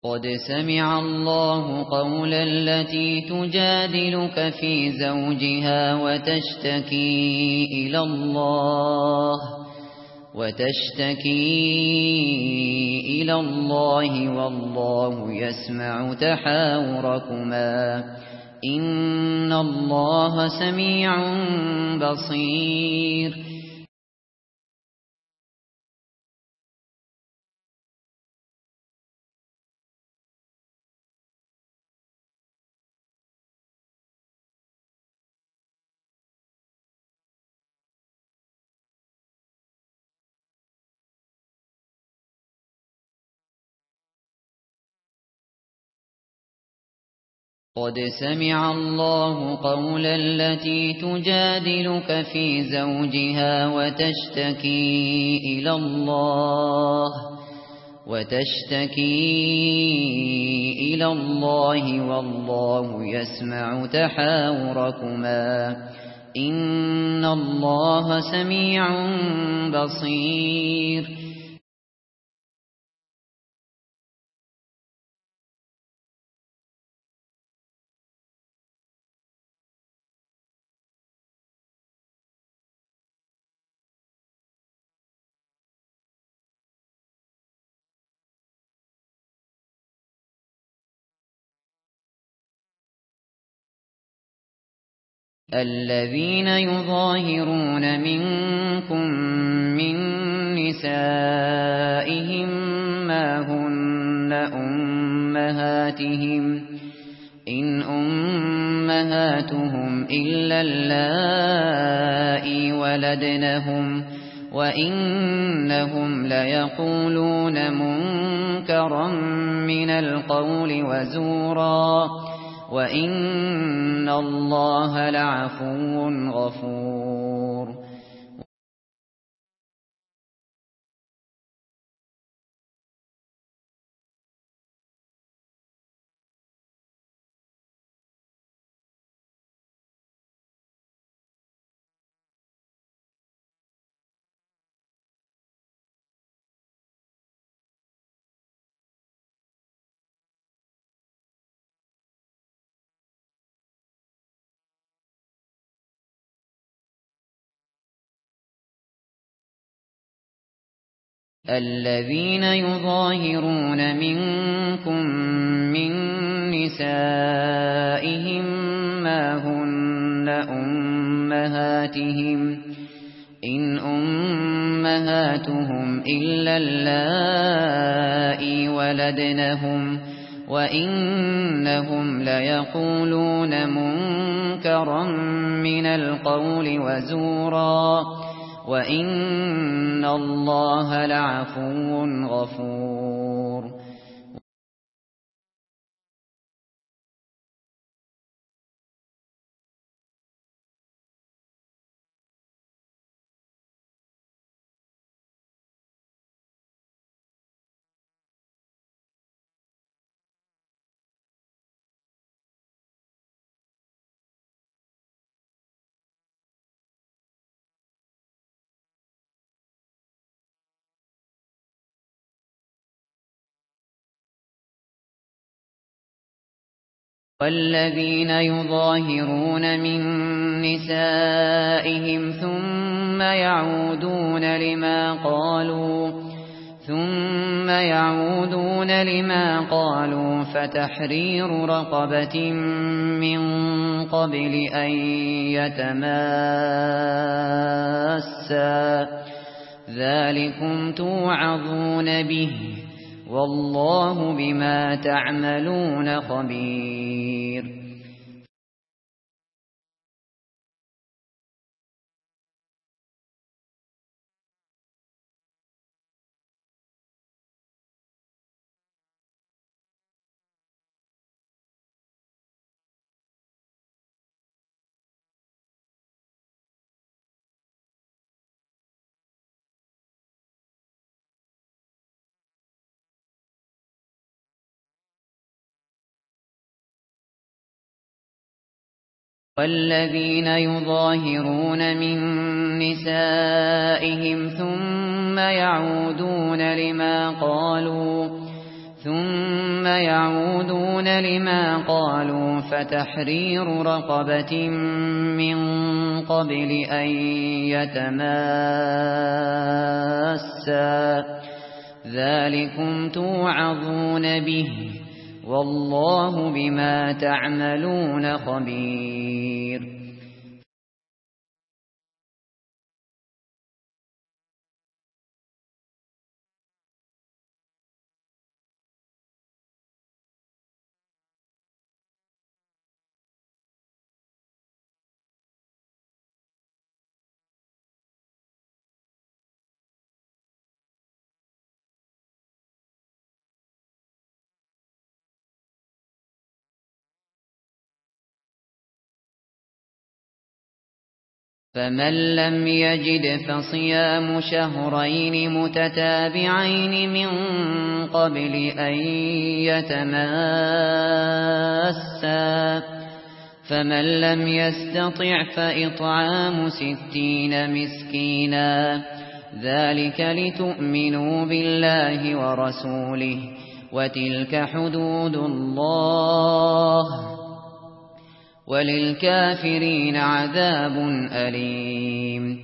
قد سمع الله قول التي تجادلك في زوجها وتشتكي إلى الله والله يسمع تحاوركما إن الله سميع بصير. قد سمع الله قول التي تجادلك في زوجها وتشتكي إلى الله والله يسمع تحاوركما إن الله سميع بصير. الذين يظاهرون منكم من نسائهم ما هن أمهاتهم إن أمهاتهم إلا اللائي ولدنهم وإنهم ليقولون منكرا من القول وزورا وإن الله لعفو غفور. الذين يظاهرون منكم من نسائهم ما هن أمهاتهم إن أمهاتهم إلا اللائي ولدنهم وإنهم ليقولون منكرا من القول وزورا وإن الله لعفو غفور. والذين يظاهرون من نسائهم ثم يعودون لما قالوا فتحرير رقبة من قبل أن يتماسا ذلكم توعظون به والله بما تعملون خبير. والذين يظاهرون من نسائهم ثم ثم يعودون لما قالوا فتحرير رقبة من قبل أن يتماسا ذلكم توعظون به والله بما تعملون خبير. فمن لم يجد فصيام شهرين متتابعين من قبل أن يتماسا فمن لم يستطع فإطعام 60 مسكينا ذلك لتؤمنوا بالله ورسوله وتلك حدود الله وللكافرين عذاب أليم.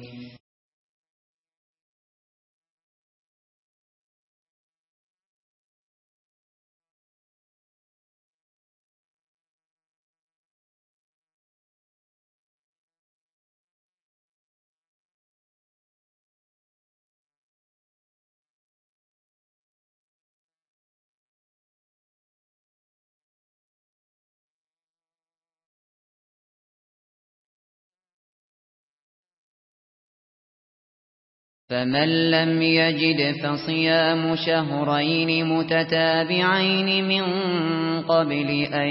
فمن لم يجد فصيام شهرين متتابعين من قبل أن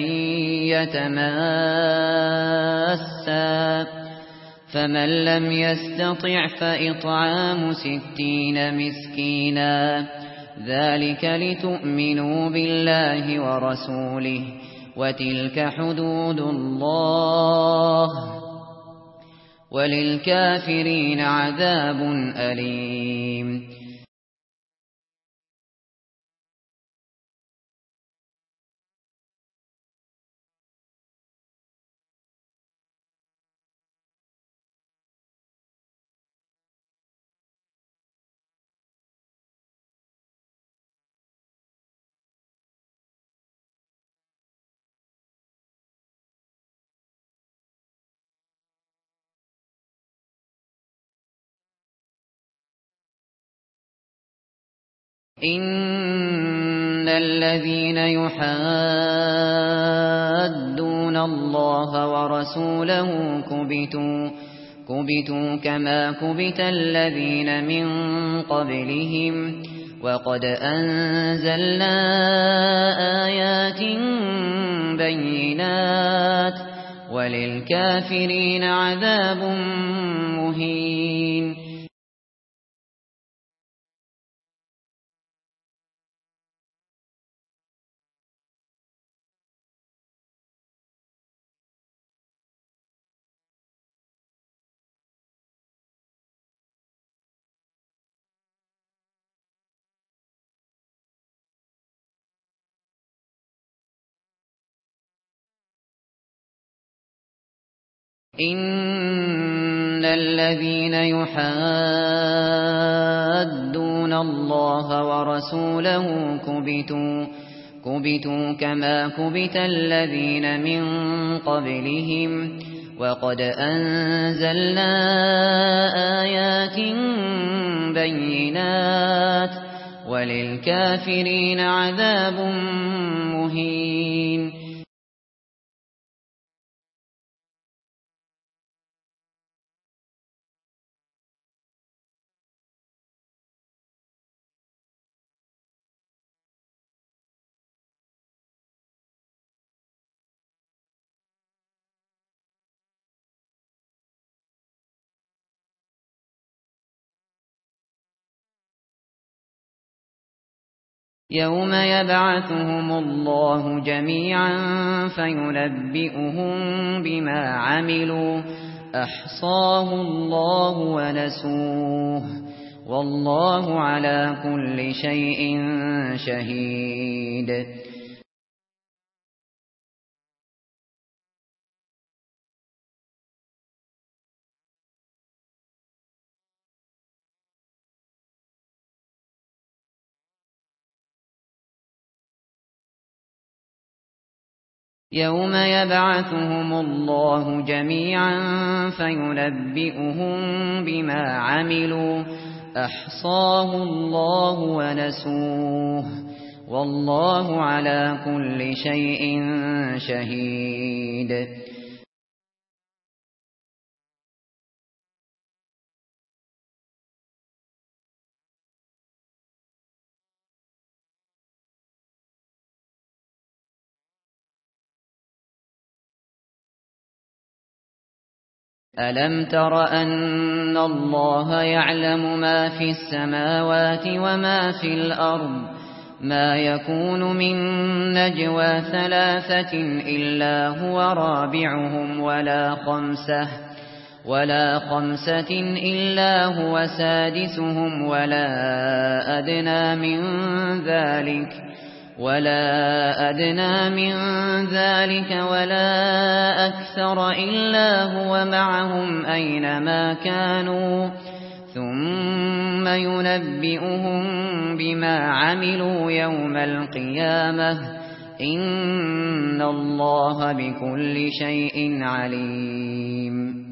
يتماسا فمن لم يستطع فإطعام 60 مسكينا ذلك لتؤمنوا بالله ورسوله وتلك حدود الله وللكافرين عذاب أليم. إن الذين يحادون الله ورسوله كبتوا كما كبت الذين من قبلهم وقد أنزلنا آيات بينات وللكافرين عذاب مهين. إن الذين يحادون الله ورسوله كبتوا كما كبت الذين من قبلهم وقد أنزلنا آيات بينات وللكافرين عذاب مهين. يوم يبعثهم الله جميعا فينبئهم بما عملوا أحصاه الله ونسوه والله على كل شيء شهيد. يوم يبعثهم الله جميعا فينبئهم بما عملوا أحصاه الله ونسوه والله على كل شيء شهيد. ألم تر أن الله يعلم ما في السماوات وما في الأرض ما يكون من نجوى ثلاثة إلا هو رابعهم ولا خمسة إلا هو سادسهم أدنى من ذلك ولا أكثر إلا هو معهم أينما كانوا ثم ينبئهم بما عملوا يوم القيامة إن الله بكل شيء عليم.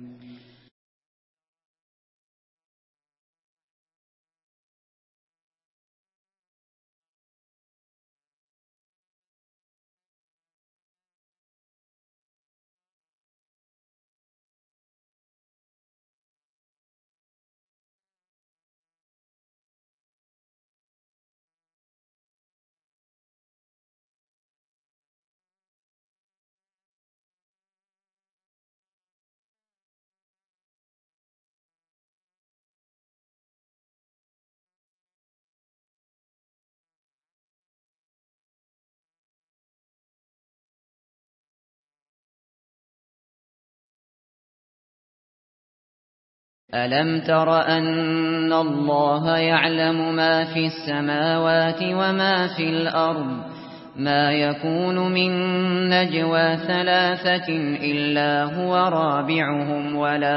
ألم تر أن الله يعلم ما في السماوات وما في الأرض ما يكون من نجوى ثلاثة إلا هو رابعهم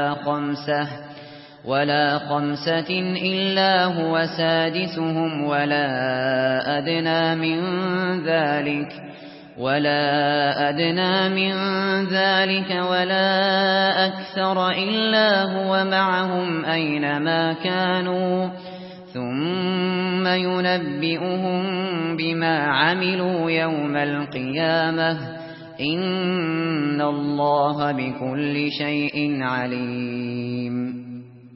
ولا خمسة إلا هو سادسهم أدنى من ذلك ولا أكثر إلا هو معهم أينما كانوا ثم ينبئهم بما عملوا يوم القيامة إن الله بكل شيء عليم.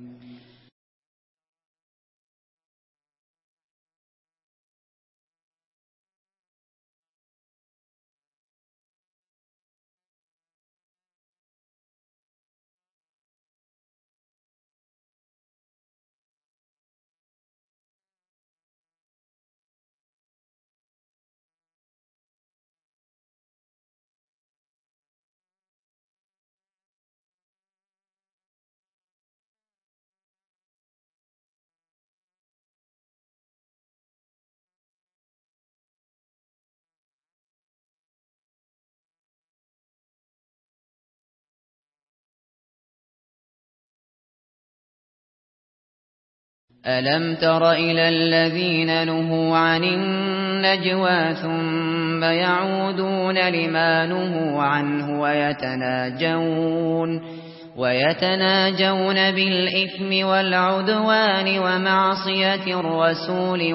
ألم تر إلى الذين نهوا عن النجوى ثم يعودون لما نهوا عنه ويتناجون بالإثم والعدوان ومعصية الرسول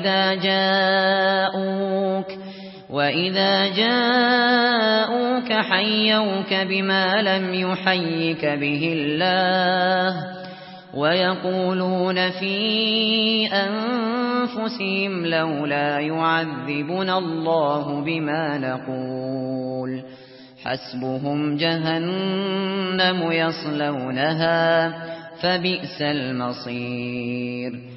وإذا جاءوك حيوك بما لم يحيك به الله ويقولون في أنفسهم لولا يعذبنا الله بما نقول حسبهم جهنم يصلونها فبئس المصير.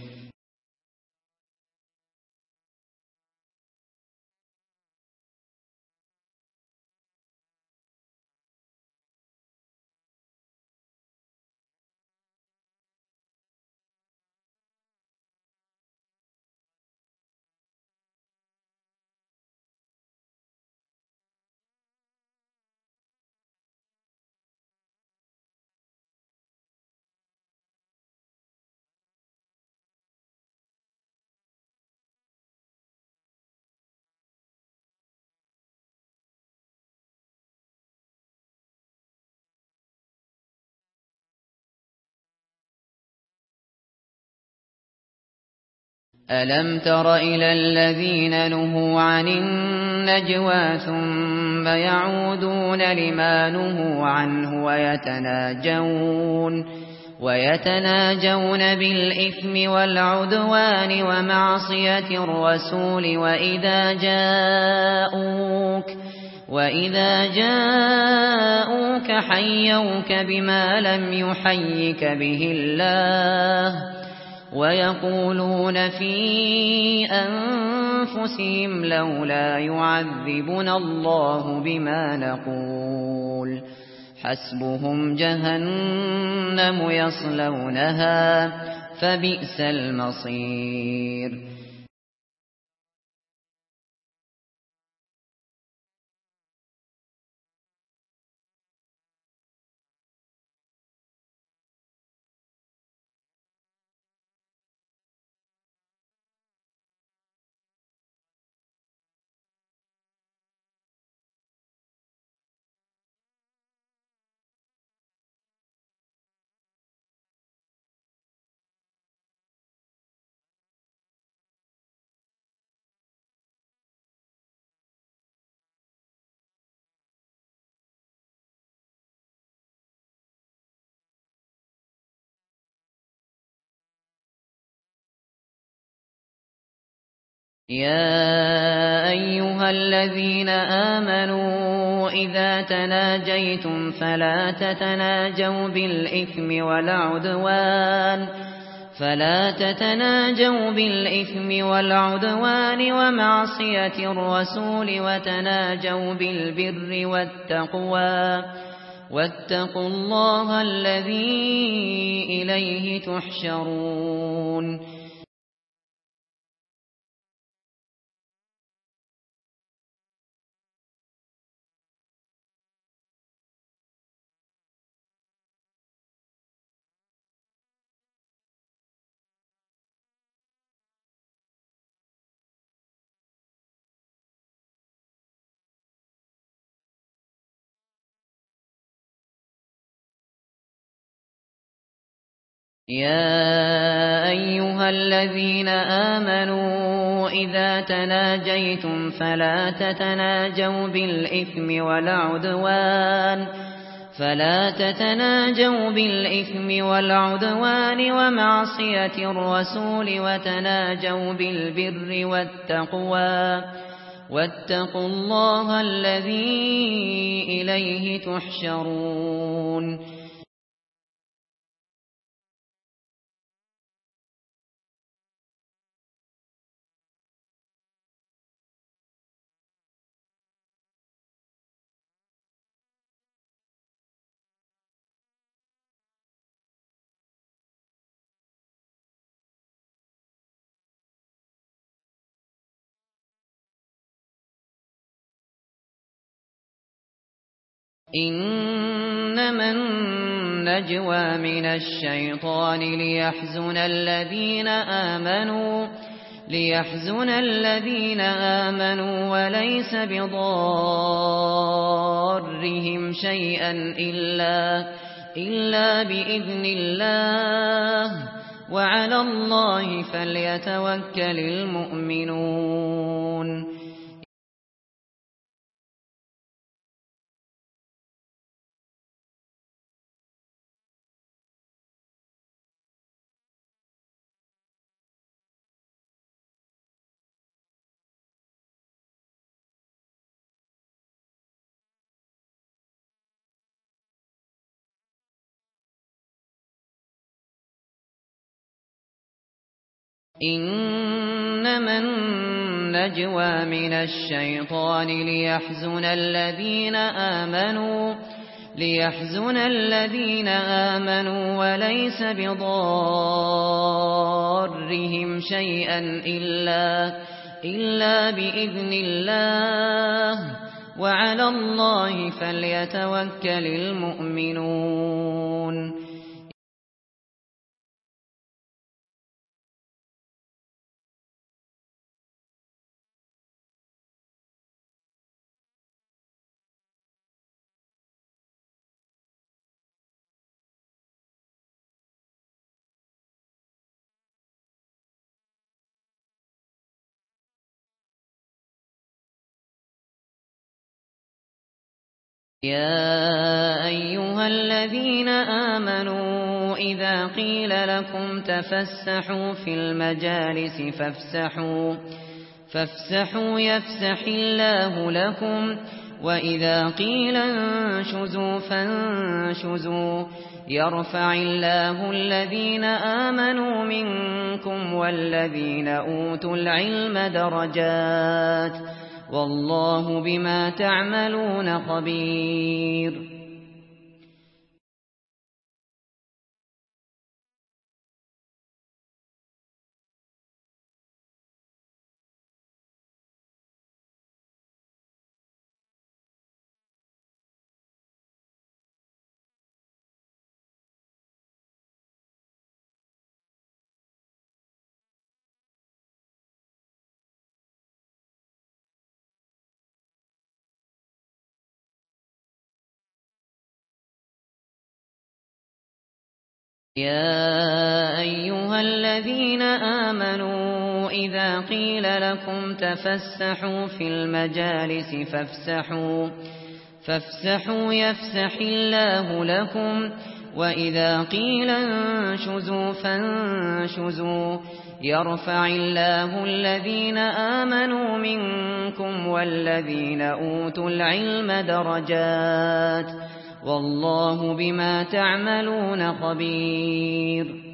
ألم تر إلى الذين نهوا عن النجوى ثم يعودون لما نهوا عنه ويتناجون بالإثم والعدوان ومعصية الرسول وإذا جاءوك حيوك بما لم يحيك به الله ويقولون في أنفسهم لولا يعذبنا الله بما نقول حسبهم جهنم يصلونها فبئس المصير. يا أيها الذين آمنوا إذا تناجيتم فلا تتناجوا بالإثم والعدوان ومعصية الرسول وتناجوا بالبر والتقوى واتقوا الله الذي إليه تحشرون. يا أيها الذين آمنوا إذا تناجيتم فلا تتناجوا بالإثم والعدوان ومعصية الرسول وتناجوا بالبر والتقوى واتقوا الله الذي إليه تحشرون. إنما النجوى من الشيطان ليحزن الذين آمنوا وليس بضارهم شيئا إلا بإذن الله وعلى الله فليتوكل المؤمنون. إنما النجوى من الشيطان ليحزن الذين آمنوا وليس بضارهم شيئا إلا بإذن الله وعلى الله فليتوكل المؤمنون. يا أيها الذين آمنوا إذا قيل لكم تفسحوا في المجالس فافسحوا يفسح الله لكم وإذا قيل انشزوا فانشزوا يرفع الله الذين آمنوا منكم والذين أوتوا العلم درجات والله بما تعملون خبير. يا أيها الذين آمنوا إذا قيل لكم تفسحوا في المجالس فافسحوا يفسح الله لكم وإذا قيل انشزوا فانشزوا يرفع الله الذين آمنوا منكم والذين أوتوا العلم درجات والله بما تعملون خبير.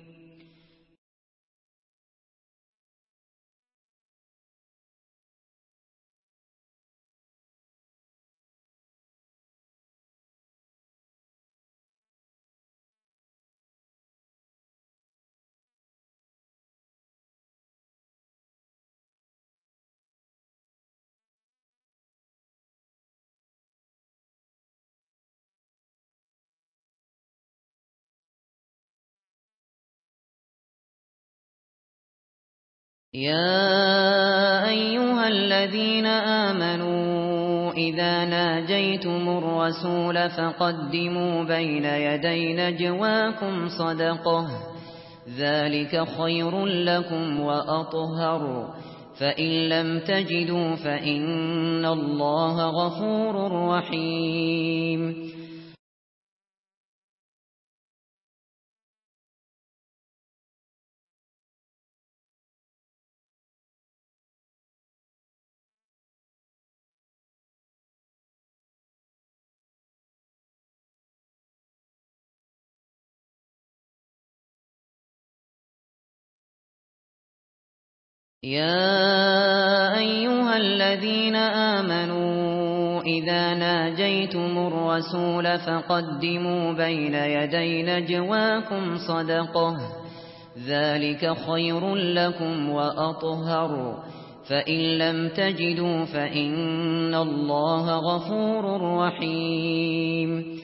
يا أيها الذين آمنوا إذا ناجيتم الرسول فقدموا بين يدي نجواكم صدقة ذلك خير لكم وأطهر فإن لم تجدوا فإن الله غفور رحيم. يا أيها الذين آمنوا إذا ناجيتم الرسول فقدموا بين يدي نجواكم صدقة ذلك خير لكم وأطهر فإن لم تجدوا فإن الله غفور رحيم.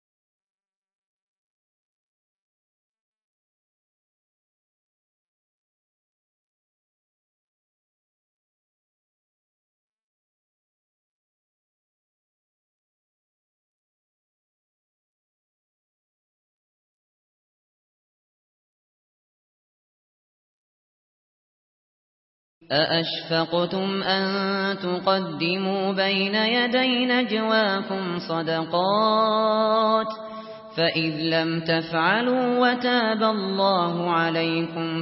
أأشفقتم أن تقدموا بين يدي نجواكم صدقات فإذ لم تفعلوا وتاب الله عليكم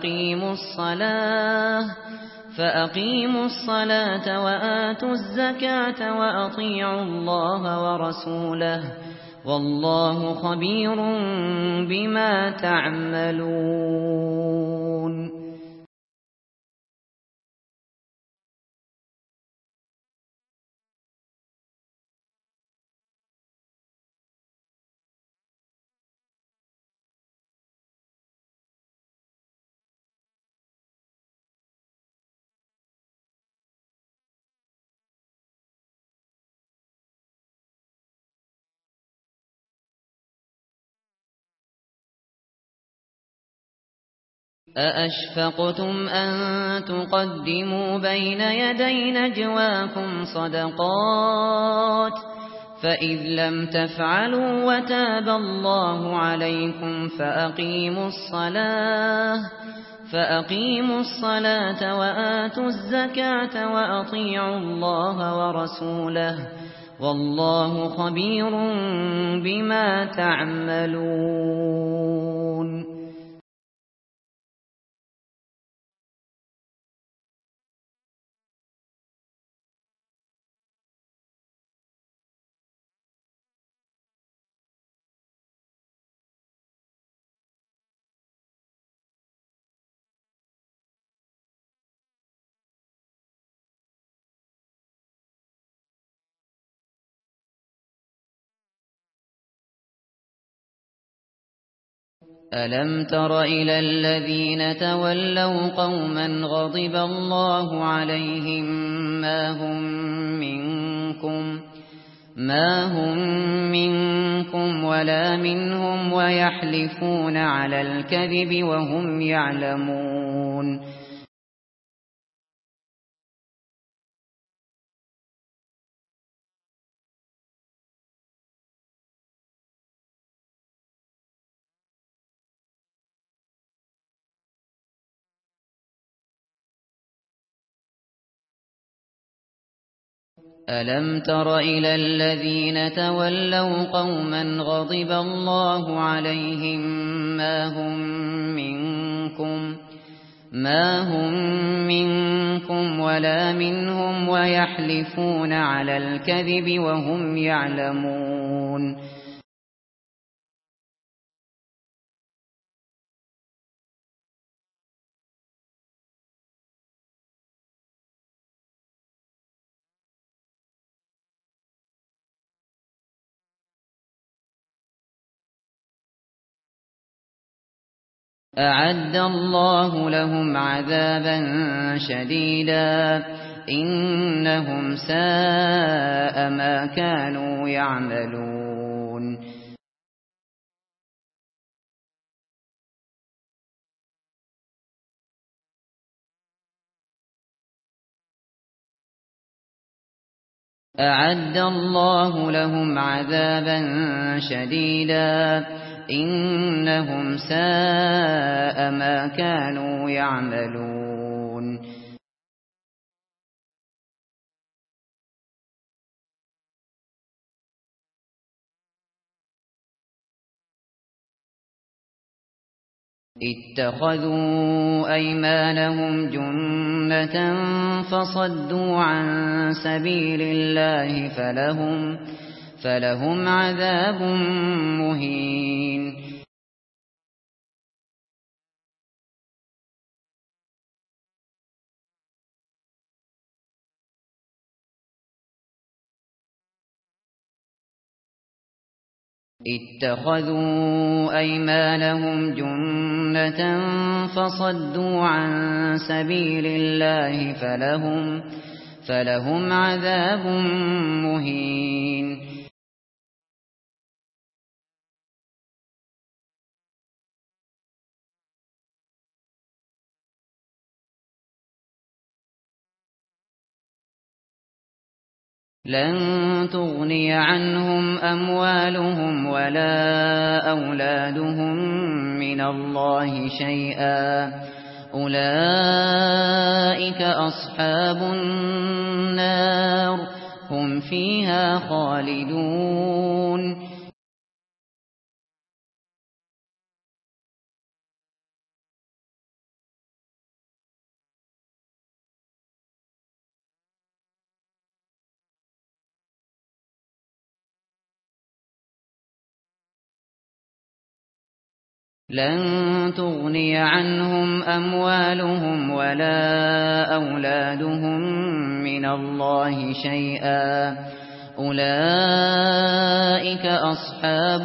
فأقيموا الصلاة وآتوا الزكاة وأطيعوا الله ورسوله والله خبير بما تعملون. أأشفقتم أن تقدموا بين يدي نجواكم صدقات فإذ لم تفعلوا وتاب الله عليكم فأقيموا الصلاة وآتوا الزكاة وأطيعوا الله ورسوله والله خبير بما تعملون. ألم تر إلى الذين تولوا قوما غضب الله عليهم ما هم منكم ولا منهم ويحلفون على الكذب وهم يعلمون. ألم تر إلى الذين تولوا قوما غضب الله عليهم ما هم منكم ولا منهم ويحلفون على الكذب وهم يعلمون. أعد الله لهم عذابا شديدا إنهم ساء ما كانوا يعملون. أعد الله لهم عذابا شديدا إنهم ساء ما كانوا يعملون. اتخذوا أيمانهم جنة فصدوا عن سبيل الله فلهم عذاب مهين. اتخذوا أيمانهم جنة فصدوا عن سبيل الله فلهم عذاب مهين. لن تغني عنهم أموالهم ولا أولادهم من الله شيئا أولئك أصحاب النار هم فيها خالدون. لن تغني عنهم أموالهم ولا أولادهم من الله شيئا أولئك أصحاب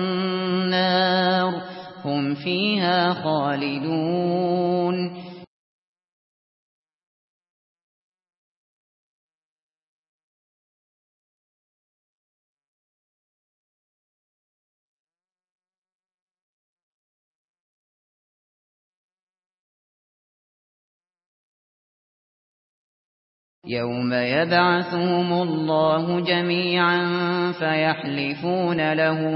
النار هم فيها خالدون. يوم يبعثهم الله جميعا فيحلفون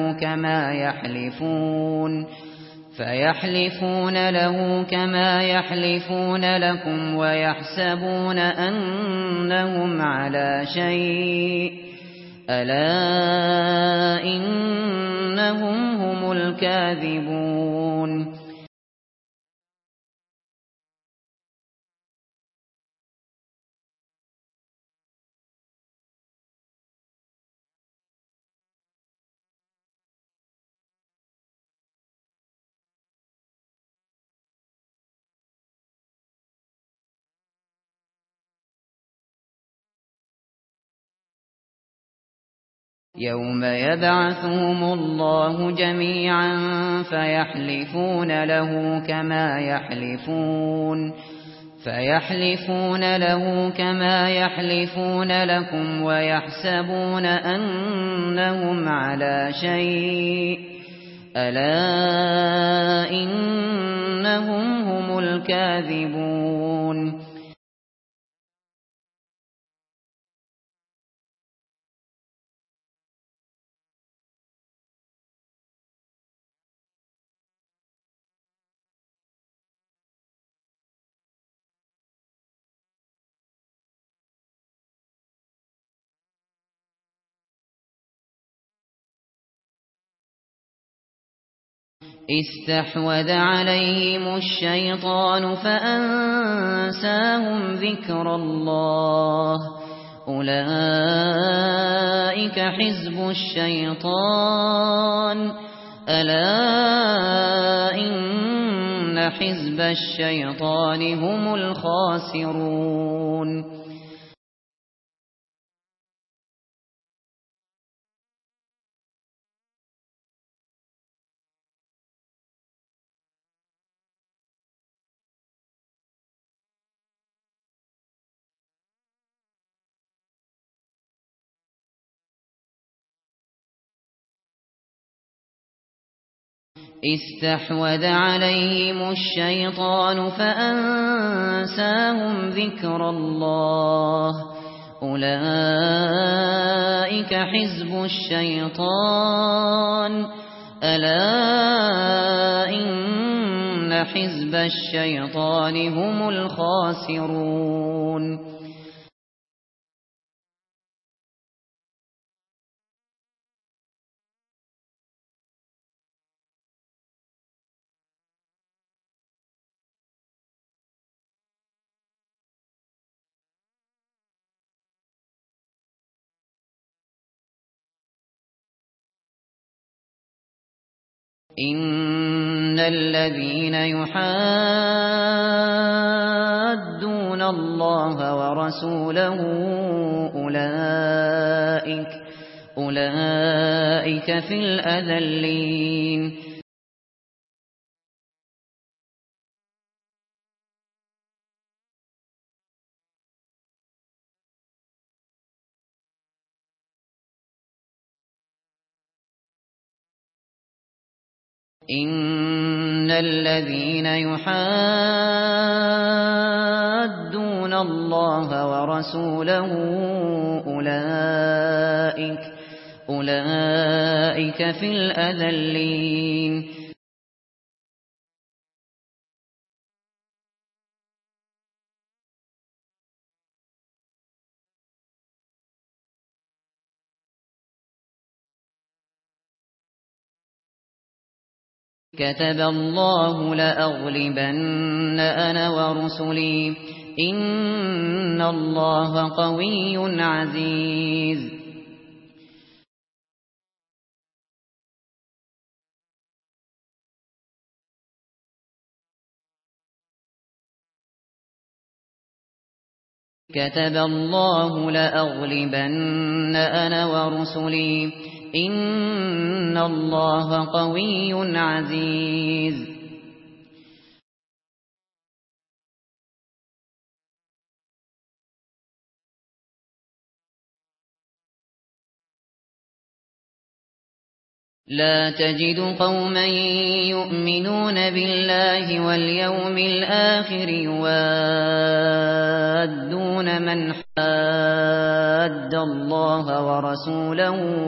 له كما يحلفون لكم ويحسبون أنهم على شيء ألا إنهم هم الكاذبون يوم يبعثهم الله جميعا فيحلفون له كما يحلفون لكم ويحسبون أنهم على شيء ألا إنهم هم الكاذبون استحوذ عليهم الشيطان فأنساهم ذكر الله أولئك حزب الشيطان ألا إن حزب الشيطان هم الخاسرون استحوذ عليهم الشيطان فأنساهم ذكر الله أولئك حزب الشيطان ألا إن حزب الشيطان هم الخاسرون إن الذين يحادون الله ورسوله أولئك في الأذلين إن الذين يحادون الله ورسوله أولئك في الأذلين كتب الله لأغلبن أنا ورسلي إن الله قوي عزيز كتب الله لأغلبن أنا ورسلي إن الله قوي عزيز لا تجد قوما يؤمنون بالله واليوم الآخر يوادون من حاد الله ورسوله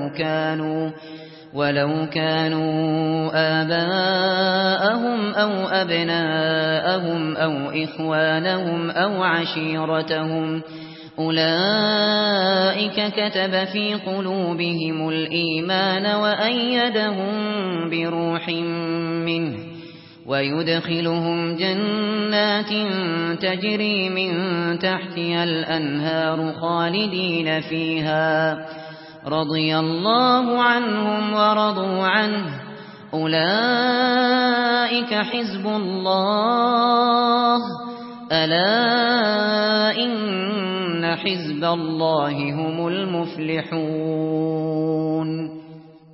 ولو كانوا آباءهم أو أبناءهم أو إخوانهم أو عشيرتهم أولئك أولئك كتب في قلوبهم الإيمان وأيدهم بروح منه ويدخلهم جنات تجري من تحتها الأنهار خالدين فيها رضي الله عنهم ورضوا عنه أولئك حزب الله ألا إن حزب الله هم المفلحون.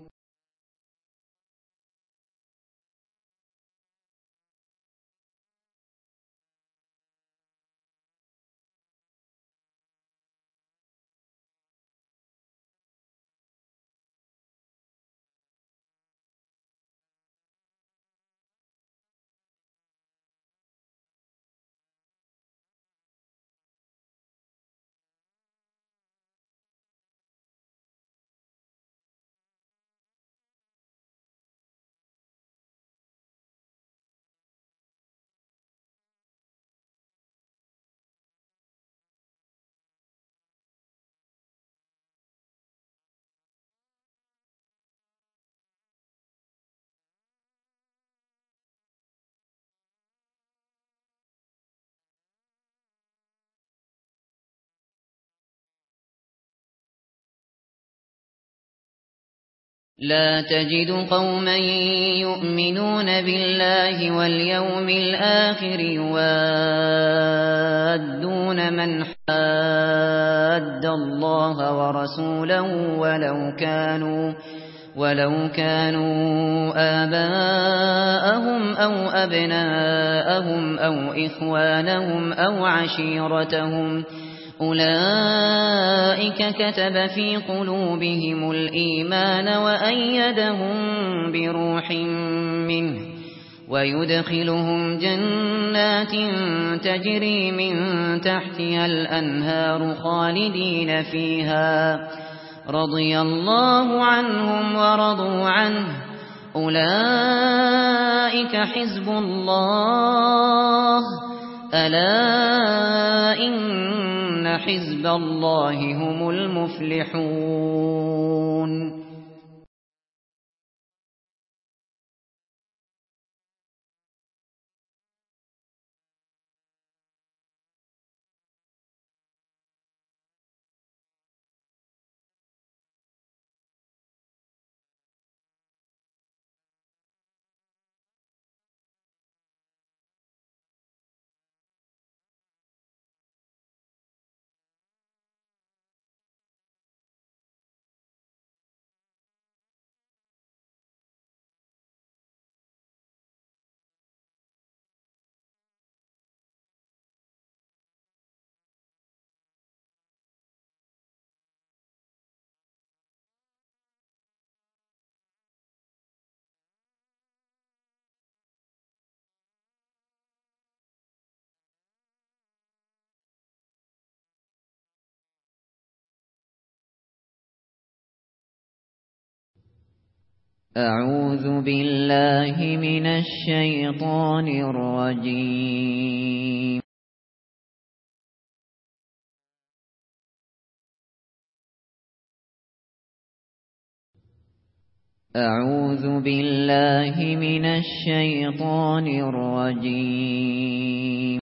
لا تجد قوما يؤمنون بالله واليوم الآخر يوادون من حاد الله ورسوله ولو كانوا آباءهم أو أبناءهم أو إخوانهم أو عشيرتهم أولئك كتب في قلوبهم الإيمان وأيدهم بروح منه ويدخلهم جنات تجري من تحتها الأنهار خالدين فيها رضي الله عنهم ورضوا عنه أولئك حزب الله ألا إن حزب الله هم المفلحون. أعوذ بالله من الشيطان الرجيم. أعوذ بالله من الشيطان الرجيم.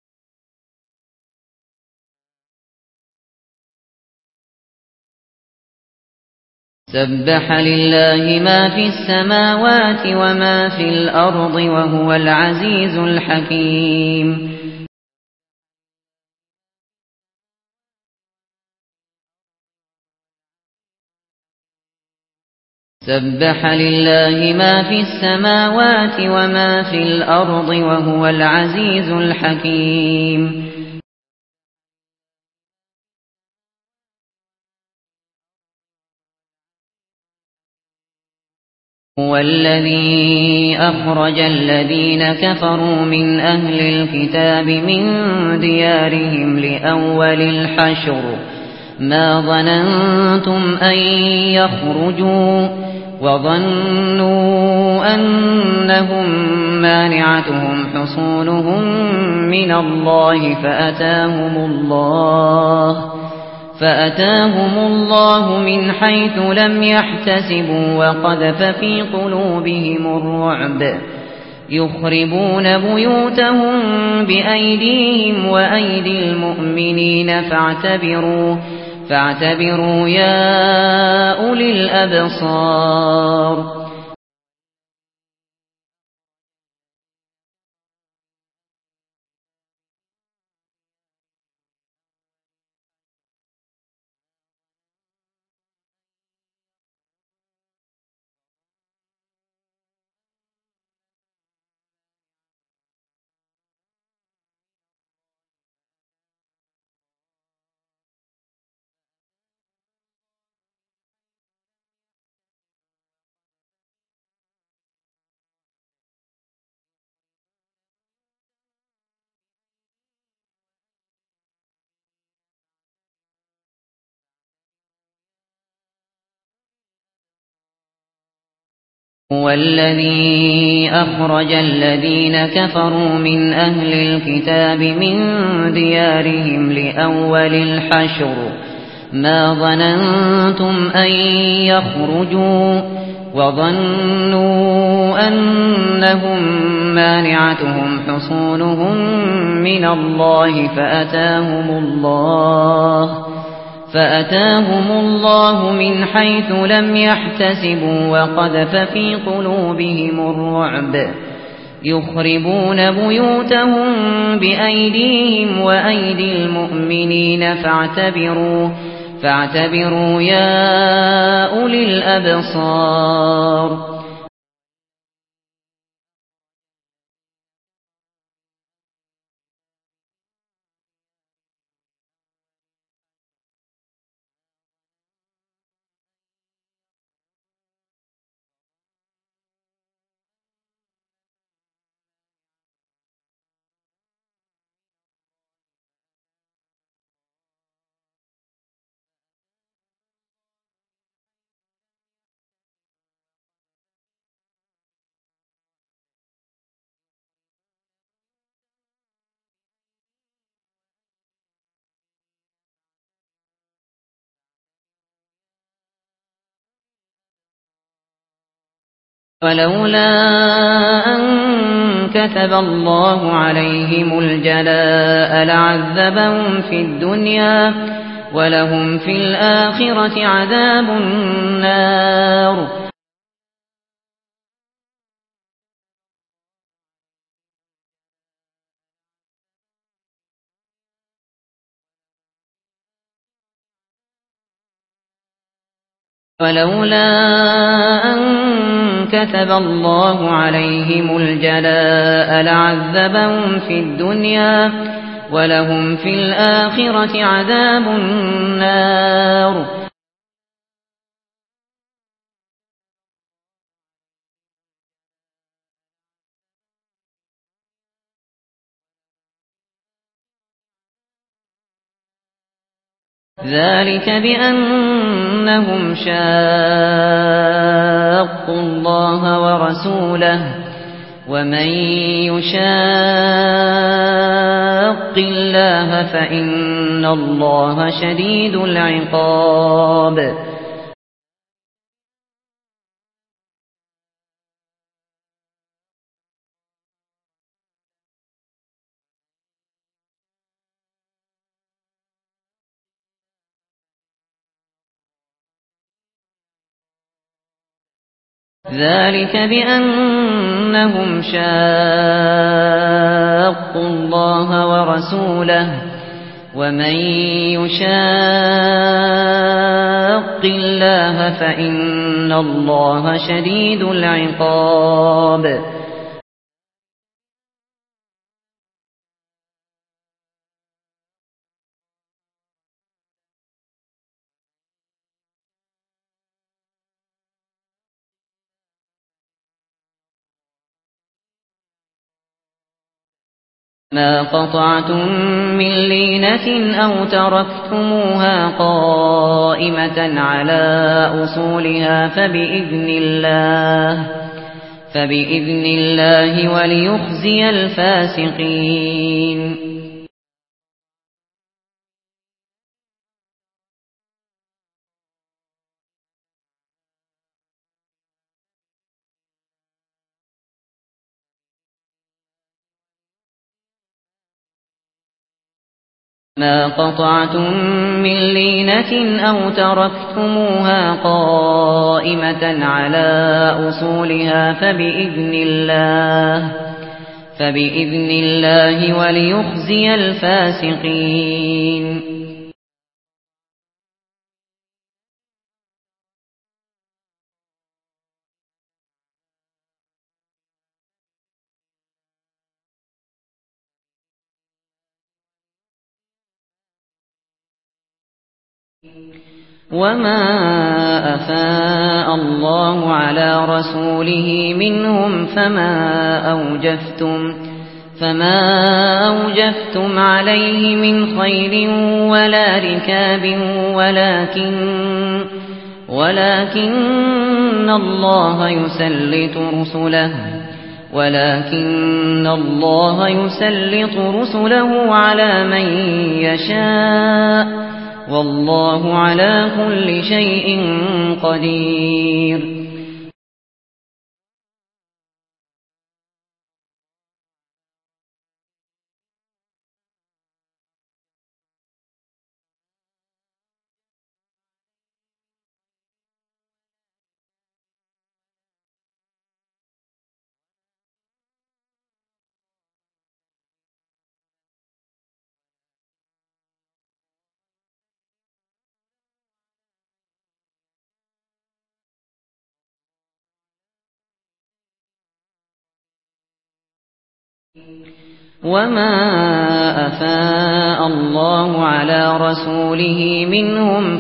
سبح لله ما في السماوات وما في الأرض وهو العزيز الحكيم. سبح لله ما في السماوات وما في الأرض وهو العزيز الحكيم. هو الذي أخرج الذين كفروا من أهل الكتاب من ديارهم لأول الحشر ما ظننتم أن يخرجوا وظنوا أنهم مانعتهم حصونهم من الله فأتاهم الله من حيث لم يحتسبوا وقذف في قلوبهم الرعب يخربون بيوتهم بأيديهم وأيدي المؤمنين فاعتبروا يا أولي الأبصار. هو الذي أخرج الذين كفروا من أهل الكتاب من ديارهم لأول الحشر ما ظننتم أن يخرجوا وظنوا أنهم مانعتهم حصونهم من الله فأتاهم الله من حيث لم يحتسبوا وقذف في قلوبهم الرعب يخربون بيوتهم بأيديهم وأيدي المؤمنين فاعتبروا يا أولي الأبصار. ولولا أن كتب الله عليهم الجلاء لعذبهم في الدنيا ولهم في الآخرة عذاب النار. ولولا أن كتب الله عليهم الجلاء لعذبهم في الدنيا ولهم في الآخرة عذاب النار. ذلك بأنهم شاقوا الله ورسوله ومن يشاق الله فإن الله شديد العقاب. ذلك بأنهم شاقوا الله ورسوله ومن يشاق الله فإن الله شديد العقاب. ما قطعتم من لينة أو تركتموها قائمة على أصولها فبإذن الله وليخزي الفاسقين. ما قطعتم من لينة أو تركتموها قائمة على أصولها فبإذن الله وليخزي الفاسقين. وما أفاء الله على رسوله منهم فما أوجفتم عليه من خيل ولا ركاب ولكن الله يسلط رسله على من يشاء والله على كل شيء قدير. وما أفاء الله على رسوله منهم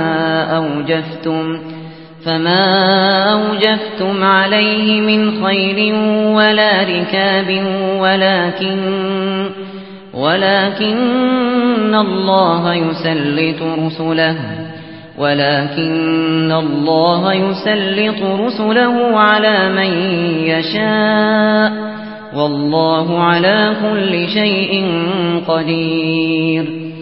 فما أوجفتم عليه من خيل ولا ركاب ولكن الله يسلط رسله على من يشاء والله على كل شيء قدير.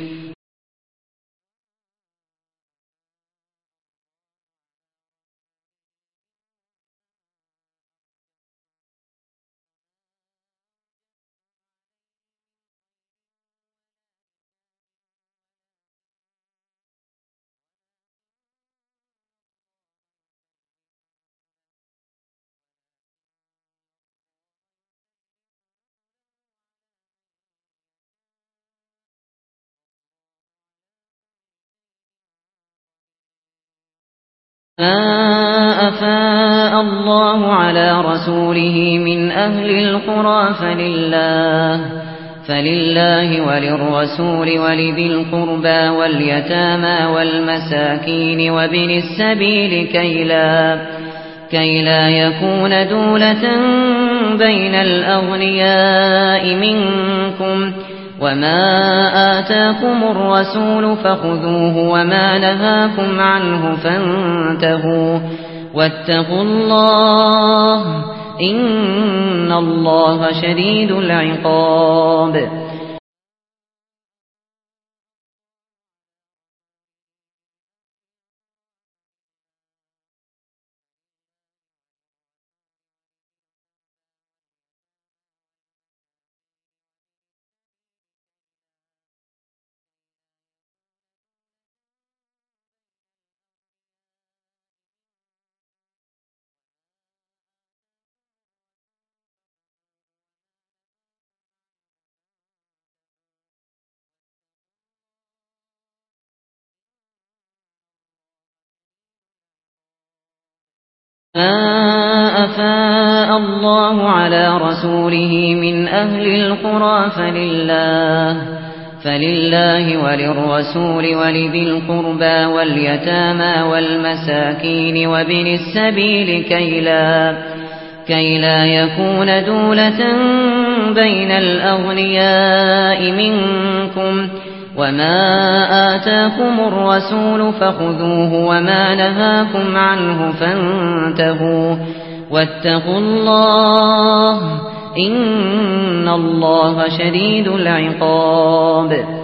ما أفاء الله على رسوله من أهل القرى فلله وللرسول ولذي القربى واليتامى والمساكين وابن السبيل كي لا يكون دولة بين الأغنياء منكم وما آتاكم الرسول فخذوه وما نهاكم عنه فانتهوا واتقوا الله إن الله شديد العقاب. ما أفاء الله على رسوله من أهل القرى فلله وللرسول ولذي القربى واليتامى والمساكين وابن السبيل كي لا يكون دولة بين الأغنياء منكم وما آتاكم الرسول فخذوه وما نهاكم عنه فانتهوا واتقوا الله إن الله شديد العقاب.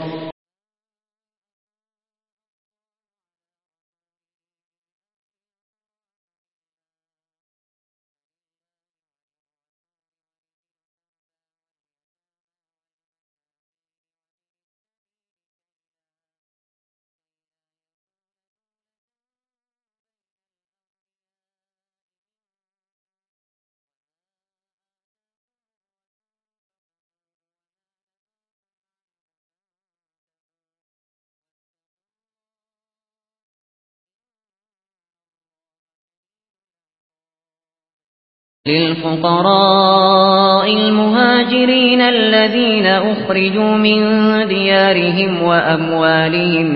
للفقراء المهاجرين الذين أخرجوا من ديارهم وأموالهم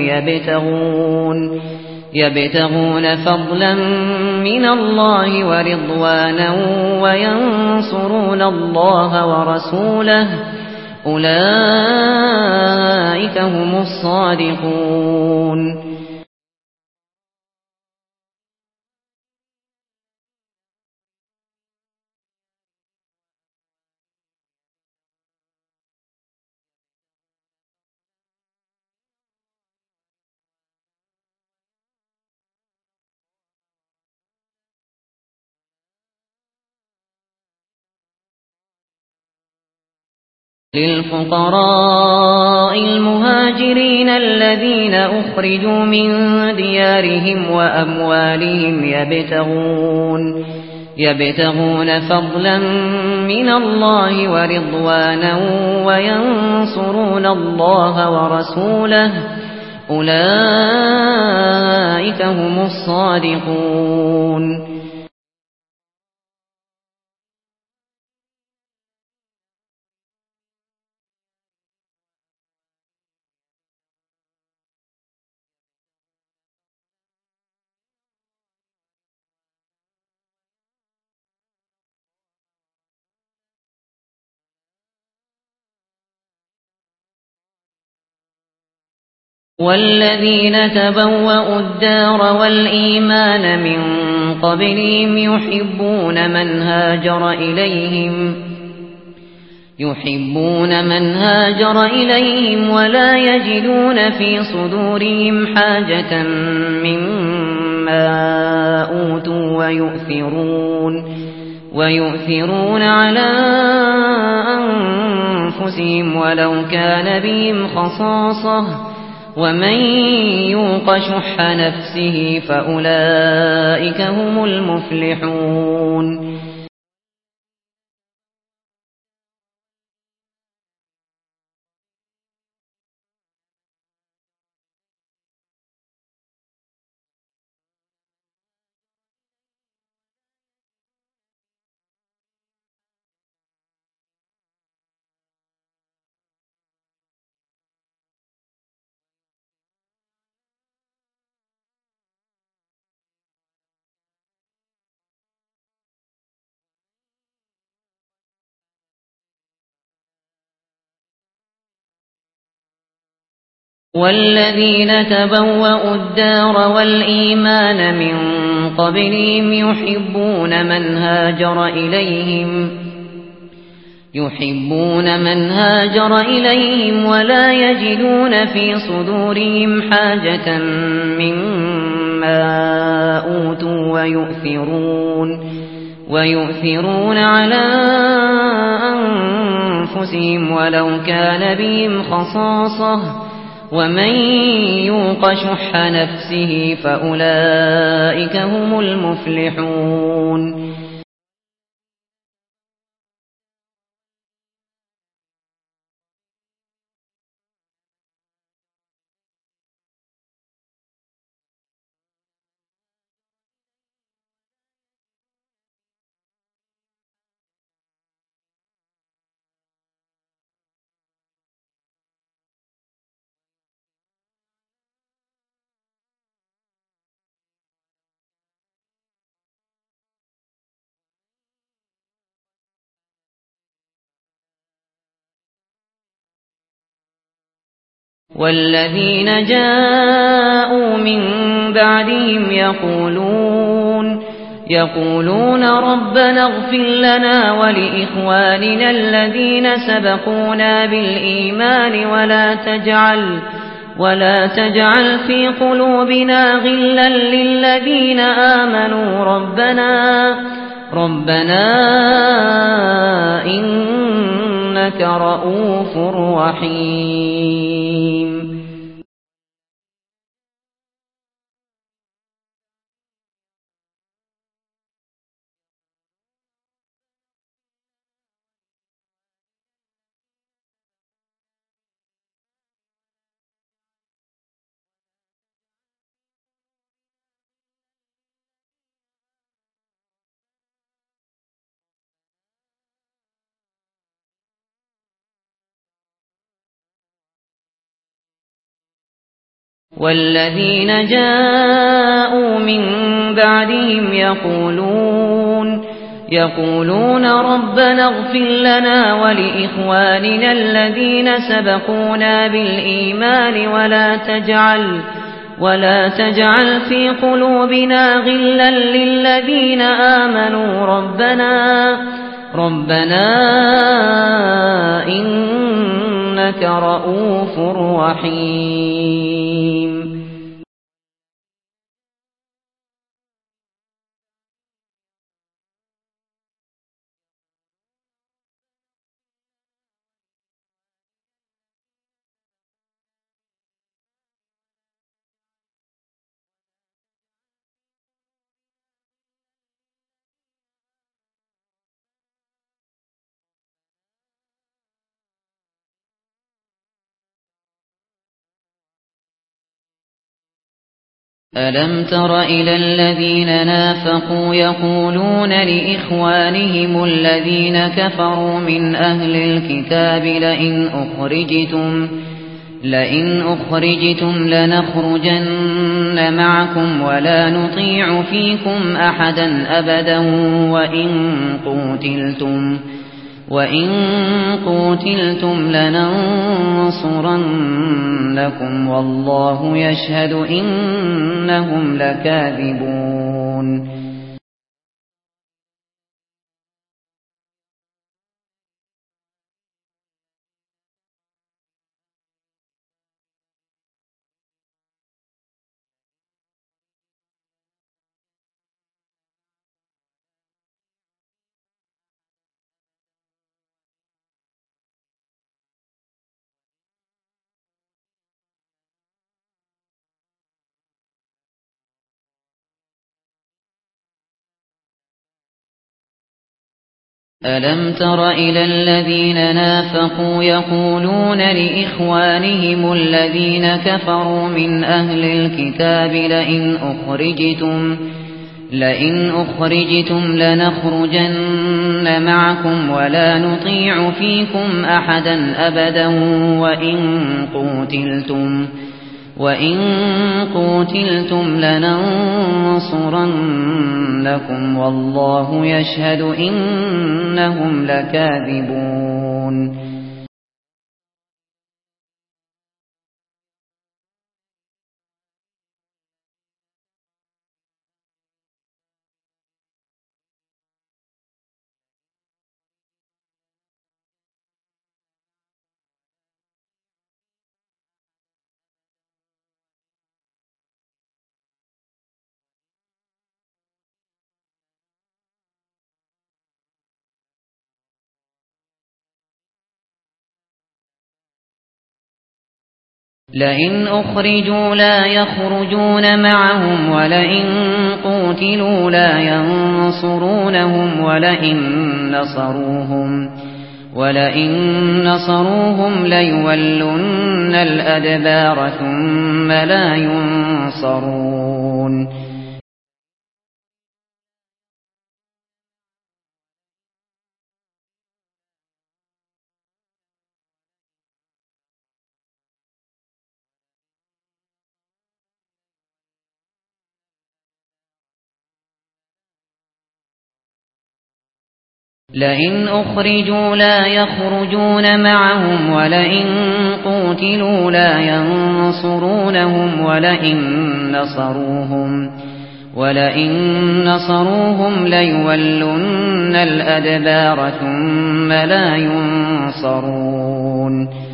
يبتغون فضلا من الله ورضوانا وينصرون الله ورسوله أولئك هم الصادقون. للفقراء المهاجرين الذين أخرجوا من ديارهم وأموالهم يبتغون فضلا من الله ورضوانا وينصرون الله ورسوله أولئك هم الصادقون. والذين تبوأوا الدار والإيمان من قبلهم يحبون من هاجر إليهم ولا يجدون في صدورهم حاجة مما أوتوا ويؤثرون على أنفسهم ولو كان بهم خصاصة ومن يوق شح نفسه فأولئك هم المفلحون. والذين تبوأوا الدار والإيمان من قبلهم يحبون من هاجر إليهم ولا يجدون في صدورهم حاجة مما أوتوا ويؤثرون على أنفسهم ولو كان بهم خصاصة ومن يوق شح نفسه فأولئك هم المفلحون. والذين جاءوا من بعدهم يقولون ربنا اغفر لنا ولإخواننا الذين سبقونا بالإيمان ولا تجعل في قلوبنا غلا للذين آمنوا ربنا إنك رؤوف رحيم. والذين جاءوا من بعدهم يقولون ربنا اغفر لنا ولإخواننا الذين سبقونا بالإيمان ولا تجعل في قلوبنا غلا للذين آمنوا ربنا إنك رؤوف رحيم. ألم تر إلى الذين نافقوا يقولون لإخوانهم الذين كفروا من أهل الكتاب لئن أخرجتم لنخرجن معكم ولا نطيع فيكم أحدا أبدا وإن قوتلتم لننصرنكم والله يشهد إنهم لكاذبون. ألم تر إلى الذين نافقوا يقولون لإخوانهم الذين كفروا من أهل الكتاب لئن أخرجتم لنخرجن معكم ولا نطيع فيكم أحدا أبدا وإن قوتلتم لننصرنكم والله يشهد إنهم لكاذبون. لئن أخرجوا لا يخرجون معهم ولئن قوتلوا لا ينصرونهم ولئن نصروهم ليولن الأدبار ثم لا ينصرون. لئن أخرجوا لا يخرجون معهم ولئن قوتلوا لا ينصرونهم ولئن نصروهم ليولن الأدبار ثم لا ينصرون.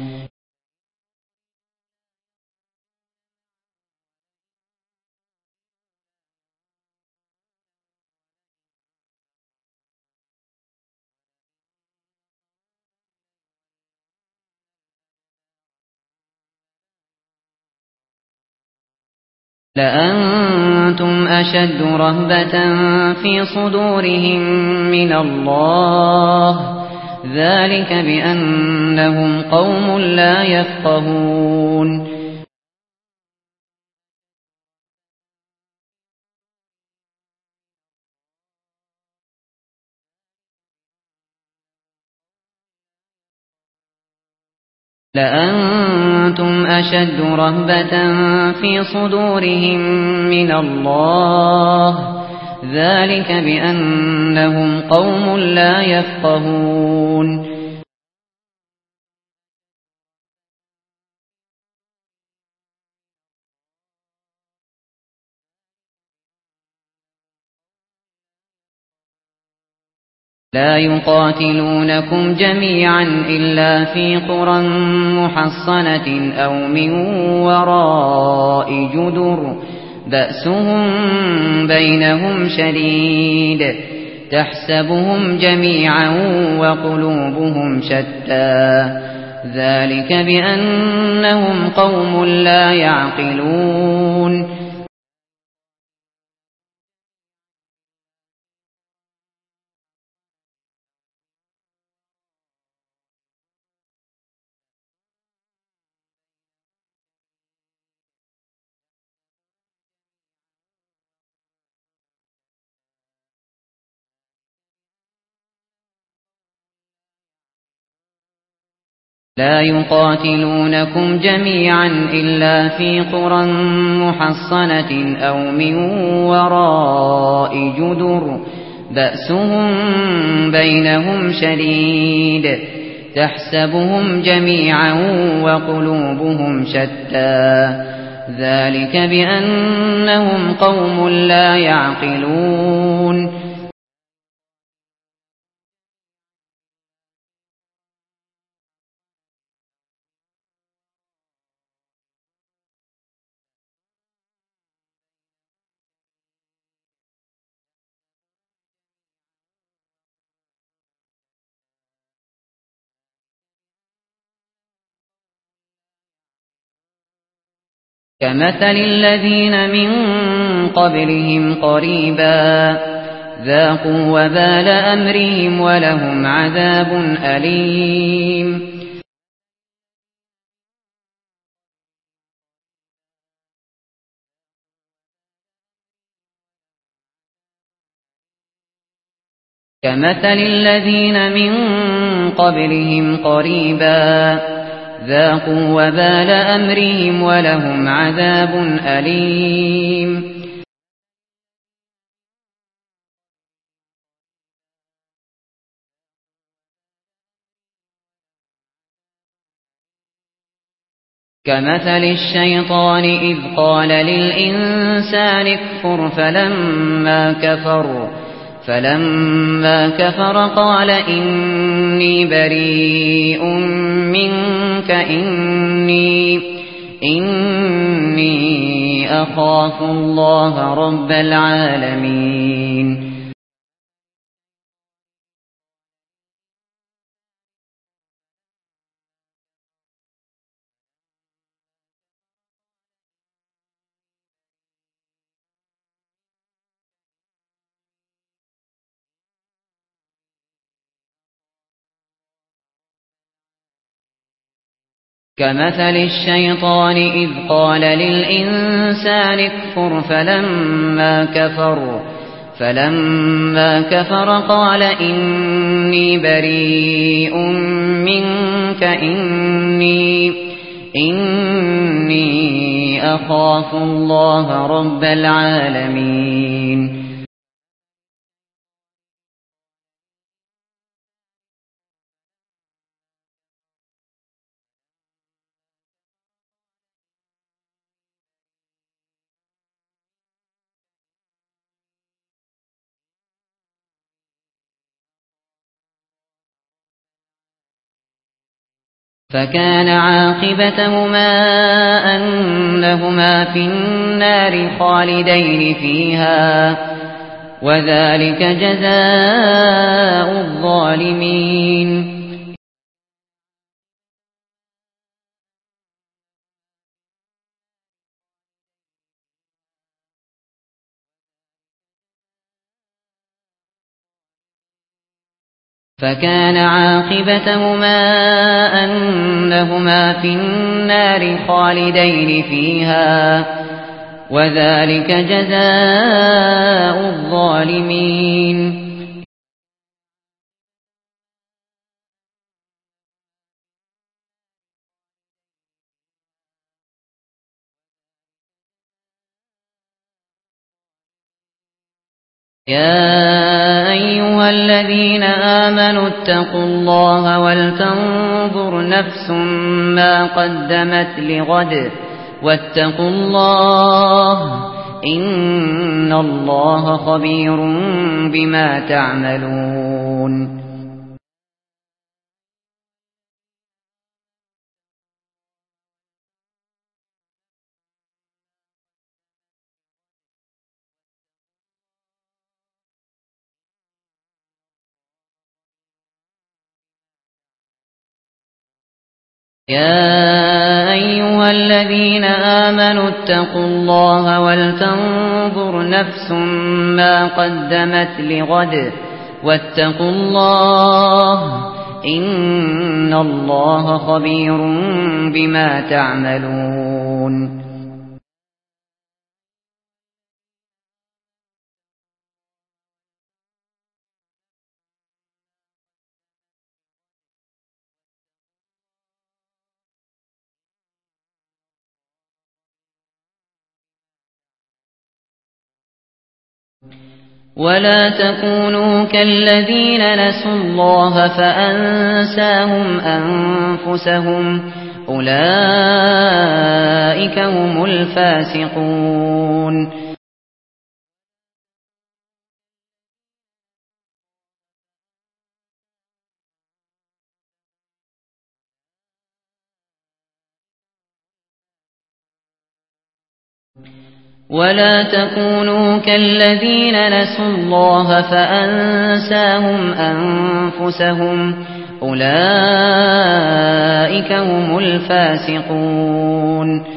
لأنتم أشد رهبة في صدورهم من الله ذلك بأنهم قوم لا يفقهون. كنتم أشد رهبة في صدورهم من الله ذلك بأنهم قوم لا يفقهون لا يقاتلونكم جميعا إلا في قرى محصنة أو من وراء جدر بأسهم بينهم شديد تحسبهم جميعا وقلوبهم شتى ذلك بأنهم قوم لا يعقلون لا يقاتلونكم جميعا إلا في قرى محصنة أو من وراء جدر بأسهم بينهم شديد تحسبهم جميعا وقلوبهم شتى ذلك بأنهم قوم لا يعقلون كمثل الذين من قبلهم قريبا ذاقوا وبال أمرهم ولهم عذاب أليم كمثل الذين من قبلهم قريبا ذاقوا وبال أمرهم ولهم عذاب أليم كمثل الشيطان إذ قال للإنسان اكفر فلما كفر قال إني بريء منك إني أخاف الله رب العالمين كمثل الشيطان إذ قال للإنسان اكفر فلما كفر قال إني بريء منك إني أخاف الله رب العالمين فكان عاقبتهما أنهما في النار خالدين فيها وذلك جزاء الظالمين فكان عاقبتهما أنهما في النار خالدين فيها وذلك جزاء الظالمين يا أيها الذين آمنوا اتقوا الله ولتنظر نفس ما قدمت لغد واتقوا الله إن الله خبير بما تعملون. يا أيها الذين آمنوا اتقوا الله ولتنظر نفس ما قدمت لغد واتقوا الله إن الله خبير بما تعملون. ولا تكونوا كالذين نسوا الله فأنساهم أنفسهم أولئك هم الفاسقون. ولا تكونوا كالذين نسوا الله فأنساهم أنفسهم أولئك هم الفاسقون.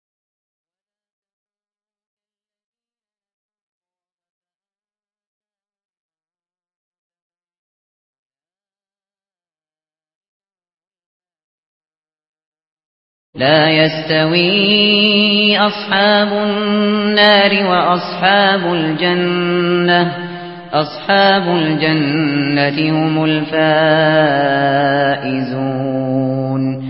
لا يستوي أصحاب النار وأصحاب الجنة أصحاب الجنة هم الفائزون.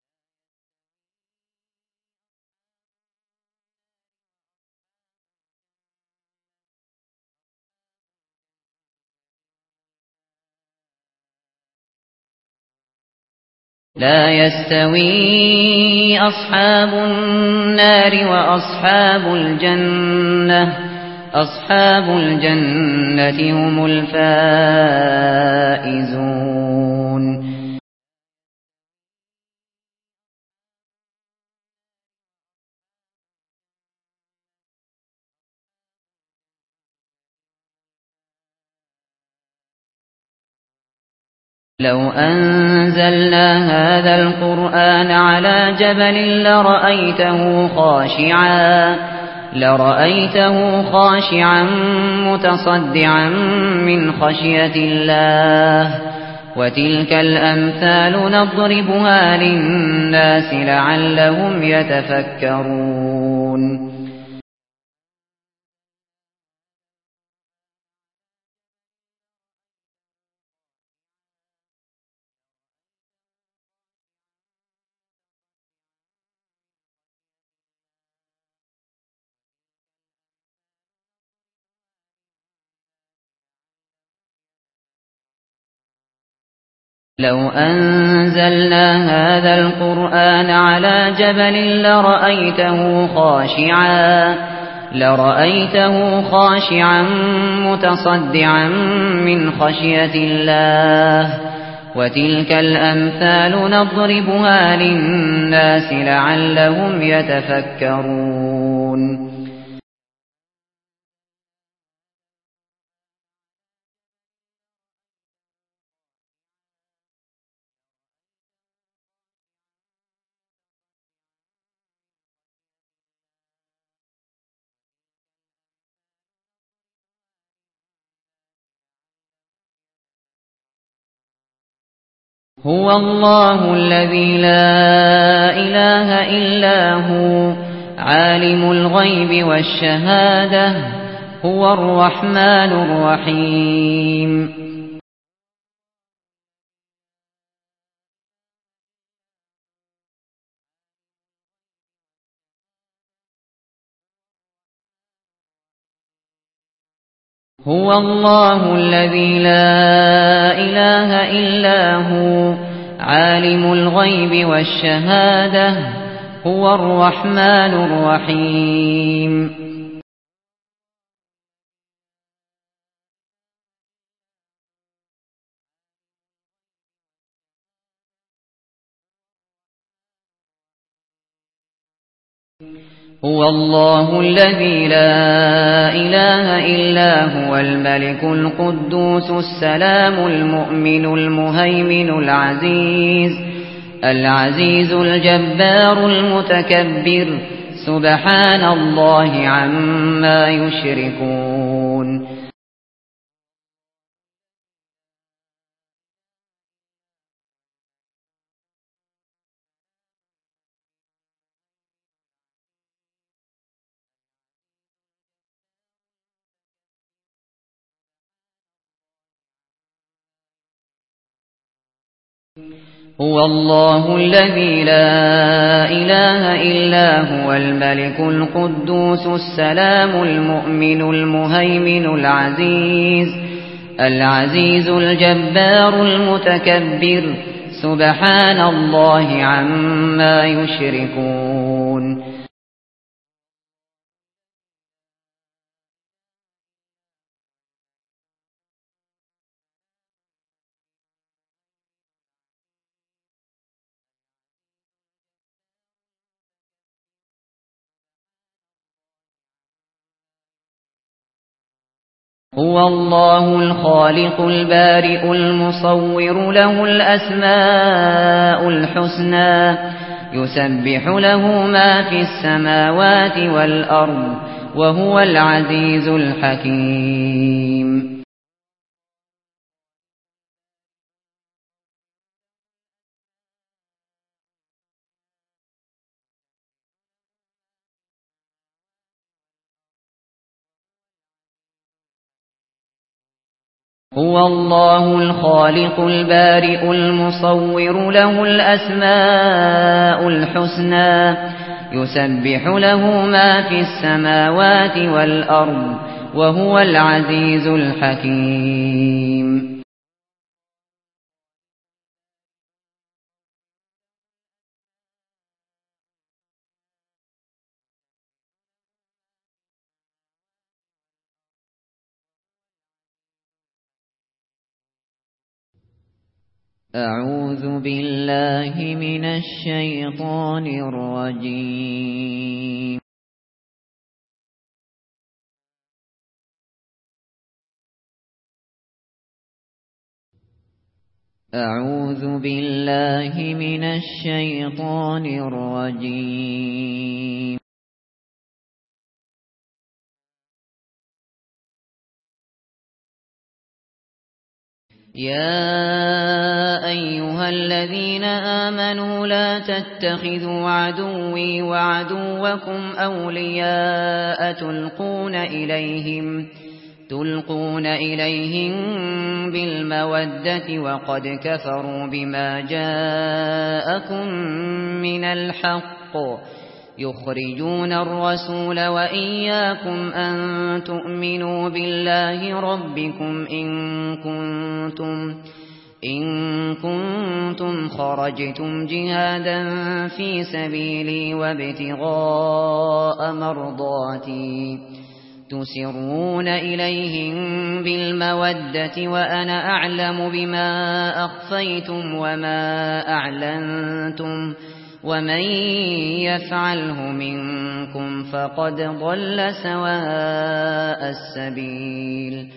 لا يستوي أصحاب النار وأصحاب الجنة أصحاب الجنة هم الفائزون. لو أنزلنا هذا القرآن على جبل لرأيته خاشعا متصدعا من خشية الله. وتلك الأمثال نضربها للناس لعلهم يتفكرون. لو أنزلنا هذا القرآن على جبل لرأيته خاشعا متصدعا من خشية الله. وتلك الأمثال نضربها للناس لعلهم يتفكرون. هو الله الذي لا إله إلا هو عالم الغيب والشهادة هو الرحمن الرحيم. هو الله الذي لا إله إلا هو عالم الغيب والشهادة هو الرحمن الرحيم هو الله الذي لا إله إلا هو الملك القدوس السلام المؤمن المهيمن العزيز الجبار المتكبر سبحان الله عما يشركون هو الله الذي لا إله إلا هو الملك القدوس السلام المؤمن المهيمن العزيز الجبار المتكبر سبحان الله عما يشركون هو الله الخالق البارئ المصور له الأسماء الحسنى يسبح له ما في السماوات والأرض وهو العزيز الحكيم هو الله الخالق البارئ المصور له الأسماء الحسنى يسبح له ما في السماوات والأرض وهو العزيز الحكيم أعوذ بالله من الشيطان الرجيم أعوذ بالله من الشيطان الرجيم يا أيها الذين آمنوا لا تتخذوا عدوي وعدوكم أولياء تلقون إليهم بالمودة وقد كفروا بما جاءكم من الحق يخرجون الرسول وإياكم أن تؤمنوا بالله ربكم إن كنتم خرجتم جهادا في سبيلي وابتغاء مرضاتي تسرون إليهم بالمودة وأنا أعلم بما أخفيتم وما أعلنتم ومن يفعله منكم فقد ضل سواء السبيل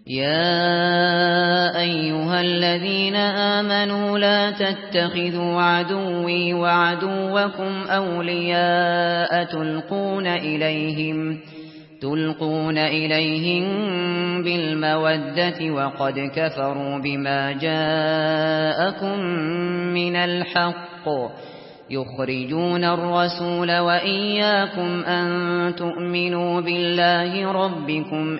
يا أيها الذين آمنوا لا تتخذوا عدوي وعدوكم أولياء تلقون إليهم بالمودة وقد كفروا بما جاءكم من الحق يخرجون الرسول وإياكم أن تؤمنوا بالله ربكم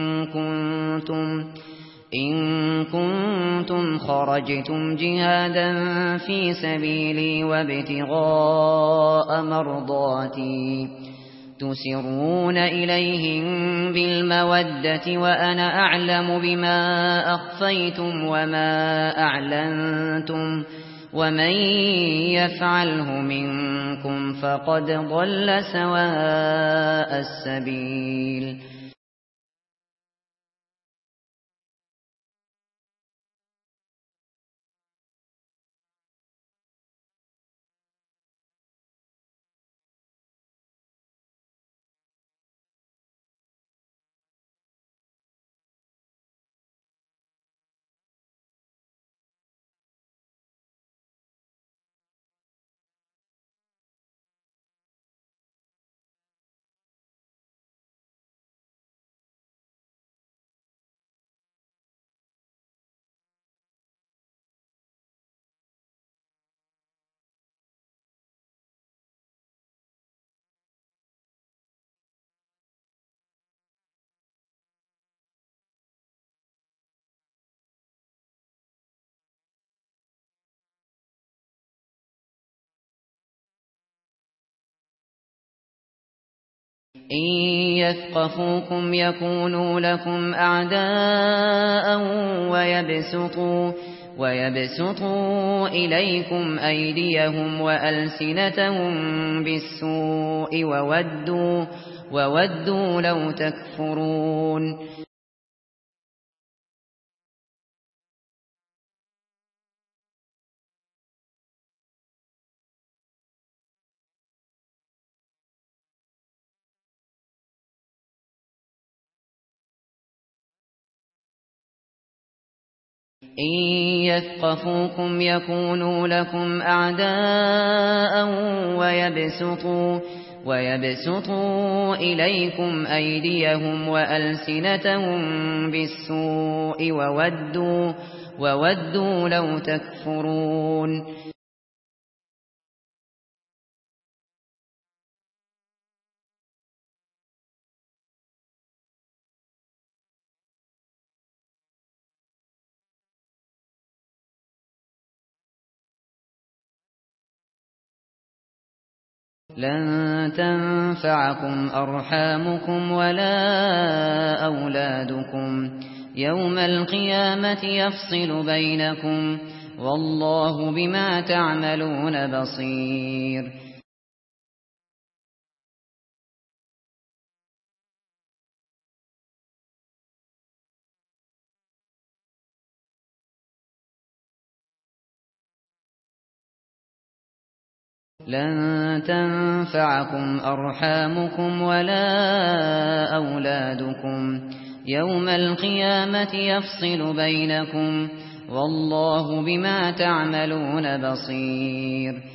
إن كنتم خرجتم جهادا في سبيلي وابتغاء مرضاتي تسرون إليهم بالمودة وأنا أعلم بما أخفيتم وما أعلنتم ومن يفعله منكم فقد ضل سواء السبيل إن يثقفوكم يكونوا لكم أعداء ويبسطوا إليكم أيديهم وألسنتهم بالسوء وودوا لو تكفرون إن يثقفوكم يكونوا لكم أعداء ويبسطوا إليكم أيديهم وألسنتهم بالسوء وودوا لو تكفرون لن تنفعكم أرحامكم ولا أولادكم يوم القيامة يفصل بينكم والله بما تعملون بصير لن تنفعكم أرحامكم ولا أولادكم يوم القيامة يفصل بينكم والله بما تعملون بصير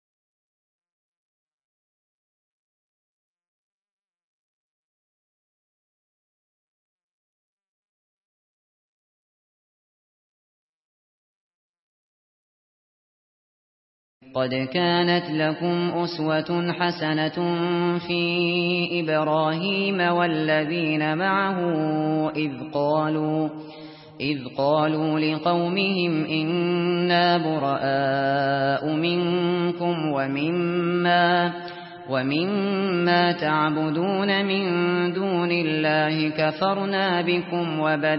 قد كانت لكم أسوة حسنة في إبراهيم والذين معه إذ قالوا لقومهم إنا براء منكم ومما تعبدون من دون الله كفرنا بكم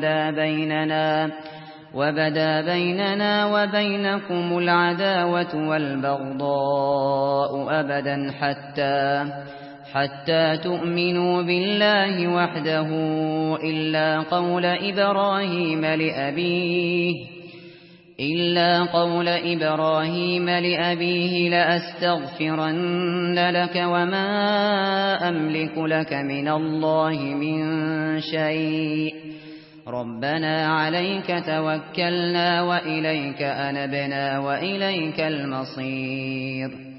وبدا بيننا وبينكم العداوة والبغضاء أبدا حتى تؤمنوا بالله وحده إلا قول إبراهيم لأبيه لأستغفرن لك وما أملك لك من الله من شيء ربنا عليك توكلنا وإليك أنبنا وإليك المصير.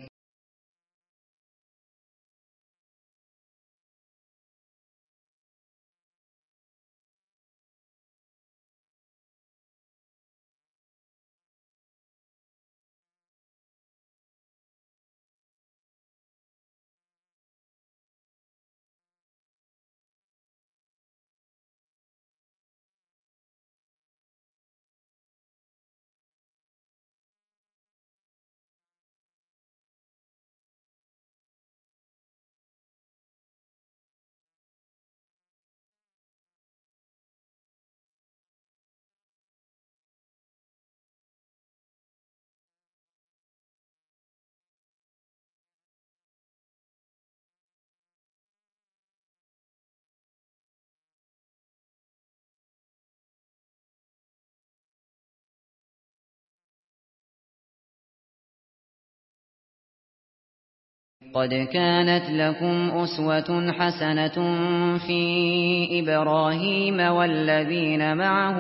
قد كانت لكم أسوة حسنة في إبراهيم والذين معه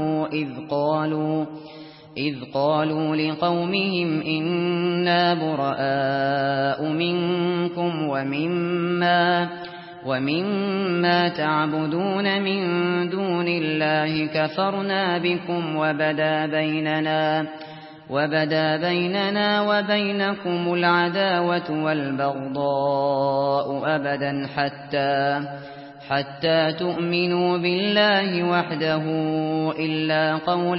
إذ قالوا لقومهم إنا براء منكم ومما تعبدون من دون الله كفرنا بكم وبدا بيننا وبينكم العداوة والبغضاء أبدا حتى تؤمنوا بالله وحده إلا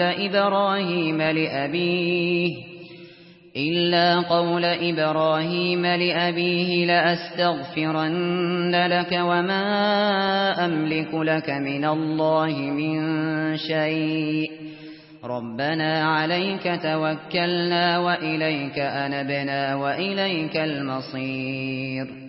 قول إبراهيم لأبيه لأستغفرن لك وما أملك لك من الله من شيء ربنا عليك توكلنا وإليك أنبنا وإليك المصير.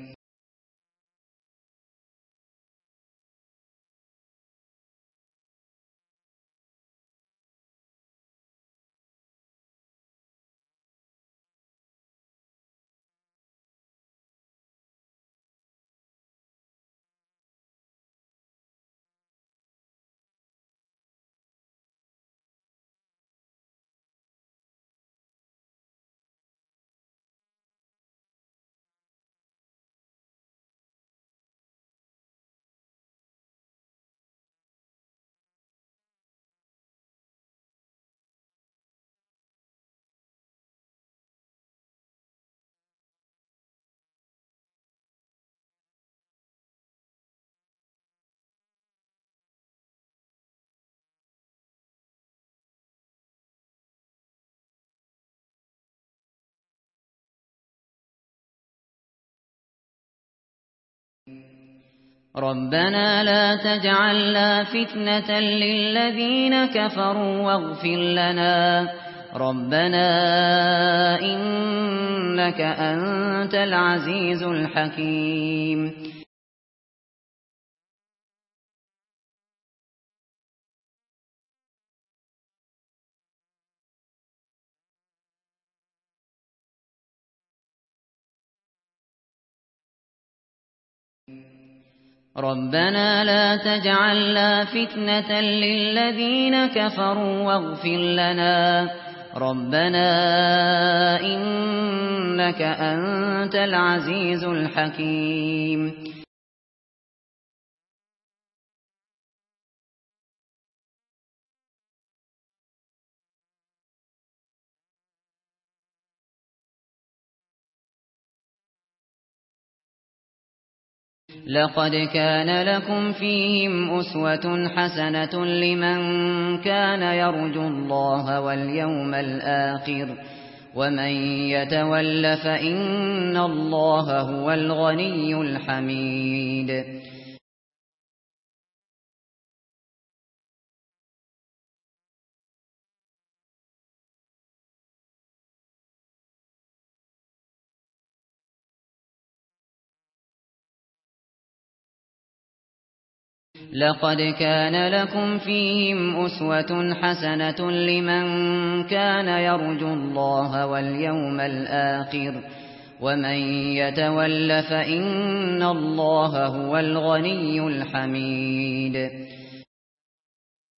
ربنا لا تجعلنا فتنة للذين كفروا واغفر لنا ربنا إنك أنت العزيز الحكيم. ربنا لا تجعلنا فتنة للذين كفروا واغفر لنا ربنا إنك أنت العزيز الحكيم. لقد كان لكم فيهم أسوة حسنة لمن كان يرجو الله واليوم الآخر ومن يتول فإن الله هو الغني الحميد. لقد كان لكم فيهم أسوة حسنة لمن كان يرجو الله واليوم الآخر ومن يتول فإن الله هو الغني الحميد.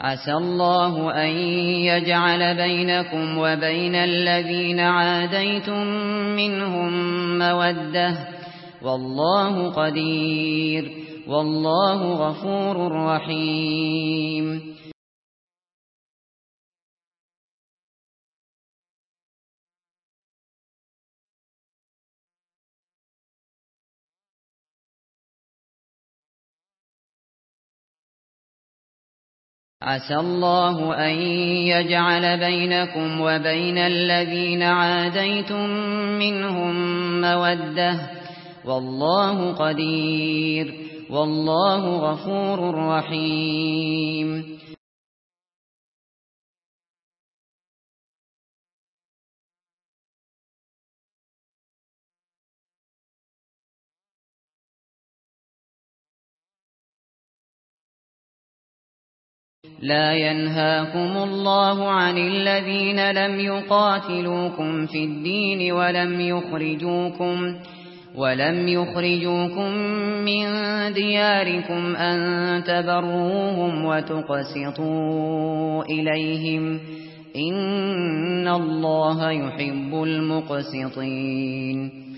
عسى الله أن يجعل بينكم وبين الذين عاديتم منهم مودة والله قدير والله غفور رحيم عسى الله أن يجعل بينكم وبين الذين عاديتم منهم مودة والله قدير والله غفور رحيم لا ينهاكم الله عن الذين لم يقاتلوكم في الدين ولم يخرجوكم من دياركم أن تبروهم وتقسطوا إليهم إن الله يحب المقسطين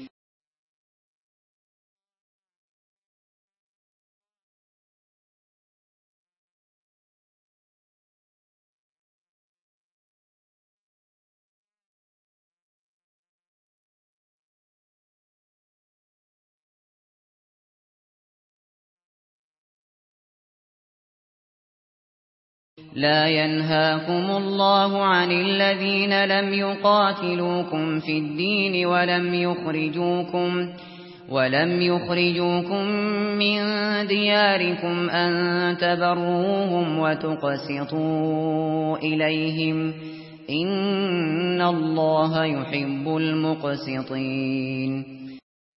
لا ينهاكم الله عن الذين لم يقاتلوكم في الدين ولم يخرجوكم من دياركم أن تبروهم وتقسطوا إليهم إن الله يحب المقسطين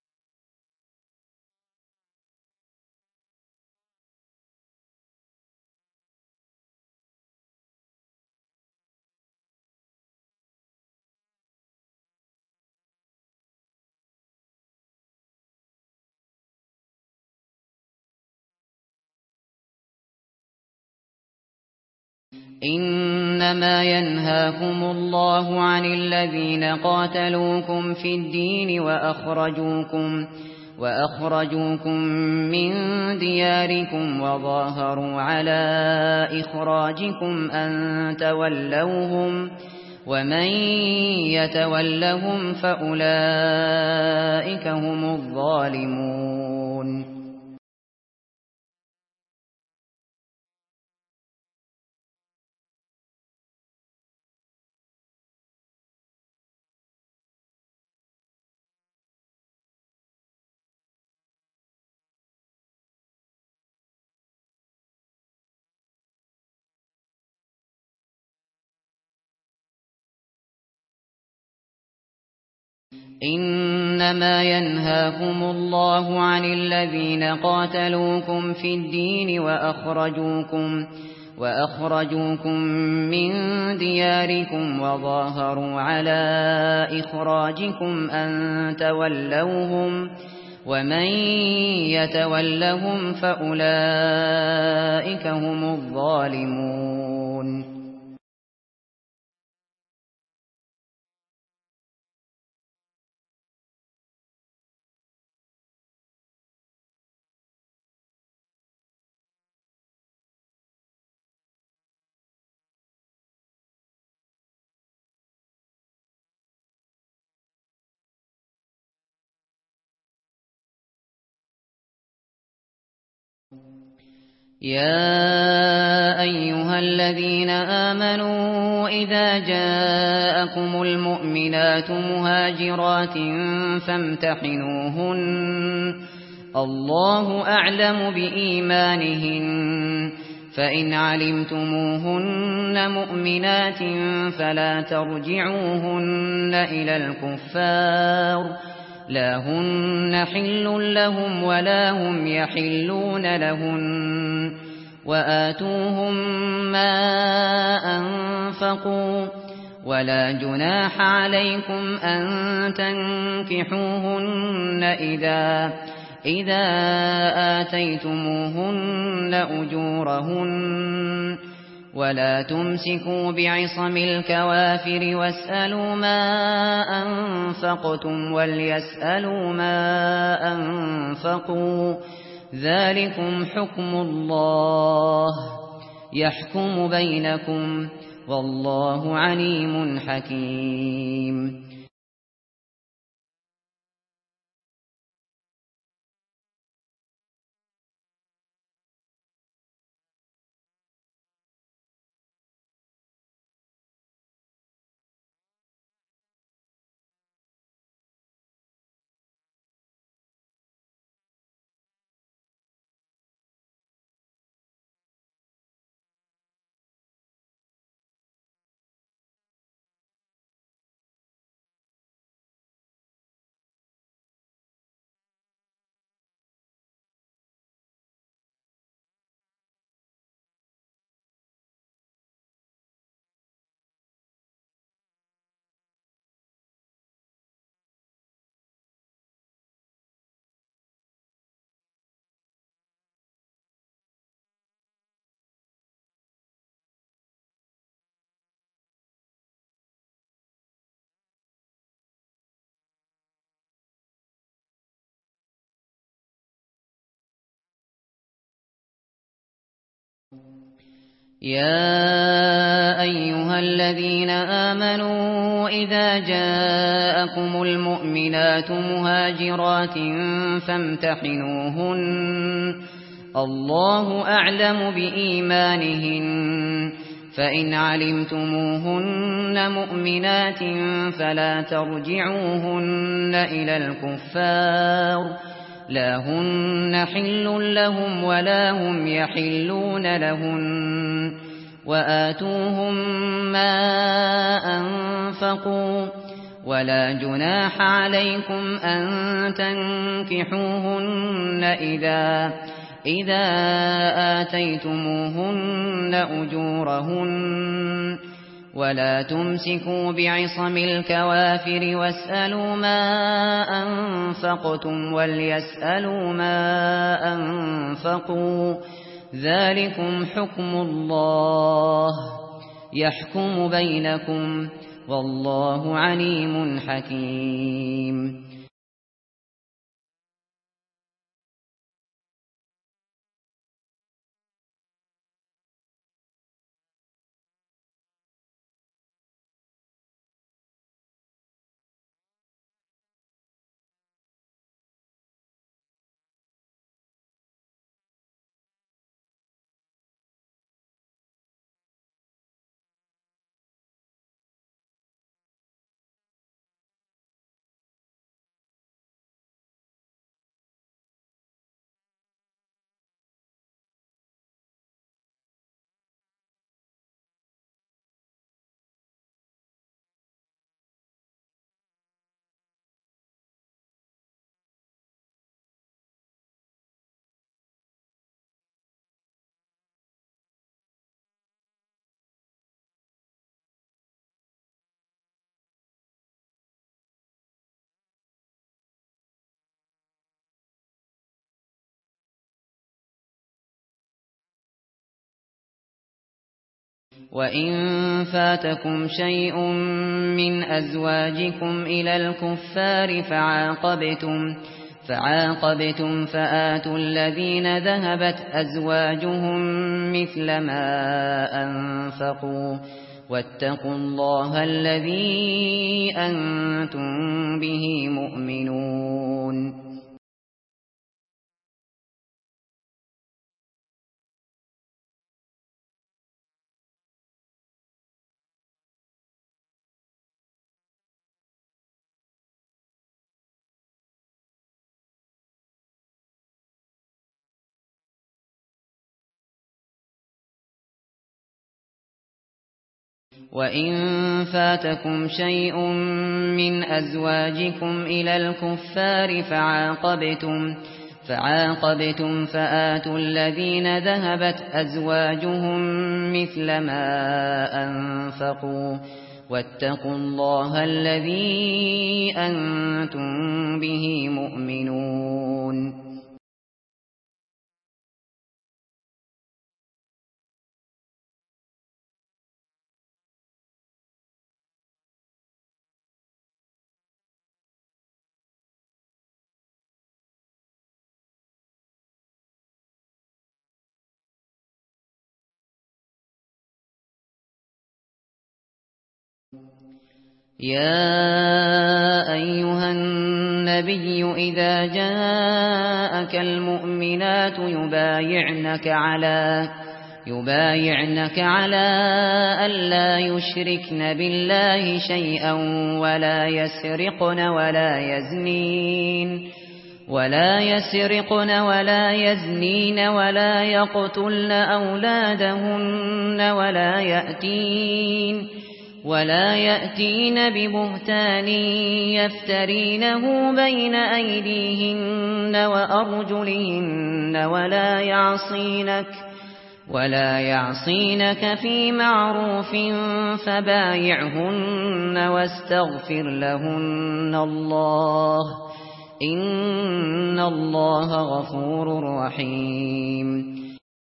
إنما ينهاكم الله عن الذين قاتلوكم في الدين وأخرجوكم من دياركم وظاهروا على إخراجكم أن تولوهم ومن يتولهم فأولئك هم الظالمون إنما ينهاكم الله عن الذين قاتلوكم في الدين وأخرجوكم من دياركم وظاهروا على إخراجكم أن تولوهم ومن يتولهم فأولئك هم الظالمون يا أيها الذين آمنوا إذا جاءكم المؤمنات مهاجرات فامتحنوهن الله أعلم بإيمانهن فإن علمتموهن مؤمنات فلا ترجعوهن إلى الكفار لا هن حل لهم ولا هم يحلون لهن وآتوهم ما أنفقوا ولا جناح عليكم أن تنكحوهن إذا آتيتموهن أجورهن ولا تمسكوا بعصم الكوافر واسألوا ما أنفقتم وليسألوا ما أنفقوا ذلكم حكم الله يحكم بينكم والله عليم حكيم. يا أيها الذين آمنوا إذا جاءكم المؤمنات مهاجرات فامتحنوهن الله أعلم بإيمانهن فإن علمتموهن مؤمنات فلا ترجعوهن إلى الكفار لا هن حل لهم ولا هم يحلون لهن وآتوهم ما أنفقوا ولا جناح عليكم أن تنكحوهن إذا آتيتموهن أجورهن ولا تمسكوا بعصم الكوافر واسألوا ما أنفقتم وليسألوا ما أنفقوا ذلكم حكم الله يحكم بينكم والله عليم حكيم. وإن فاتكم شيء من أزواجكم إلى الكفار فعاقبتم فآتوا الذين ذهبت أزواجهم مثل ما أنفقوا واتقوا الله الذي أنتم به مؤمنون. وإن فاتكم شيء من أزواجكم إلى الكفار فعاقبتم فآتوا الذين ذهبت أزواجهم مثل ما أنفقوا واتقوا الله الذي أنتم به مؤمنون. يا أيها النبي إذا جاءك المؤمنات يبايعنك على ألا يشركن بالله شيئا ولا يسرقن ولا يزنين ولا يقتلن أولادهن ولا يأتين ببهتان يفترينه بين أيديهن وأرجلهن ولا يعصينك في معروف فبايعهن واستغفر لهن الله إن الله غفور رحيم.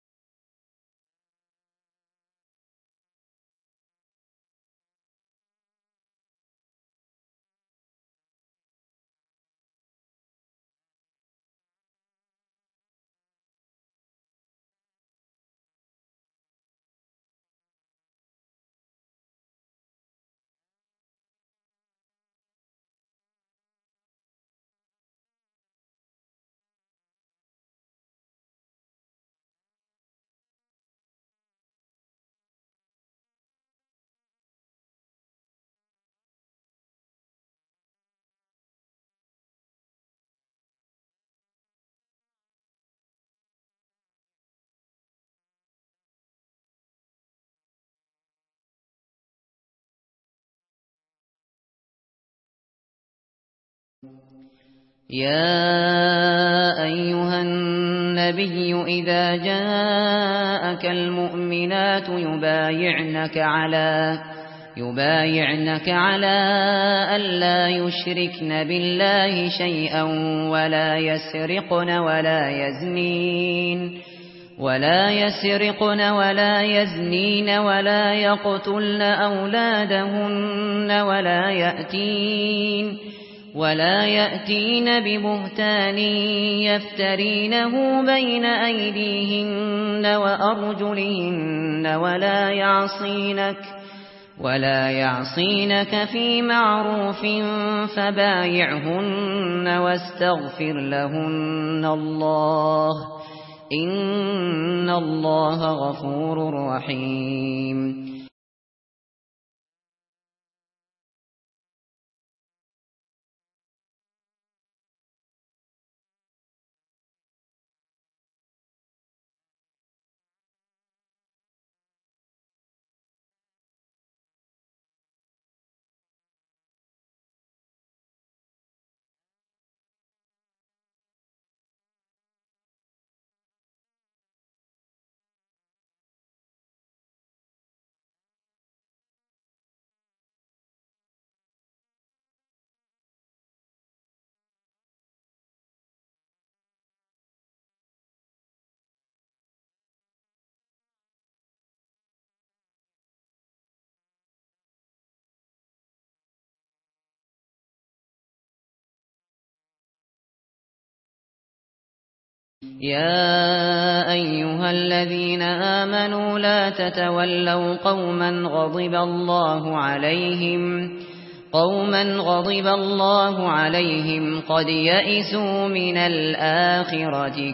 يا أيها النبي إذا جاءك المؤمنات يبايعنك على ألا يشركن بالله شيئا ولا يسرقن ولا يزنين ولا يقتلن أولادهن ولا يأتين ببهتان يفترينه بين أيديهن وأرجلهن ولا يعصينك في معروف فبايعهن واستغفر لهن الله إن الله غفور رحيم. يا أيها الذين آمنوا لا تتولوا قوما غضب الله عليهم قد يئسوا من الآخرة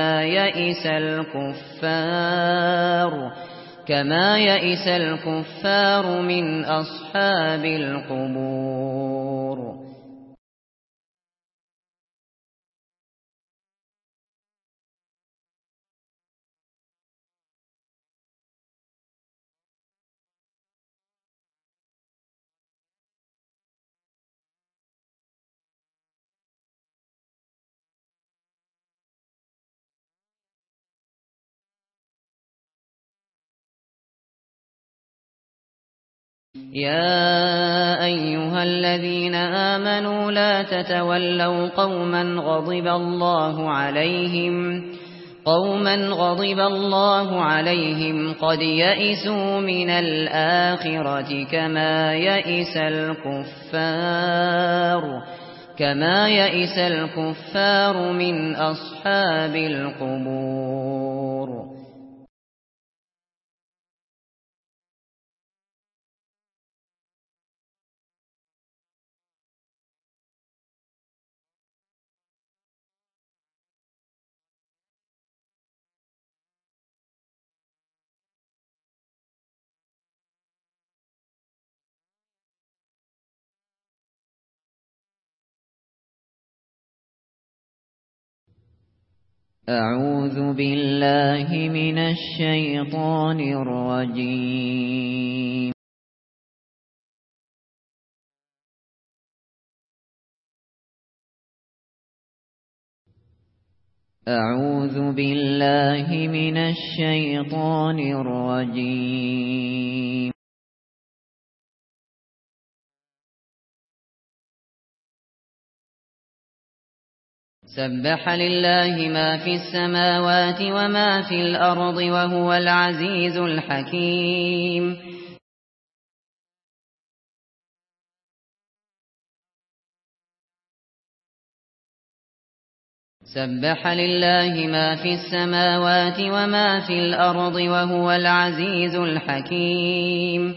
كما يئس الكفار من أصحاب القبور. يا أيها الذين آمنوا لا تتولوا قوما غضب الله عليهم قد يئسوا من الآخرة كما يئس الكفار من أصحاب القبور. أعوذ بالله من الشيطان الرجيم. أعوذ بالله من الشيطان الرجيم. سبح لله ما في السماوات وما في الأرض وهو العزيز الحكيم. سبح لله ما في السماوات وما في الأرض وهو العزيز الحكيم.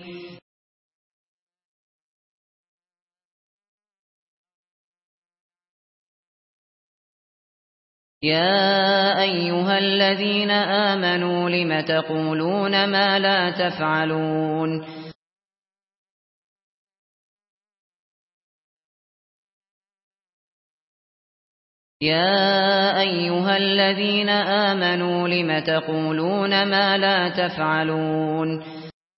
يا أيها الذين آمنوا لم تقولون ما لا تفعلون. يا أيها الذين آمنوا لم تقولون ما لا تفعلون.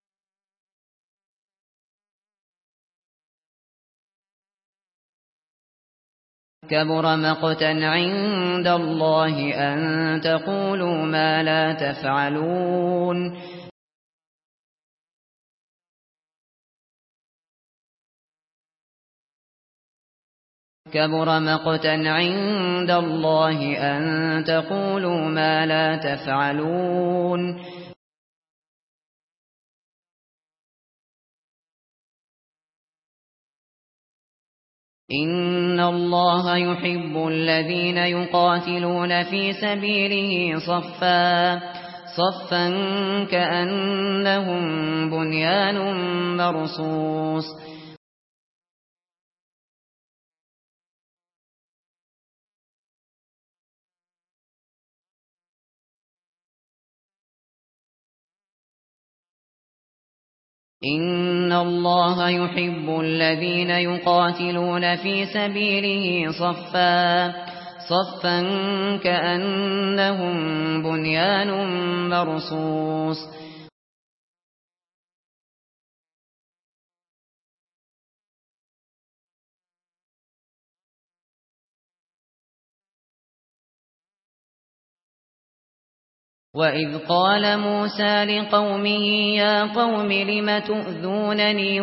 كبر مقتا عند الله أن تقولوا ما لا تفعلون. كبر مقتا عند الله أن تقولوا ما لا تفعلون. إن الله يحب الذين يقاتلون في سبيله صفا كأنهم بنيان مرصوص. إن الله يحب الذين يقاتلون في سبيله صفا كأنهم بنيان مرصوص. وإذ قال موسى لقومه يا قوم لم تؤذونني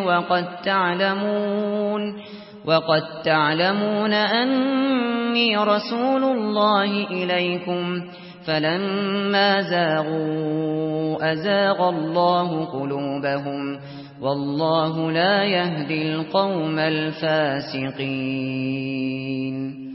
وقد تعلمون أني رسول الله إليكم فلما زاغوا أزاغ الله قلوبهم والله لا يهدي القوم الفاسقين.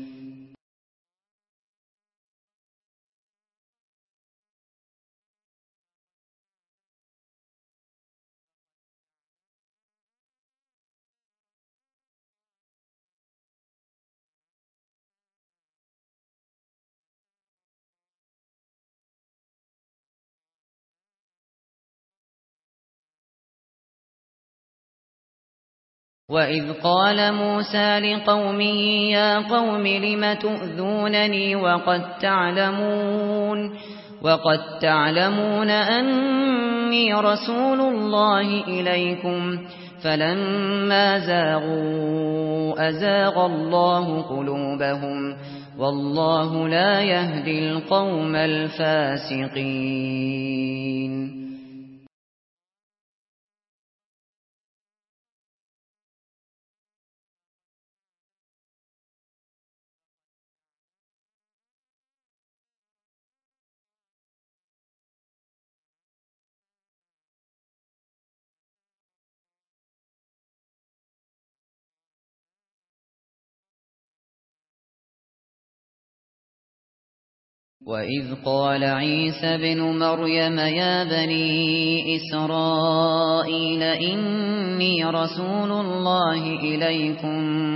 وإذ قال موسى لقومه يا قوم لم تؤذونني وقد تعلمون أني رسول الله إليكم فلما زاغوا أزاغ الله قلوبهم والله لا يهدي القوم الفاسقين. وإذ قال عيسى بن مريم يا بني إسرائيل إني رسول الله إليكم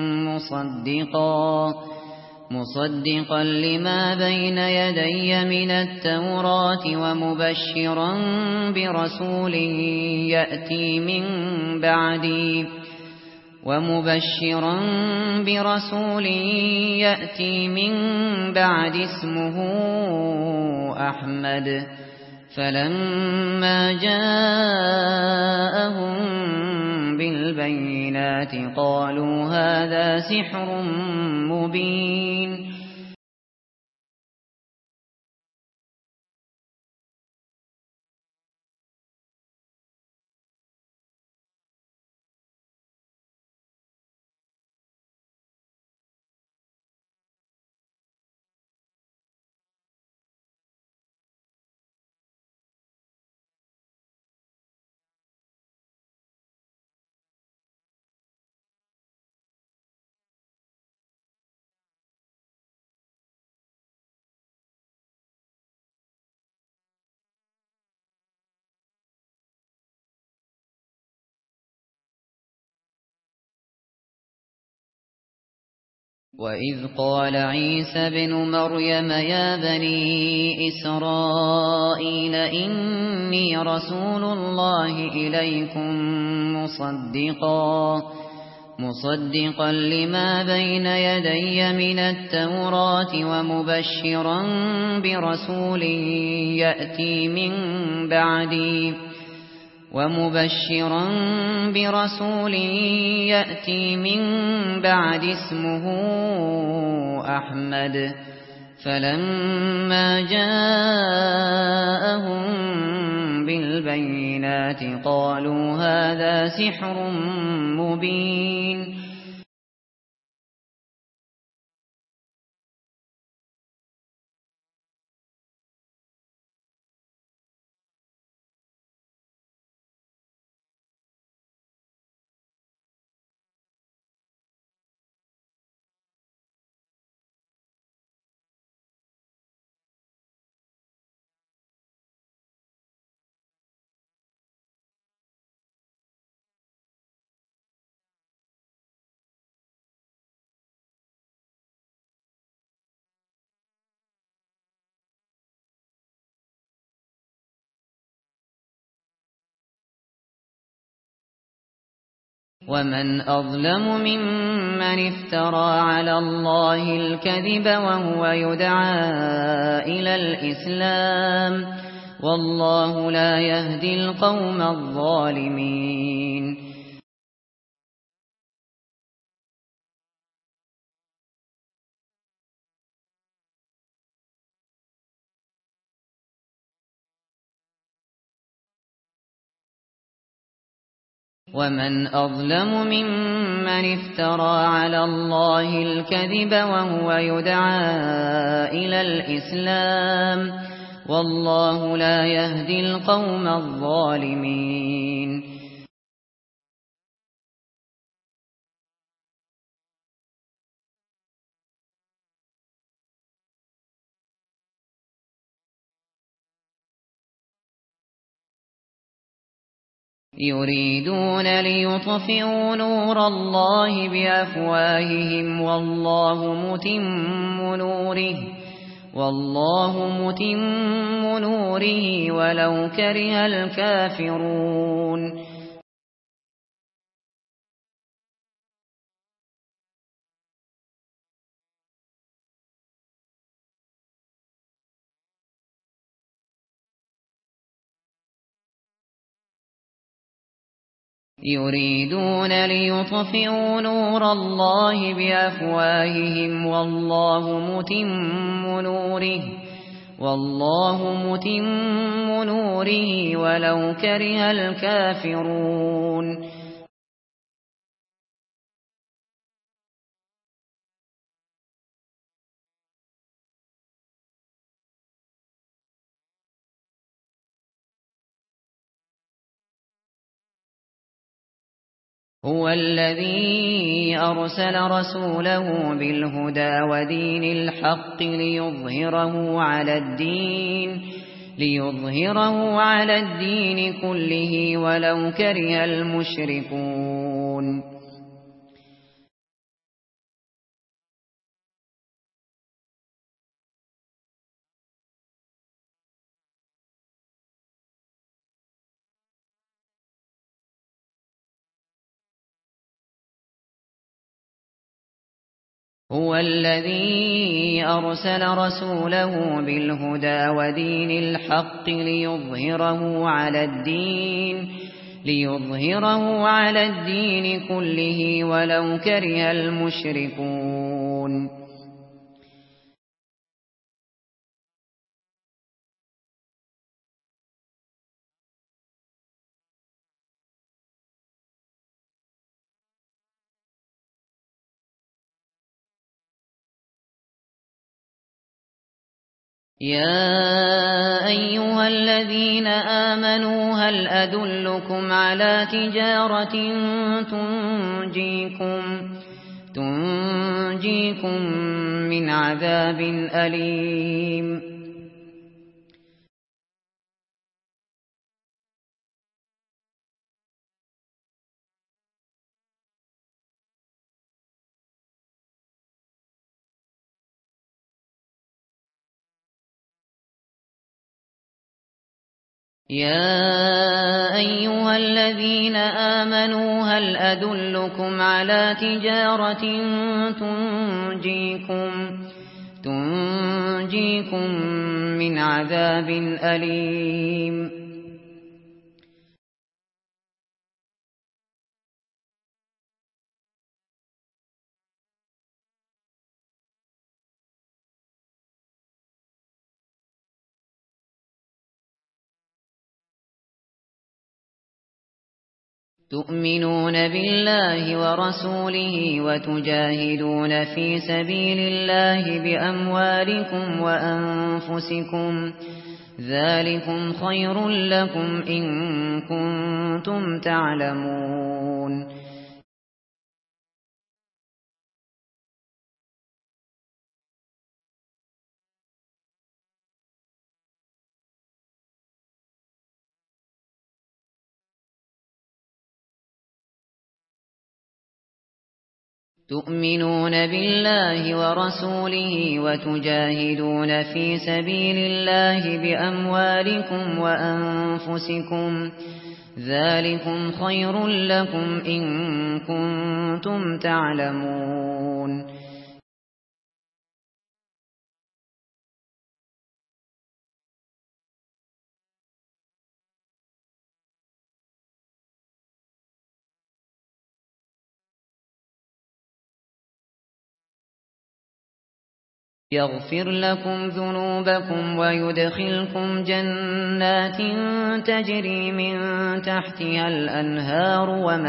مصدقا لما بين يدي من التوراة ومبشرا برسول يأتي من بعدي ومبشرا برسول يأتي من بعد اسمه أحمد. فلما جاءهم بالبينات قالوا هذا سحر مبين. وَإِذْ قَالَ عِيسَى ابْنُ مَرْيَمَ يَا بَنِي إِسْرَائِيلَ إِنِّي رَسُولُ اللَّهِ إِلَيْكُمْ مُصَدِّقًا لِمَا بَيْنَ يَدَيَّ مِنَ التَّوْرَاةِ ومبشرا برسول يأتي من بعد اسمه أحمد. فلما جاءهم بالبينات قالوا هذا سحر مبين. ومن أظلم ممن افترى على الله الكذب وهو يدعى إلى الإسلام، والله لا يهدي القوم الظالمين. ومن أظلم ممن افترى على الله الكذب وهو يدعى إلى الإسلام، والله لا يهدي القوم الظالمين. يريدون ليطفئوا نور الله بأفواههم والله متم نوره ولو كره الكافرون. يريدون ليطفئوا نور الله بأفواههم والله متم نوره ولو كره الكافرون. هو الذي أرسل رسوله بالهدى ودين الحق ليظهره على الدين كله ولو كره المشركون. هو الذي أرسل رسوله بالهدى ودين الحق ليظهره على الدين كله ولو كره المشركون. يا أيها الذين آمنوا هل أدلكم على تجارة تنجيكم من عذاب أليم. يا أيها الذين آمنوا هل أدلكم على تجارة تنجيكم من عذاب أليم. تؤمنون بالله ورسوله وتجاهدون في سبيل الله بأموالكم وأنفسكم ذلكم خير لكم إن كنتم تعلمون. تؤمنون بالله ورسوله وتجاهدون في سبيل الله بأموالكم وأنفسكم ذلكم خير لكم إن كنتم تعلمون. يغفر لكم ذنوبكم ويدخلكم جنات تجري من تحتها الأنهار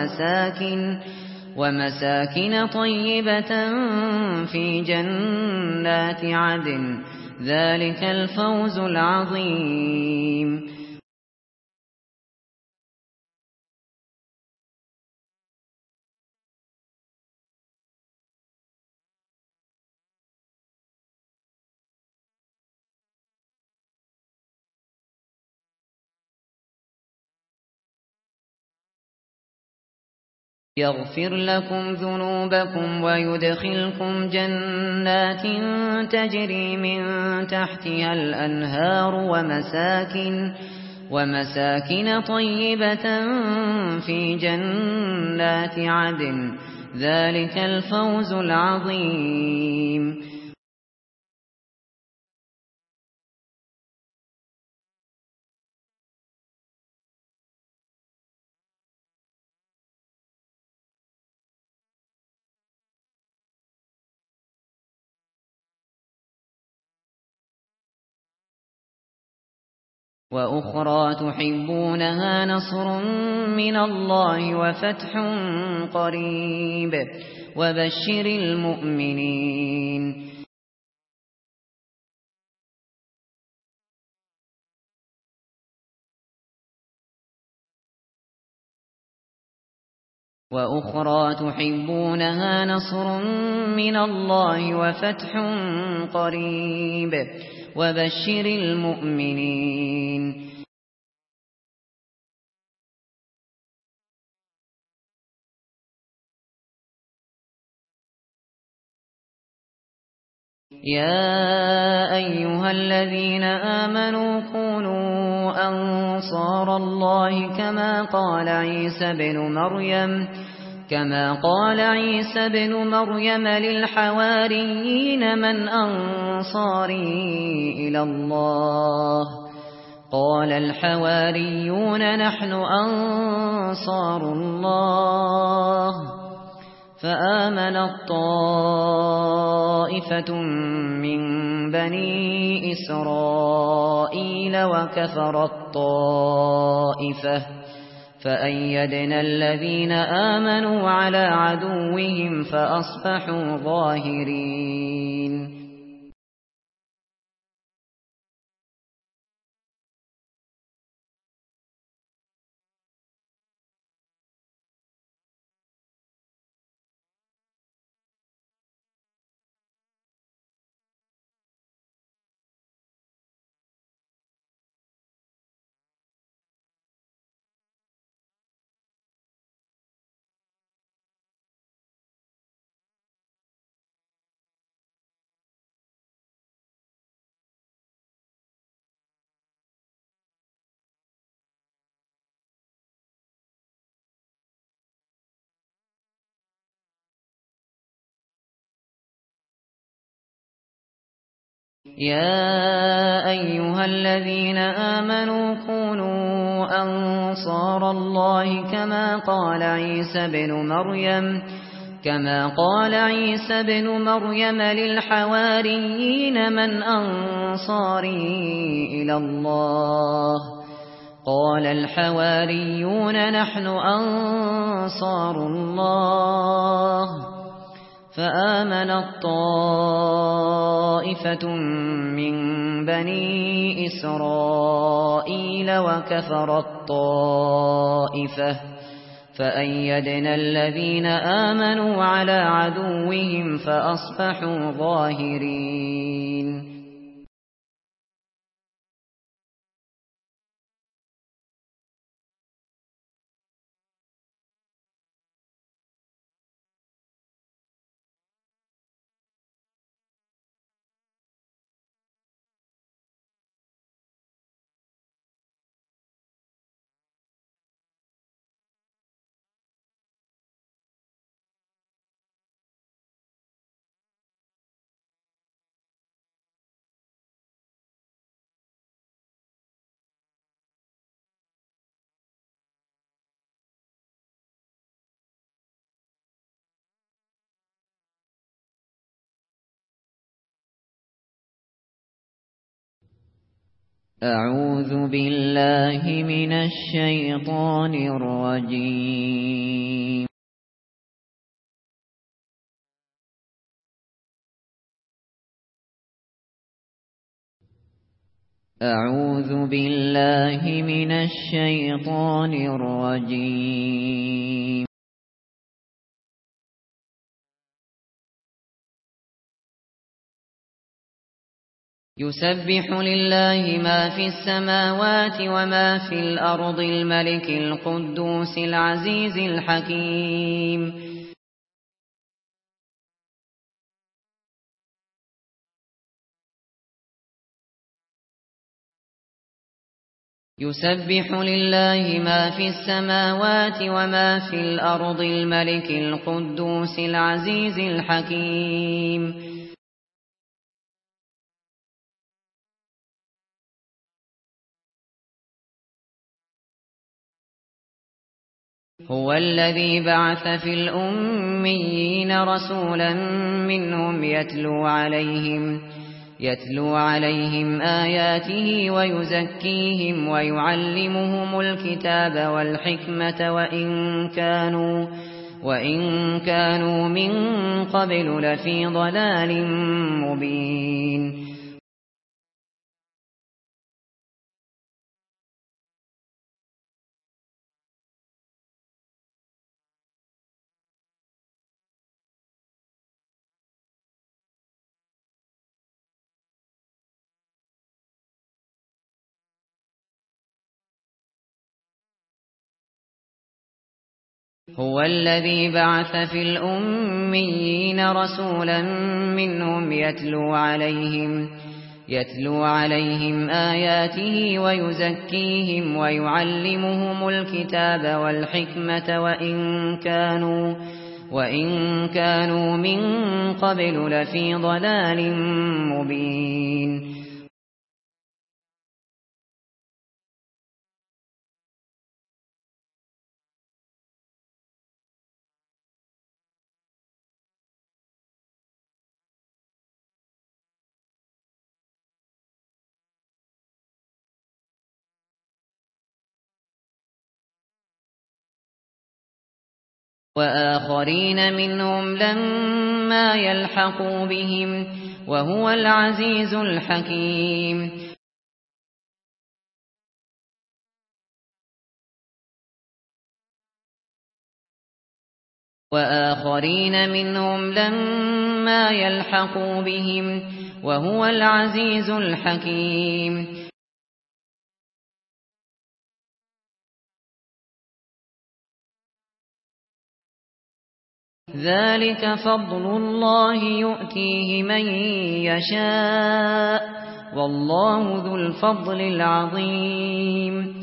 ومساكن طيبة في جنات عدن ذلك الفوز العظيم. يغفر لكم ذنوبكم ويدخلكم جنات تجري من تحتها الأنهار ومساكن طيبة في جنات عدن ذلك الفوز العظيم. وأخرى تحبونها نصر من الله وفتح قريب وبشر المؤمنين. وأخرى تحبونها نصر من الله وفتح قريب وبشر المؤمنين. يا أيها الذين آمنوا كونوا أنصار الله كما قال عيسى ابن مريم كما قال عيسى ابن مريم للحواريين من أنصاري إلى الله قال الحواريون نحن أنصار الله فآمنت طائفة من بني إسرائيل وكفرت طائفة فأيدنا الذين آمنوا على عدوهم فأصبحوا ظاهرين. يا أيها الذين آمنوا كونوا أنصار الله كما قال عيسى بن مريم للحواريين من أنصاري إلى الله قال الحواريون نحن أنصار الله فآمنت طائفة من بني إسرائيل وكفرت طائفة فأيدنا الذين آمنوا على عدوهم فأصبحوا ظاهرين. أعوذ بالله من الشيطان الرجيم. أعوذ بالله من الشيطان الرجيم. يسبح لله ما في السماوات وما في الأرض الملك القدوس العزيز الحكيم. يسبح لله ما في السماوات وما في الأرض الملك القدوس العزيز الحكيم. هو الذي بعث في الأميين رسولا منهم يتلو عليهم آياته ويزكيهم ويعلمهم الكتاب والحكمة وإن كانوا من قبل لفي ضلال مبين. هو الذي بعث في الأميين رسولا منهم يتلو عليهم آياته ويزكيهم ويعلمهم الكتاب والحكمة وإن كانوا من قبل لفي ضلال مبين. وآخرين منهم لما يلحقوا بهم وهو العزيز الحكيم. وآخرين منهم لما يلحقوا بهم وهو العزيز الحكيم. ذلك فضل الله يؤتيه من يشاء والله ذو الفضل العظيم.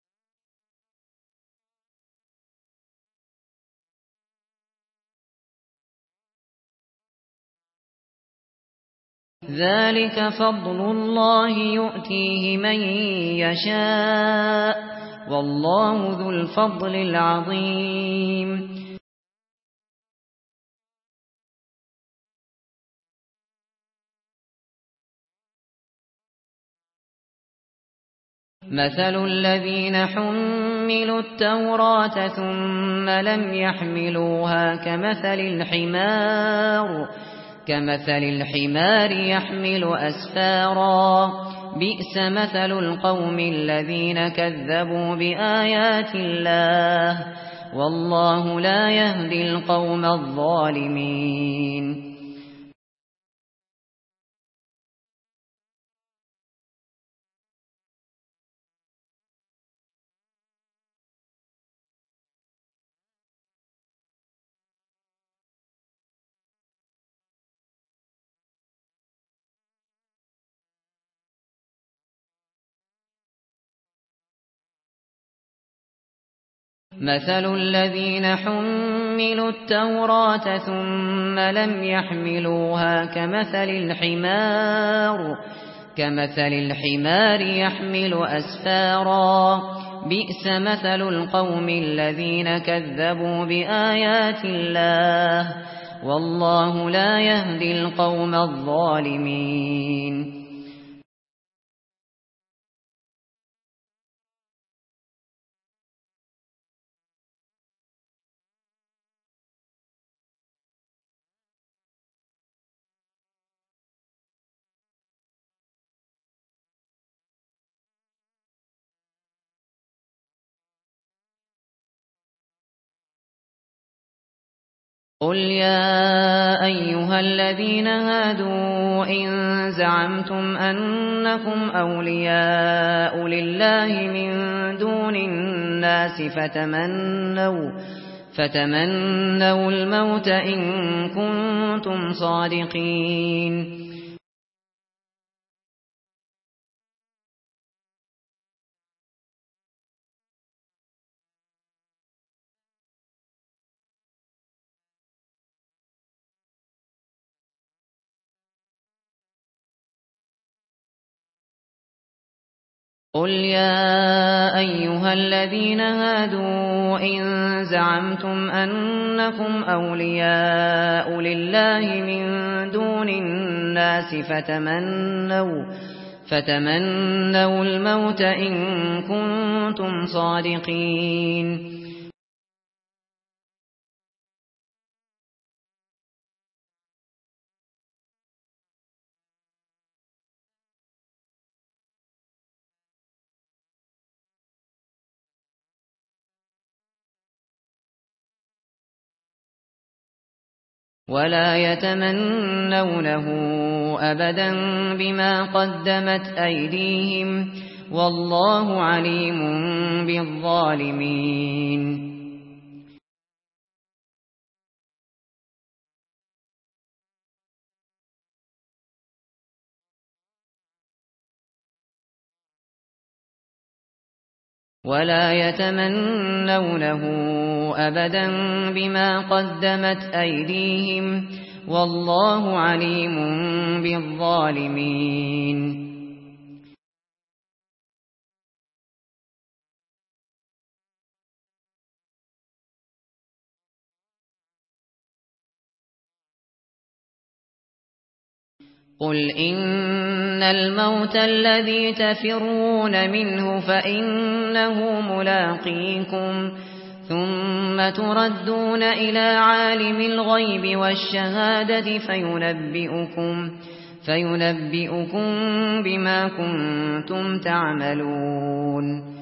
ذلك فضل الله يؤتيه من يشاء والله ذو الفضل العظيم. مثل الذين حملوا التوراة ثم لم يحملوها كمثل الحمار يحمل أسفارا بئس مثل القوم الذين كذبوا بآيات الله والله لا يهدي القوم الظالمين. مثل الذين حملوا التوراة ثم لم يحملوها كمثل الحمار يحمل أسفارا بئس مثل القوم الذين كذبوا بآيات الله والله لا يهدي القوم الظالمين. قل يا أيها الذين هادوا إن زعمتم أنكم أولياء لله من دون الناس فتمنوا الموت إن كنتم صادقين. قل يا أيها الذين هادوا إن زعمتم أنكم أولياء لله من دون الناس فتمنوا الموت إن كنتم صادقين. ولا يتمنونه أبدا بما قدمت أيديهم والله عليم بالظالمين. ولا يتمنونه أبدا بما قدمت أيديهم والله عليم بالظالمين. قل إن الموت الذي تفرون منه فإنه ملاقيكم ثم تردون إلى عالم الغيب والشهادة فينبئكم بما كنتم تعملون.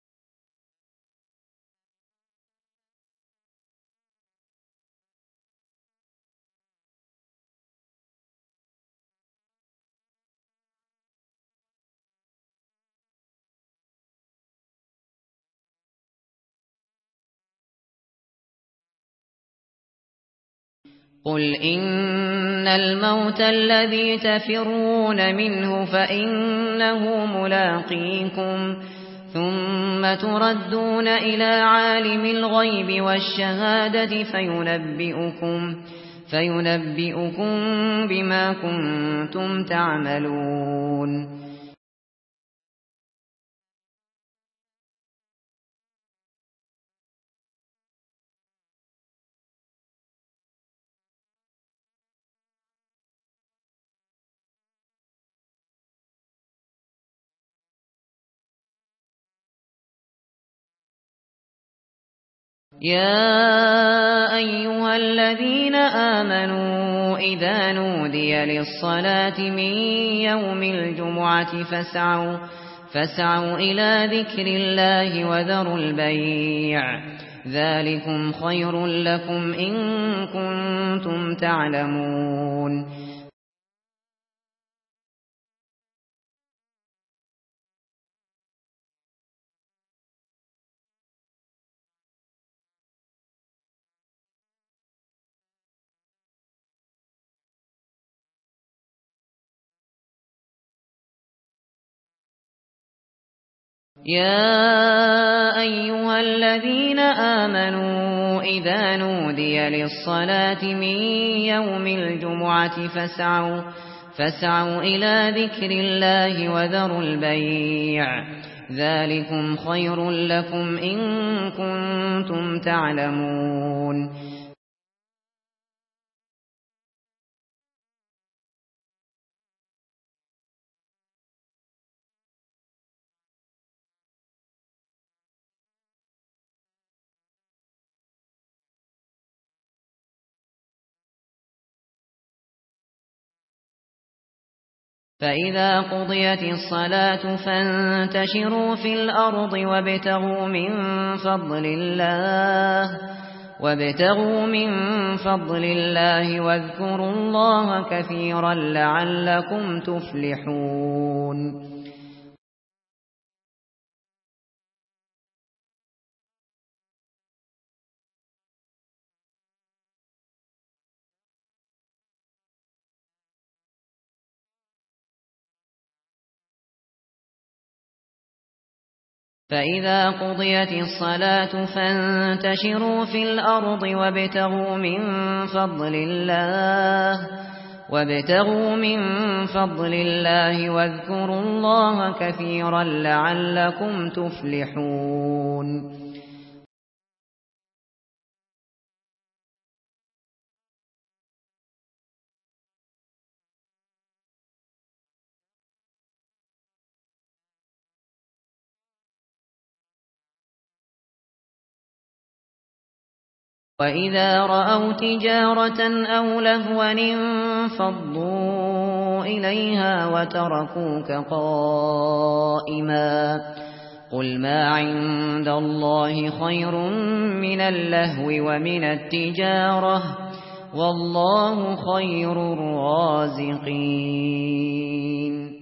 قل إن الموت الذي تفرون منه فإنه ملاقيكم ثم تردون إلى عالم الغيب والشهادة فينبئكم بما كنتم تعملون. يا أيها الذين آمنوا إذا نودي للصلاة من يوم الجمعة فاسعوا إلى ذكر الله وذروا البيع ذلكم خير لكم إن كنتم تعلمون. يا أيها الذين آمنوا إذا نودي للصلاة من يوم الجمعة فاسعوا إلى ذكر الله وذروا البيع ذلكم خير لكم إن كنتم تعلمون. فإذا قضيت الصلاة فانتشروا في الأرض وابتغوا من فضل الله واذكروا الله كثيرا لعلكم تفلحون. فإذا قضيت الصلاة فانتشروا في الأرض وابتغوا من فضل الله واذكروا الله كثيرا لعلكم تفلحون. وَإِذَا رَأَوْا تِجَارَةً أَوْ لَهْوًا انفَضُّوا إِلَيْهَا وَتَرَكُوكَ قَائِمًا ۚ قُلْ مَا عِندَ اللَّهِ خَيْرٌ مِّنَ اللَّهْوِ وَمِنَ التِّجَارَةِ ۚ وَاللَّهُ خَيْرُ الرَّازِقِينَ.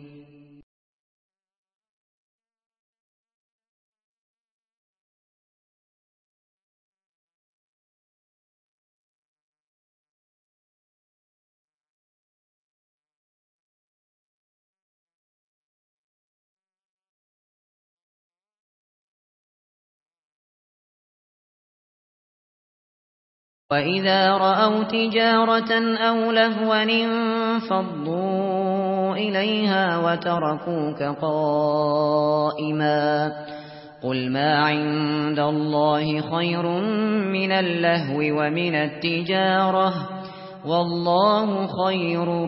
وَإِذَا رَأَوْا تِجَارَةً أَوْ لَهْوًا انفَضُّوا إِلَيْهَا وَتَرَكُوكَ قَائِمًا ۚ قُلْ مَا عِندَ اللَّهِ خَيْرٌ مِّنَ اللَّهْوِ وَمِنَ التِّجَارَةِ ۚ وَاللَّهُ خَيْرُ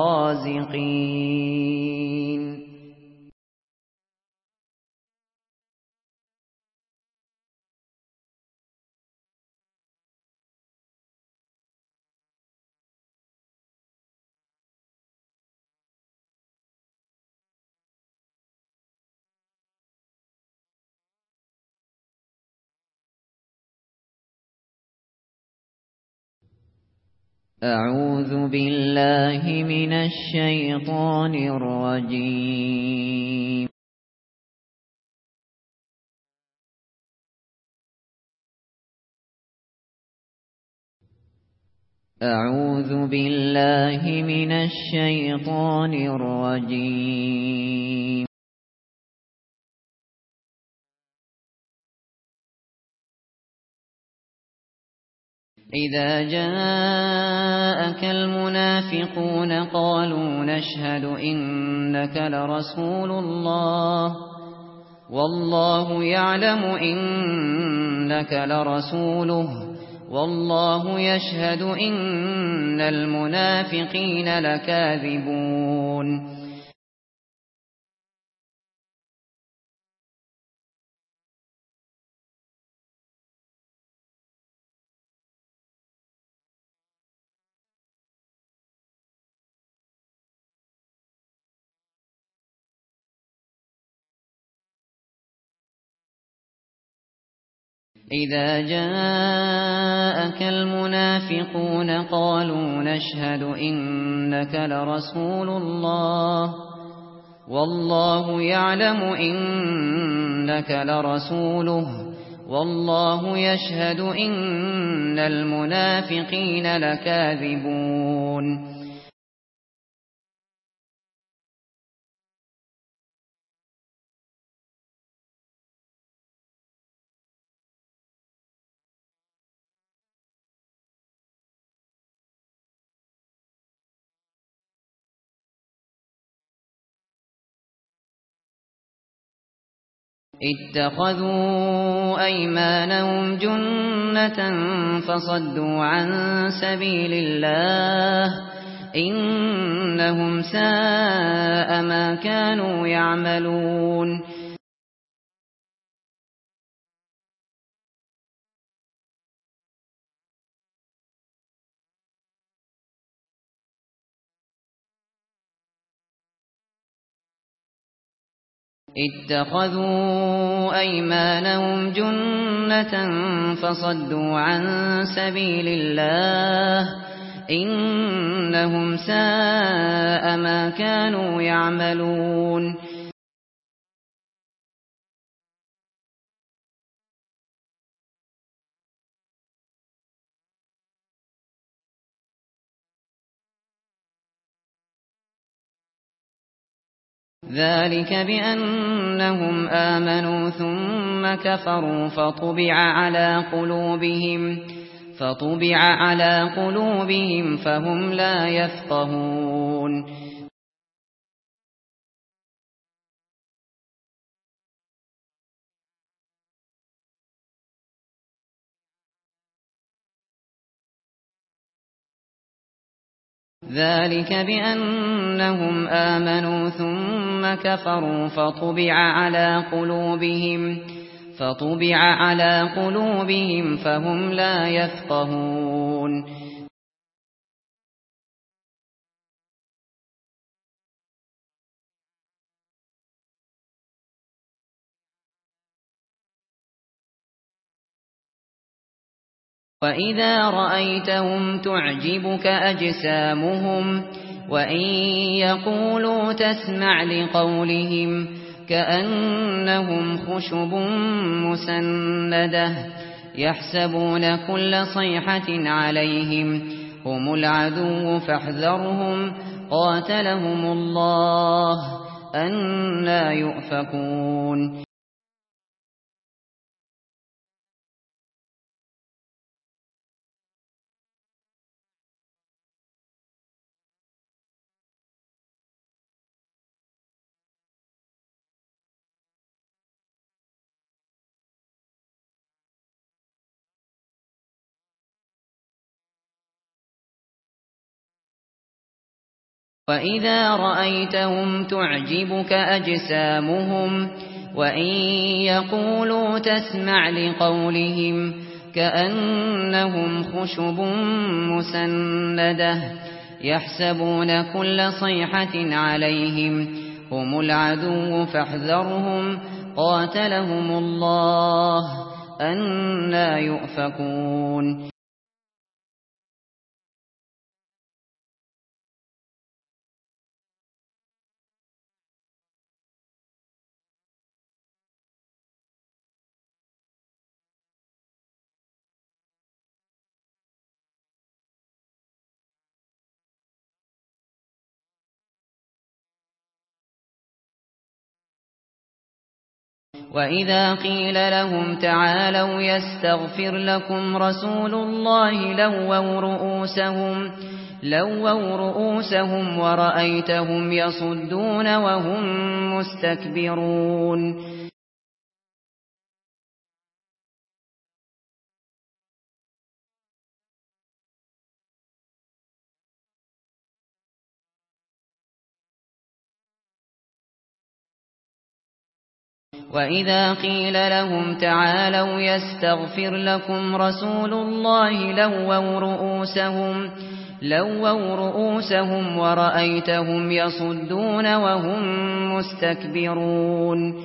الرَّازِقِينَ. أعوذ بالله من الشيطان الرجيم. أعوذ بالله من الشيطان الرجيم. إذا جاءك المنافقون قالوا نشهد إنك لرسول الله والله يعلم إنك لرسوله والله يشهد إن المنافقين لكاذبون. إذا جاءك المنافقون قالوا نشهد إنك لرسول الله والله يعلم إنك لرسوله والله يشهد إن المنافقين لكاذبون. اتخذوا أيمانهم جنة فصدوا عن سبيل الله إنهم ساء ما كانوا يعملون. اتخذوا أيمانهم جنة فصدوا عن سبيل الله إنهم ساء ما كانوا يعملون. ذلك بأنهم آمنوا ثم كفروا فطبع على قلوبهم فهم لا يفقهون. ذلك بأنهم آمنوا ثم كفروا فطبع على قلوبهم فهم لا يفقهون. وَإِذَا رَأَيْتَهُمْ تُعْجِبُكَ أَجْسَامُهُمْ وَإِن يَقُولُوا تَسْمَعْ لِقَوْلِهِمْ كَأَنَّهُمْ خُشُبٌ مُّسَنَّدَةٌ يَحْسَبُونَ كُلَّ صَيْحَةٍ عَلَيْهِمْ هُمُ الْعَدُوُّ فَاحْذَرْهُمْ قَاتَلَهُمُ اللَّهُ أَنَّىٰ يُؤْفَكُونَ. وإذا رأيتهم تعجبك أجسامهم وإن يقولوا تسمع لقولهم كأنهم خشب مسندة يحسبون كل صيحة عليهم هم العدو فاحذرهم قاتلهم الله أنى يؤفكون وإذا قيل لهم تعالوا يستغفر لكم رسول الله لووا رؤوسهم ورأيتهم يصدون وهم مستكبرون وإذا قيل لهم تعالوا يستغفر لكم رسول الله لووا رؤوسهم ورأيتهم يصدون وهم مستكبرون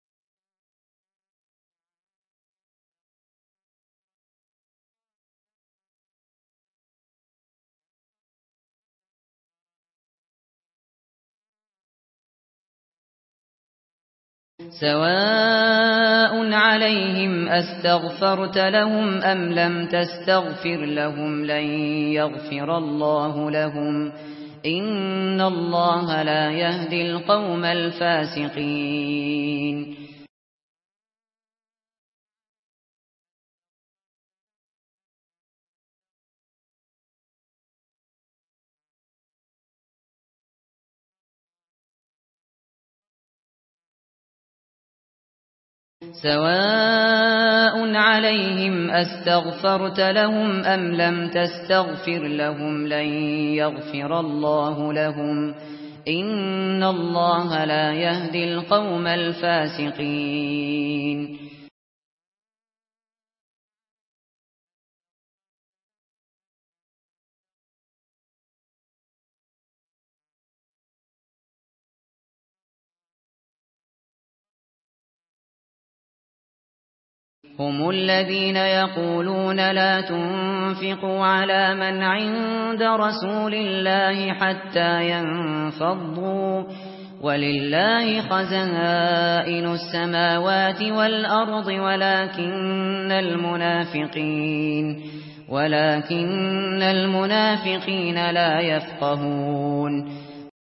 سواء عليهم أستغفرت لهم أم لم تستغفر لهم لن يغفر الله لهم إن الله لا يهدي القوم الفاسقين سواء عليهم أستغفرت لهم أم لم تستغفر لهم لن يغفر الله لهم إن الله لا يهدي القوم الفاسقين هم الذين يقولون لا تنفقوا على من عند رسول الله حتى ينفضوا ولله خزائن السماوات والأرض ولكن المنافقين لا يفقهون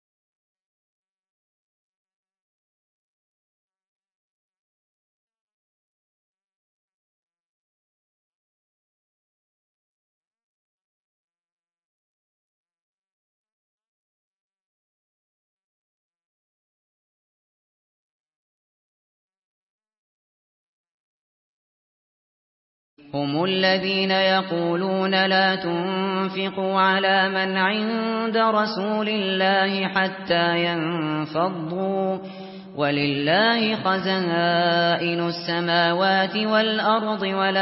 هم الذين يقولون لا تنفقوا على من عند رسول الله حتى ينفضوا ولله خزائن السماوات والأرض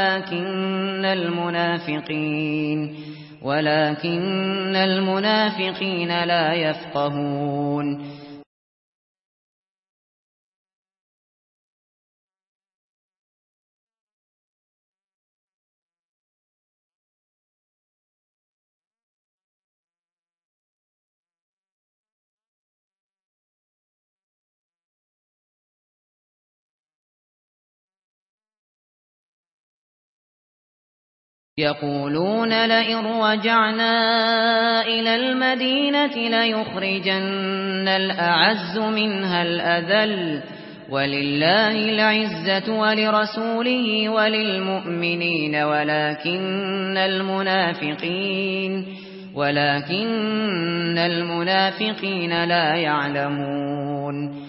ولكن المنافقين لا يفقهون يقولون لئن رجعنا إلى المدينة ليخرجن الأعز منها الأذل ولله العزة ولرسوله وللمؤمنين ولكن المنافقين لا يعلمون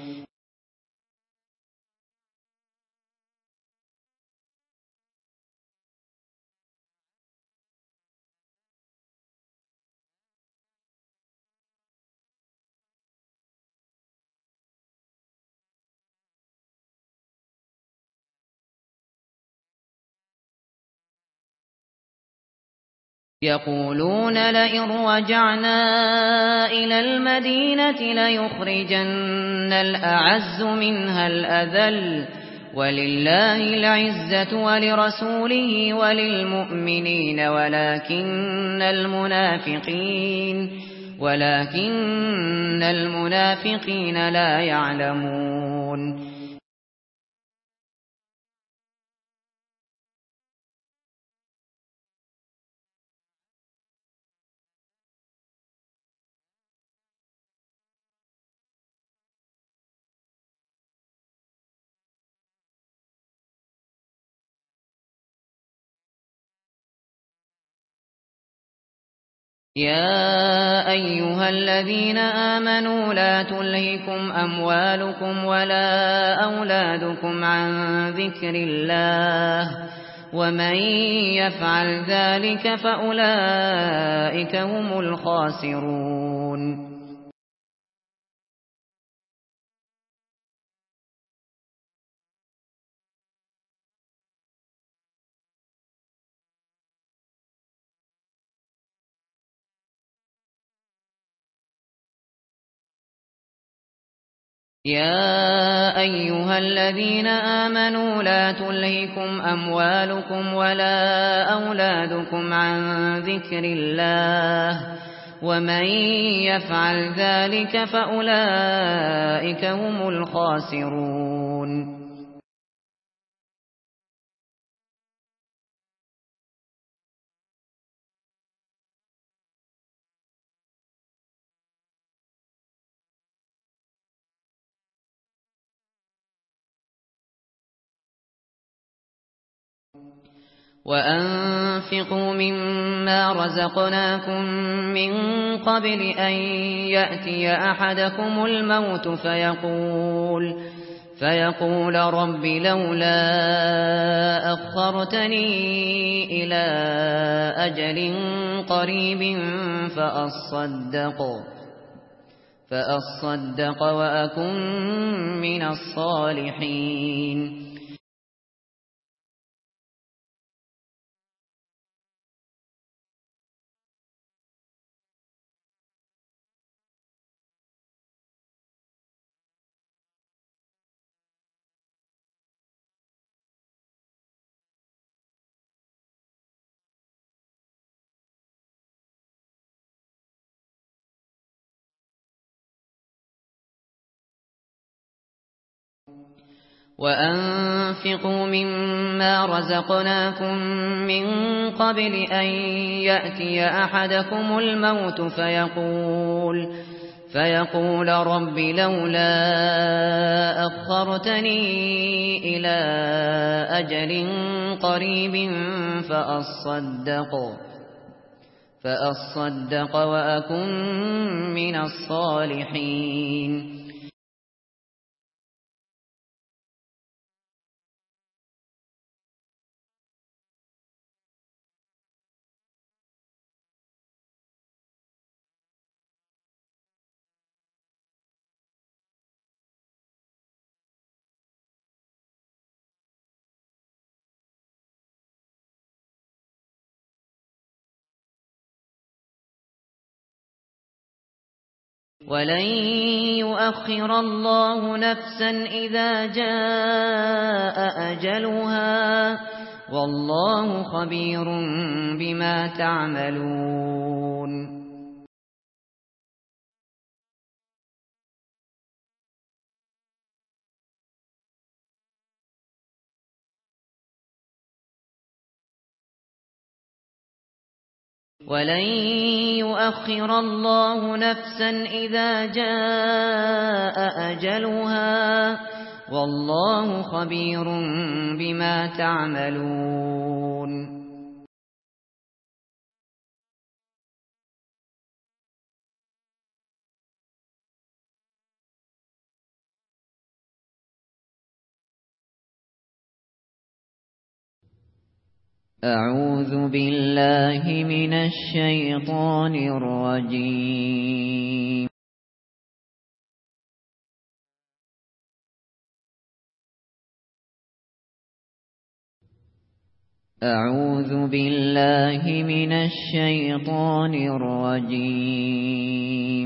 يقولون لئن رجعنا إلى المدينة ليخرجن الأعز منها الأذل ولله العزة ولرسوله وللمؤمنين ولكن المنافقين لا يعلمون. يا أيها الذين آمنوا لا تلهكم أموالكم ولا أولادكم عن ذكر الله ومن يفعل ذلك فأولئك هم الخاسرون. يا أيها الذين آمنوا لا تلهكم أموالكم ولا أولادكم عن ذكر الله ومن يفعل ذلك فأولئك هم الخاسرون. وأنفقوا مما رزقناكم من قبل أن يأتي أحدكم الموت فيقول رب لولا أخرتني إلى أجل قريب فأصدق وأكن من الصالحين. وأنفقوا مما رزقناكم من قبل أن يأتي أحدكم الموت فيقول رب لولا أخرتني إلى أجل قريب فأصدق وأكن من الصالحين. ولن يؤخر الله نفسا إذا جاء أجلها والله خبير بما تعملون. ولن يؤخر الله نفسا إذا جاء أجلها والله خبير بما تعملون. أعوذ بالله من الشيطان الرجيم. أعوذ بالله من الشيطان الرجيم.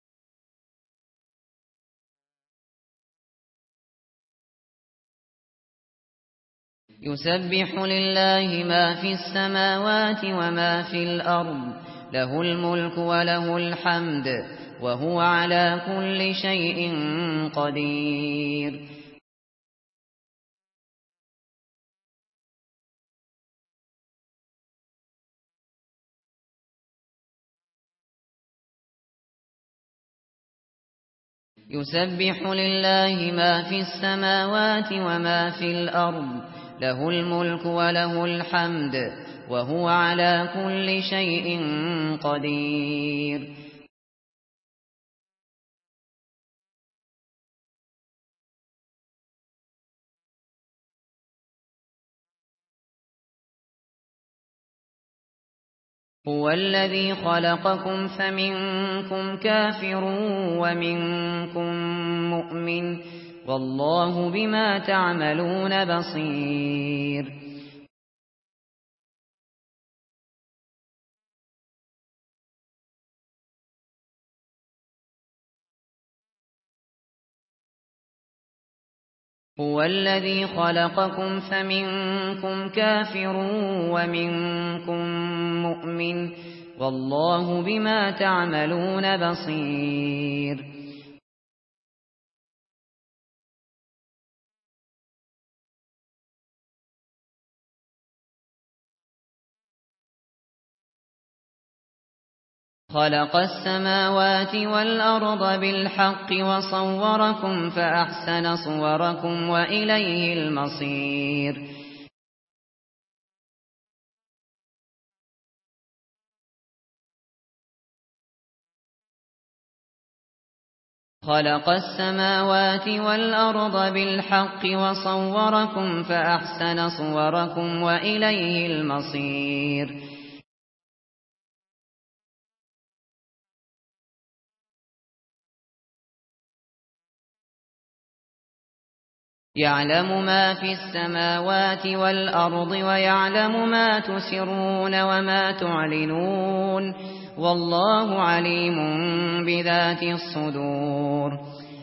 يسبح لله ما في السماوات وما في الأرض، له الملك وله الحمد، وهو على كل شيء قدير. يسبح لله ما في السماوات وما في الأرض، له الملك وله الحمد، وهو على كل شيء قدير. هو الذي خلقكم فمنكم كافر ومنكم مؤمن، والله بما تعملون بصير. هو الذي خلقكم فمنكم كافر ومنكم مؤمن، والله بما تعملون بصير. خلق السماوات والأرض بالحق وصوركم فأحسن صوركم وإليه المصير. خلق السماوات والأرض بالحق وصوركم فأحسن صوركم وإليه المصير. يعلم ما في السماوات والأرض ويعلم ما تسرون وما تعلنون، والله عليم بذات الصدور.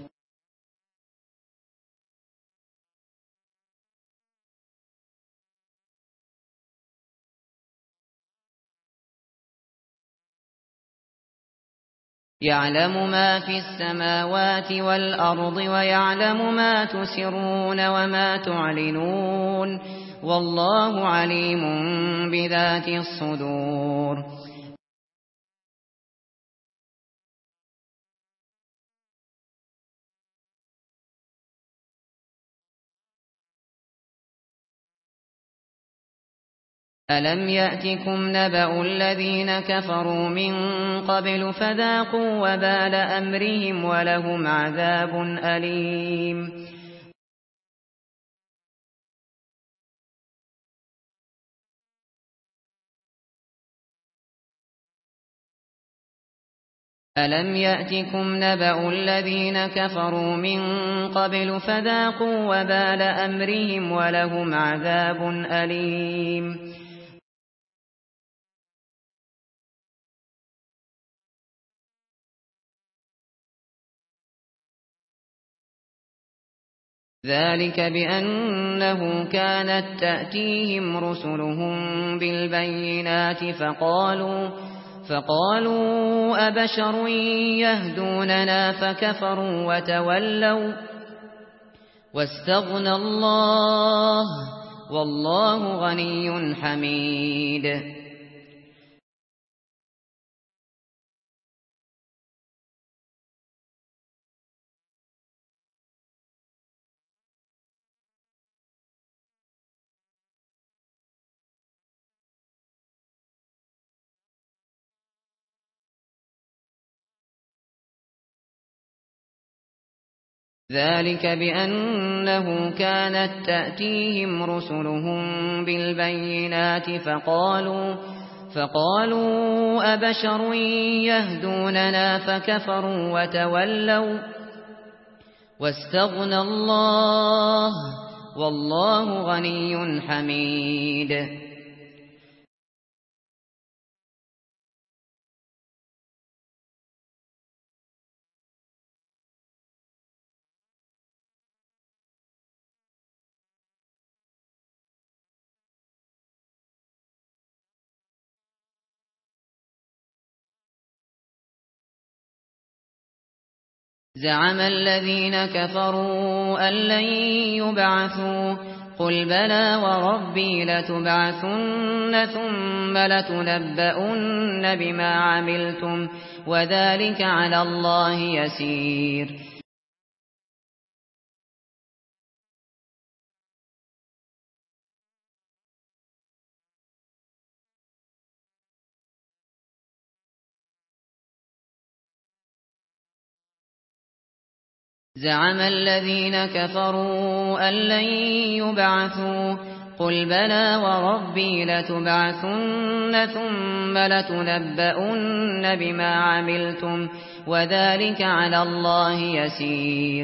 يعلم ما في السماوات والأرض ويعلم ما تسرون وما تعلنون، والله عليم بذات الصدور. ألم يأتكم نبأ الذين كفروا من قبل فذاقوا وبال أمرهم ولهم عذاب أليم. ألم يأتكم نبأ الذين كفروا من قبل فذاقوا وبال أمرهم ولهم عذاب أليم. ذلك بأنه كانت تأتيهم رسلهم بالبينات فقالوا أبشر يهدوننا فكفروا وتولوا واستغنى الله والله غني حميد. ذلك بأنه كانت تأتيهم رسلهم بالبينات فقالوا أبشر يهدوننا فكفروا وتولوا واستغنى الله والله غني حميد. زعم الذين كفروا أن لن يبعثوا قل بلى وربي لتبعثن ثم لتنبؤن بما عملتم وذلك على الله يسير. زعم الذين كفروا أن لن يبعثوا قل بلى وربي لتبعثن ثم لتنبؤن بما عملتم وذلك على الله يسير.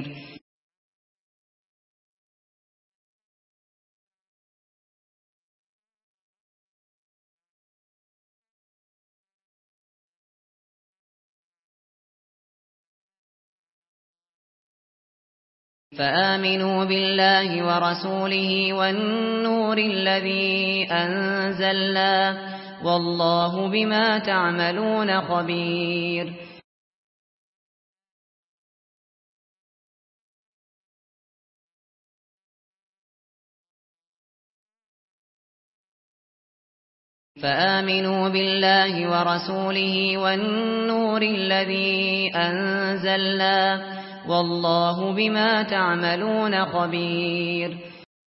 فآمنوا بالله ورسوله والنور الذي أنزلنا والله بما تعملون خبير. فآمنوا بالله ورسوله والنور الذي أنزلنا والله بما تعملون خبير.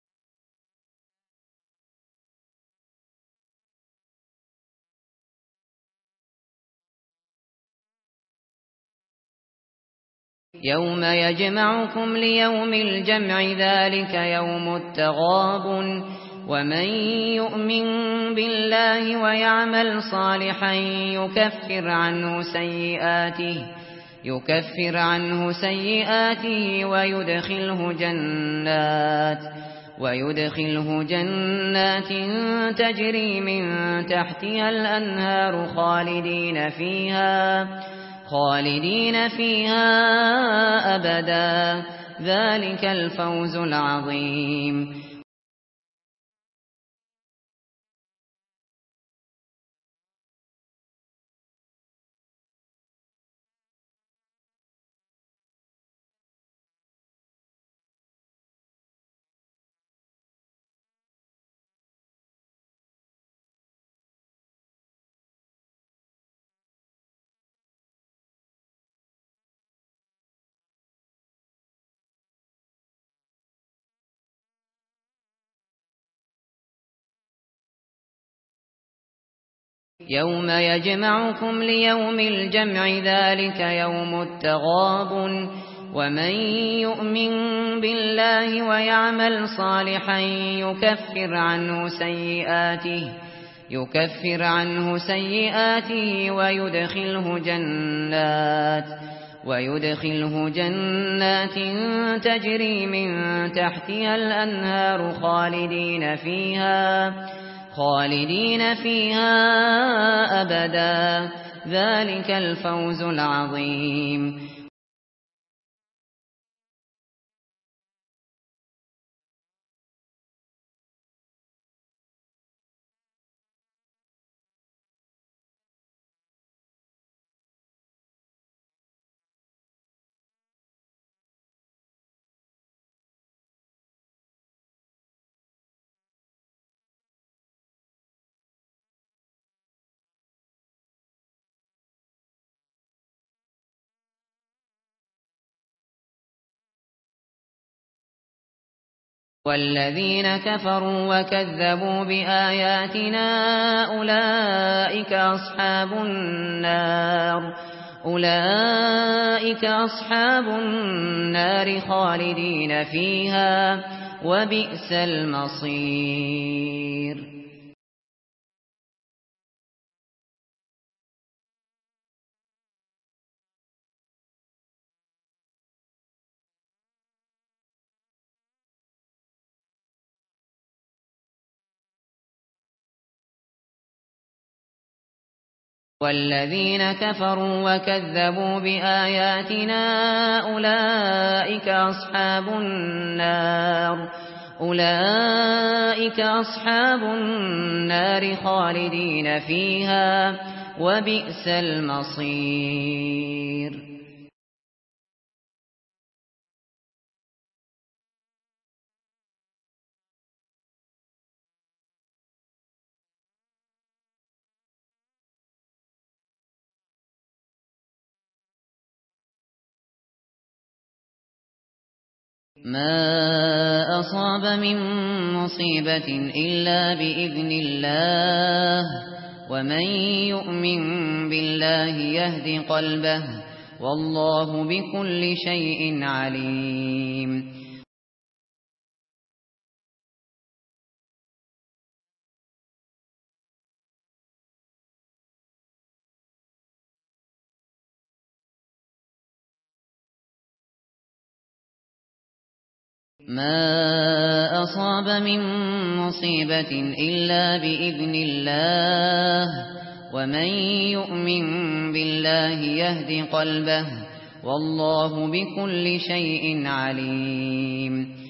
يوم يجمعكم ليوم الجمع ذلك يوم التغابن ومن يؤمن بالله ويعمل صالحا يكفر عنه سيئاته ويدخله جنات تجري من تحتها الأنهار خالدين فيها أبدا ذلك الفوز العظيم. يوم يجمعكم ليوم الجمع ذلك يوم التغابن ومن يؤمن بالله ويعمل صالحا يكفر عنه سيئاته ويدخله جنات تجري من تحتها الأنهار خالدين فيها أبدا ذلك الفوز العظيم. والذين كفروا وكذبوا بآياتنا أولئك أصحاب النار خالدين فيها وبئس المصير. والذين كفروا وكذبوا بآياتنا أولئك أصحاب النار خالدين فيها وبئس المصير. ما أصاب من مصيبة إلا بإذن الله ومن يؤمن بالله يهد قلبه والله بكل شيء عليم. ما أصاب من مصيبة إلا بإذن الله ومن يؤمن بالله يهد قلبه والله بكل شيء عليم.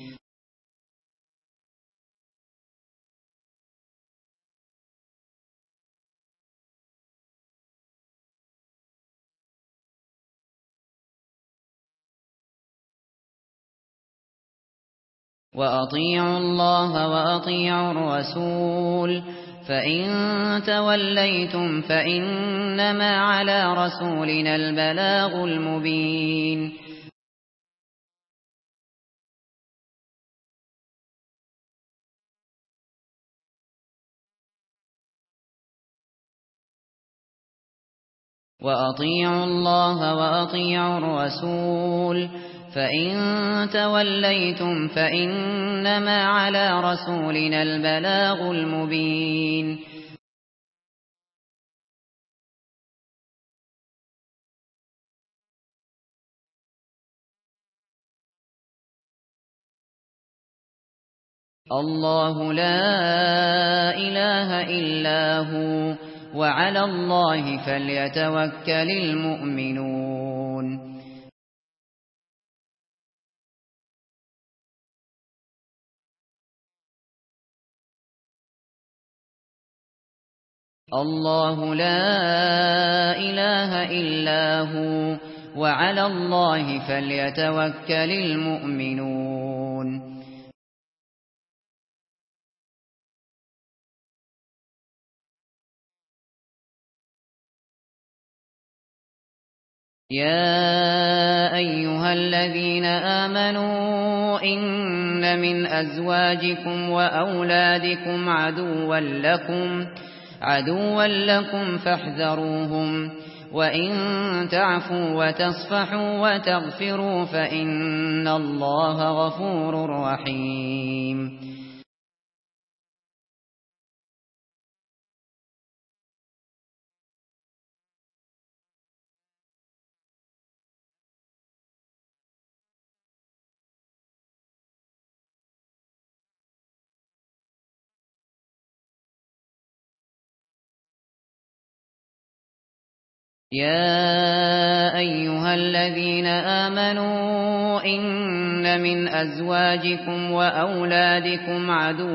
وأطيعوا الله وأطيعوا الرسول فإن توليتم فإنما على رسولنا البلاغ المبين. وأطيعوا الله وأطيعوا الرسول فإن توليتم فإنما على رسولنا البلاغ المبين. الله لا إله إلا هو وعلى الله فليتوكل المؤمنون. الله لا إله إلا هو وعلى الله فليتوكل المؤمنون. يا أيها الذين آمنوا إن من أزواجكم وأولادكم عدوا لكم فاحذروهم وإن تعفوا وتصفحوا وتغفروا فإن الله غفور رحيم. يا أيها الذين آمنوا إن من أزواجكم وأولادكم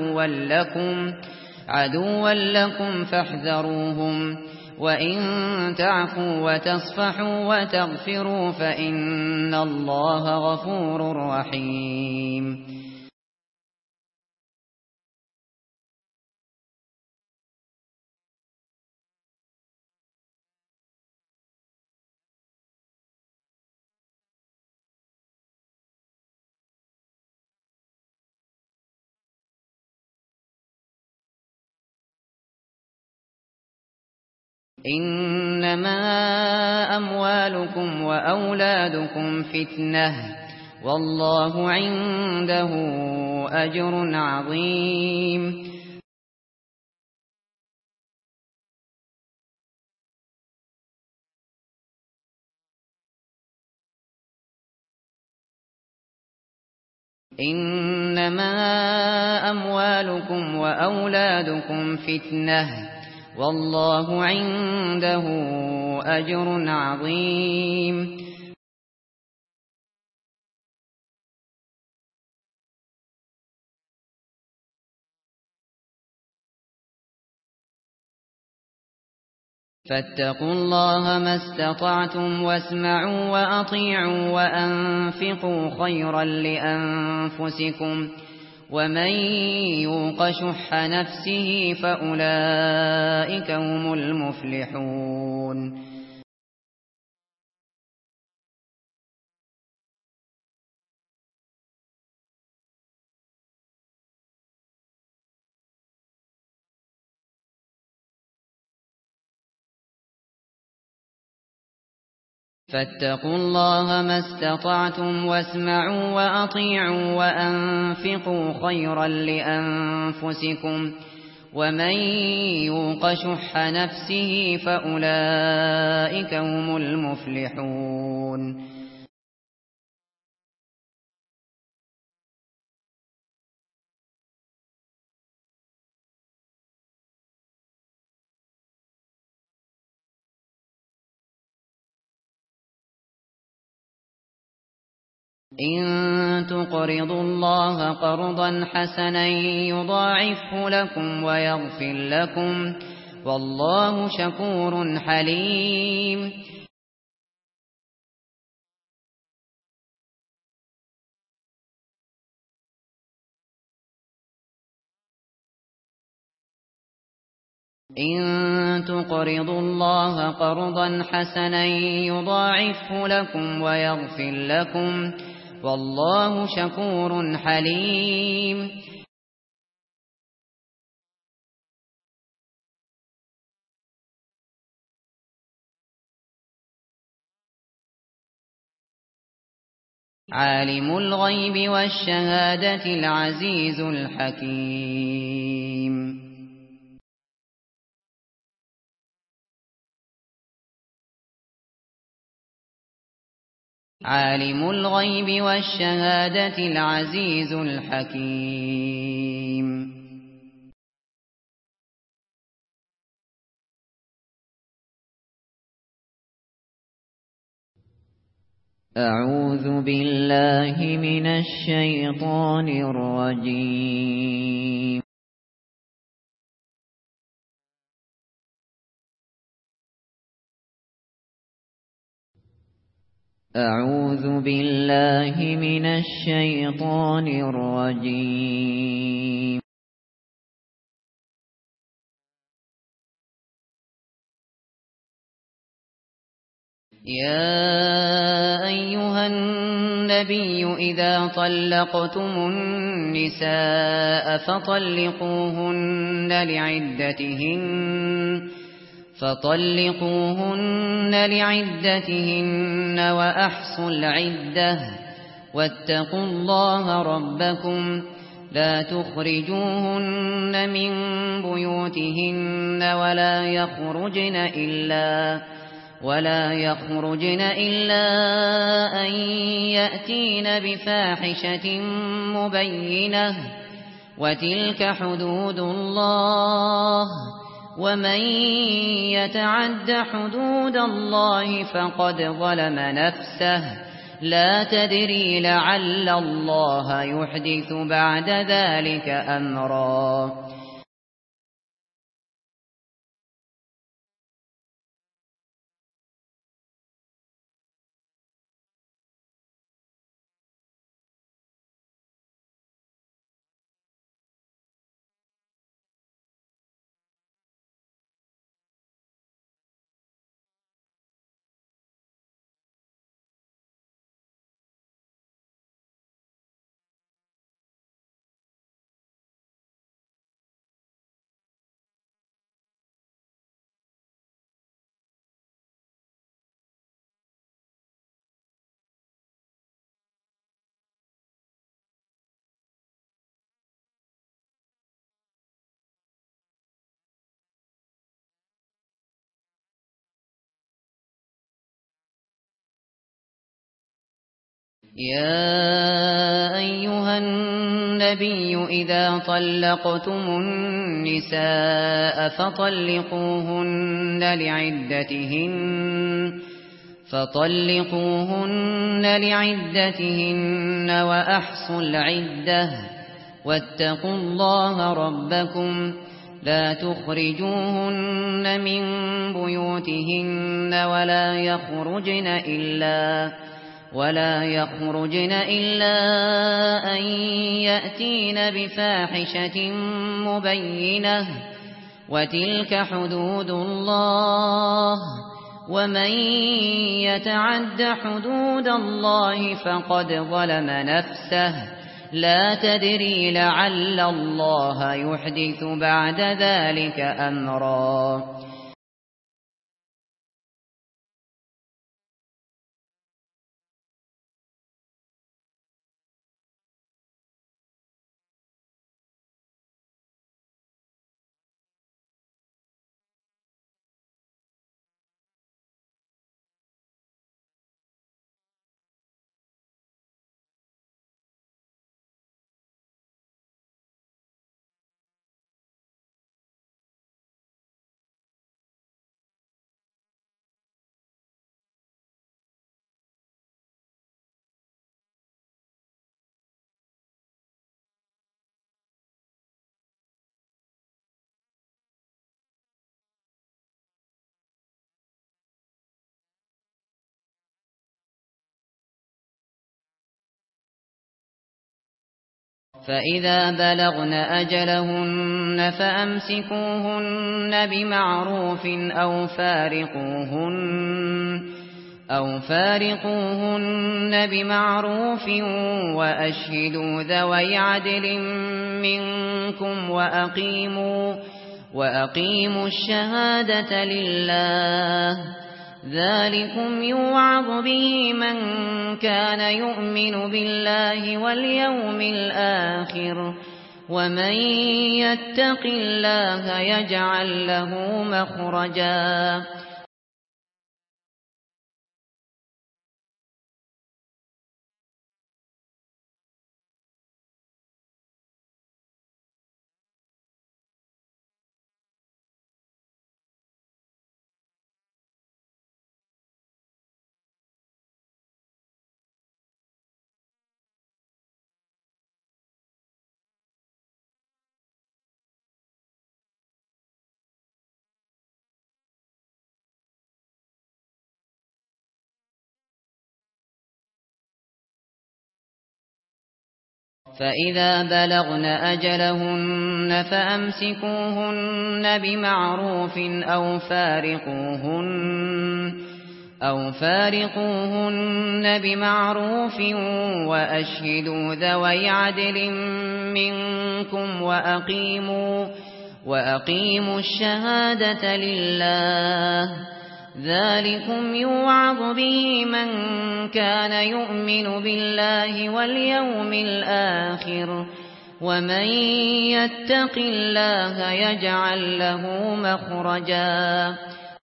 عدوا لكم فاحذروهم وإن تعفوا وتصفحوا وتغفروا فإن الله غفور رحيم. إنما أموالكم وأولادكم فتنة والله عنده أجر عظيم. إنما أموالكم وأولادكم فتنة والله عنده أجر عظيم. فاتقوا الله ما استطعتم واسمعوا وأطيعوا وأنفقوا خيرا لأنفسكم ومن يوق شح نفسه فأولئك هم المفلحون. فاتقوا الله ما استطعتم واسمعوا وأطيعوا وأنفقوا خيرا لأنفسكم ومن يوق شح نفسه فأولئك هم المفلحون. إن تقرضوا الله قرضا حسنا يضاعفه لكم ويغفر لكم والله شكور حليم. إن تقرضوا الله قرضا حسنا يضاعفه لكم ويغفر لكم والله شكور حليم. عالم الغيب والشهادة العزيز الحكيم. عالم الغيب والشهادة العزيز الحكيم. أعوذ بالله من الشيطان الرجيم. أعوذ بالله من الشيطان الرجيم. يا أيها النبي إذا طلقتم النساء فطلقوهن لعدتهن وأحصوا العدة واتقوا الله ربكم لا تخرجوهن من بيوتهن ولا يخرجن إلا أن يأتين بفاحشة مبينة وتلك حدود الله ومن يتعد حدود الله فقد ظلم نفسه لا تدري لعل الله يحدث بعد ذلك أمرا. يا أيها النبي إذا طلقتم النساء فطلقوهن لعدتهن وأحصوا العدة واتقوا الله ربكم لا تخرجوهن من بيوتهن ولا يخرجن إلا أن يأتين بفاحشة مبينة وتلك حدود الله ومن يتعد حدود الله فقد ظلم نفسه لا تدري لعل الله يحدث بعد ذلك أمرا. فإذا بلغن أجلهن فأمسكوهن بمعروف أو فارقوهن بمعروف وأشهدوا ذوي عدل منكم وأقيموا الشهادة لله ذلكم يوعظ به من كان يؤمن بالله واليوم الآخر ومن يتق الله يجعل له مخرجا فإذا بلغن أجلهن فأمسكوهن بمعروف أو فارقوهن بمعروف وأشهدوا ذوي عدل منكم وأقيموا الشهادة لله ذلكم يوعظ به من كان يؤمن بالله واليوم الآخر ومن يتق الله يجعل له مخرجا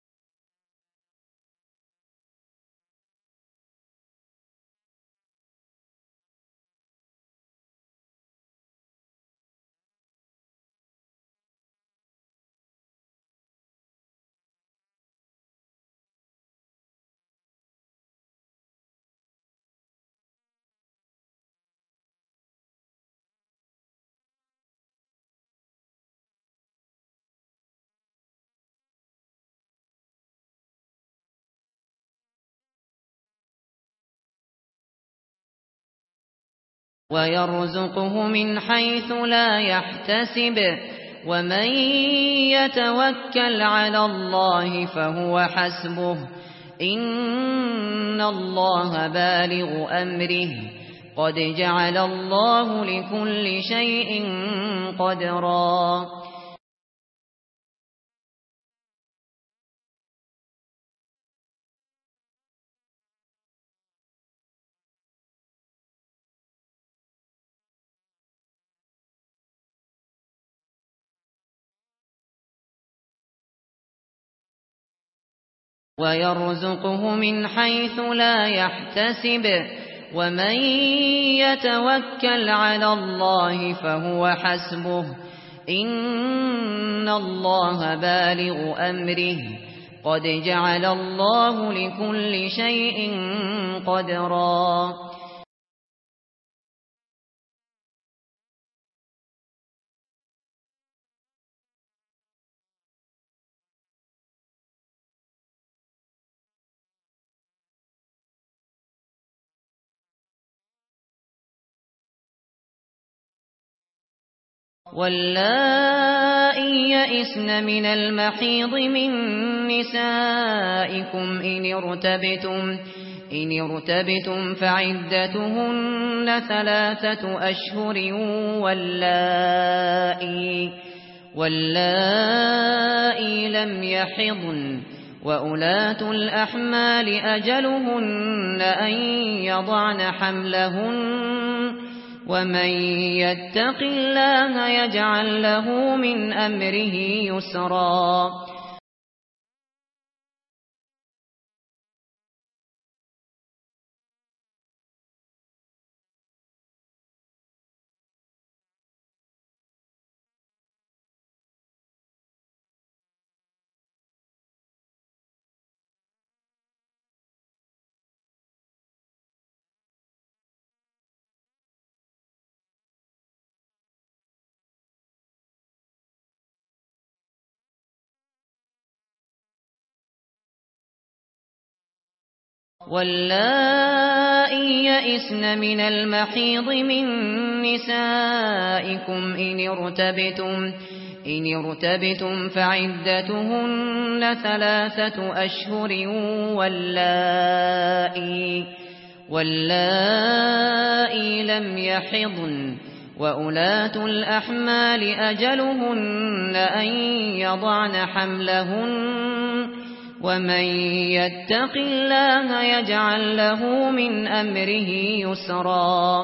ويرزقه من حيث لا يحتسب ومن يتوكل على الله فهو حسبه إن الله بالغ أمره قد جعل الله لكل شيء قدرا ويرزقه من حيث لا يحتسب ومن يتوكل على الله فهو حسبه إن الله بالغ أمره قد جعل الله لكل شيء قدرا واللائي يئسن من المحيض من نسائكم إن ارتبتم فعدتهن 3 أشهر واللائي لم يحضن وأولاة الأحمال أجلهن أن يضعن حملهن ومن يتق الله يجعل له من أمره يسرا واللائي يئسن من المحيض من نسائكم إن ارتبتم فعدتهن 3 أشهر واللائي لم يحضن وأولاة الأحمال أجلهن أن يضعن حملهن ومن يتق الله يجعل له من أمره يسرا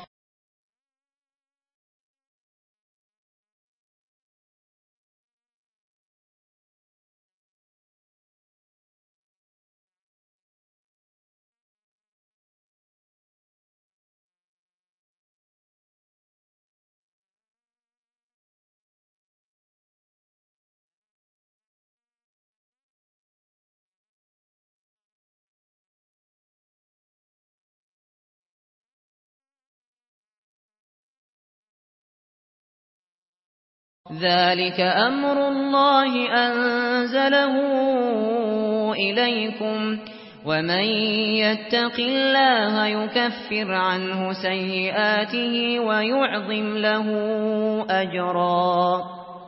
ذلك أمر الله أنزله إليكم ومن يتق الله يكفر عنه سيئاته ويعظم له أجرا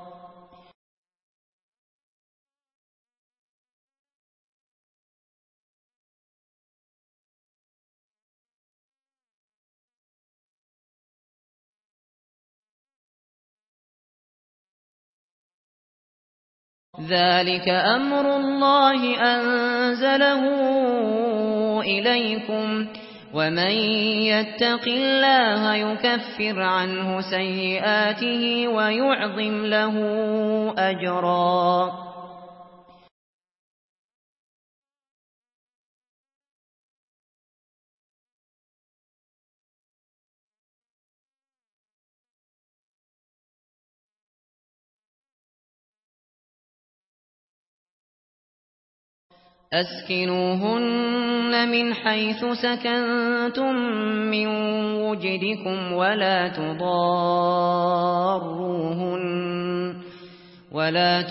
ذلك أمر الله أنزله إليكم ومن يتق الله يكفر عنه سيئاته ويعظم له أجرا أسكنوهن من حيث سكنتم من وجدكم ولا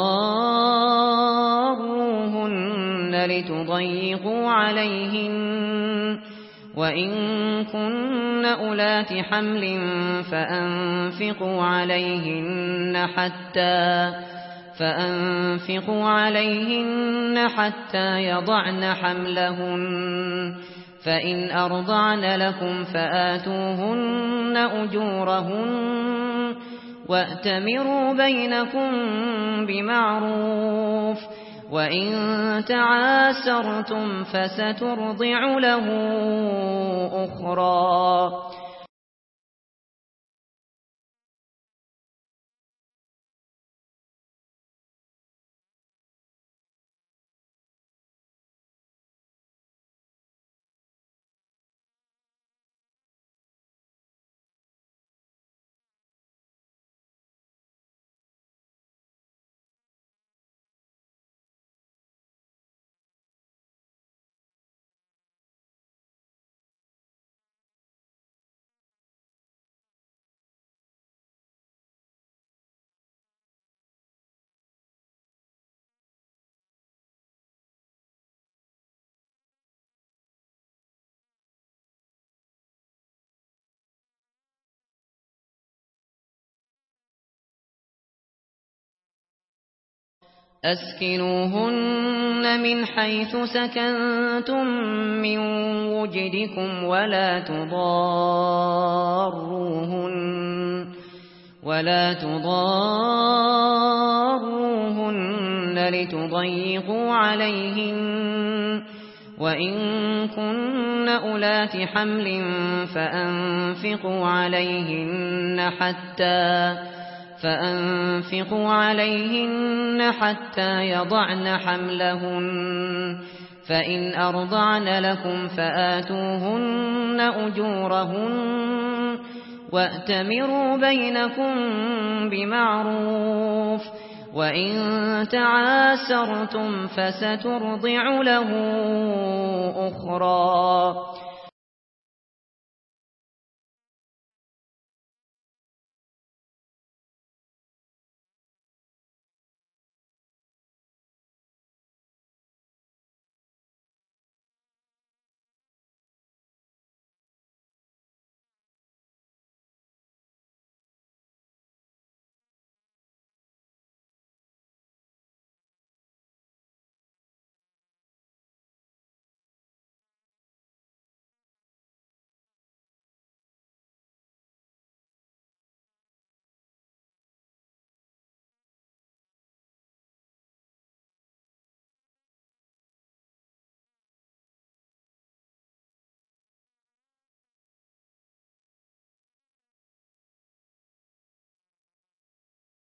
تضاروهن لتضيقوا عليهن وإن كن أولات حمل فأنفقوا عليهن حتى يضعن حملهن فإن أرضعن لكم فآتوهن أجورهن وأتمروا بينكم بمعروف وإن تعاسرتم فسترضع له أخرى أسكنوهن من حيث سكنتم من وجدكم ولا تضاروهن لتضيقوا عليهن وإن كن أولات حمل فأنفقوا عليهن حتى يضعن حملهن فإن أرضعن لكم فآتوهن أجورهن وأتمروا بينكم بمعروف وإن تعاسرتم فسترضع له أخرى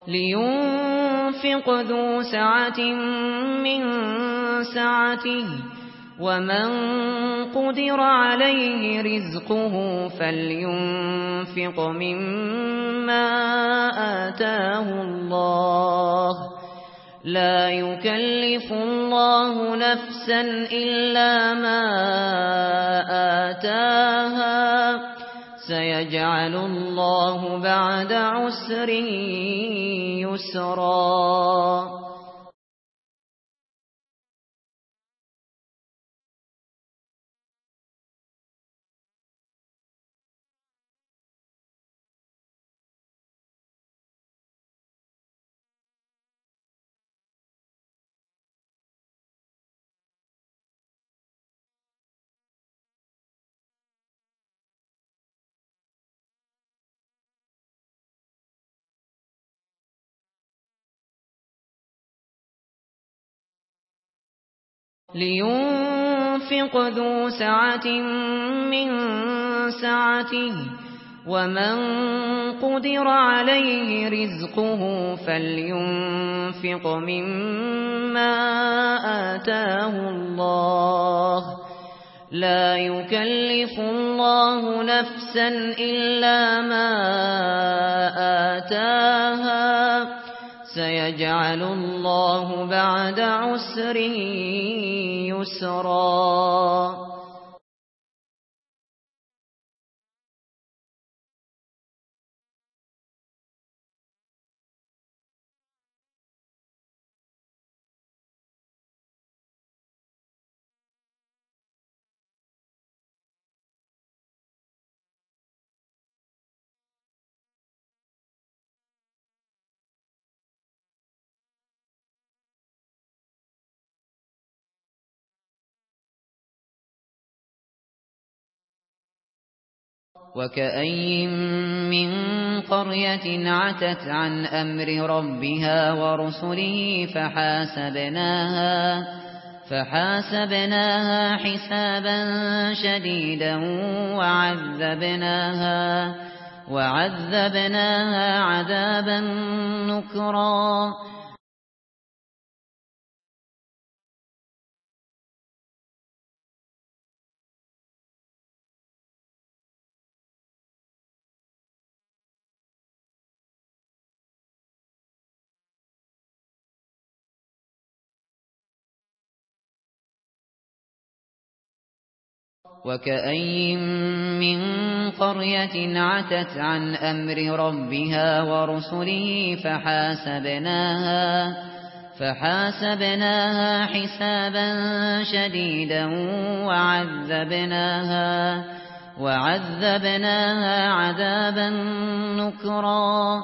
لينفق ذو سعة من سعته ومن قدر عليه رزقه فلينفق مما آتاه الله لا يكلف الله نفسا إلا ما آتاها سيجعل الله بعد عسر يسرا لينفق ذو سعة من سعته ومن قدر عليه رزقه فلينفق مما آتاه الله لا يكلف الله نفسا إلا ما آتاها سيجعل الله بعد عسر يسرا وكأين من قرية عتت عن أمر ربها ورسله فحاسبناها حسابا شديدا وعذبناها عذابا نكرا وكأين من قرية عتت عن أمر ربها ورسله فحاسبناها حسابا شديدا وعذبناها عذابا نكرا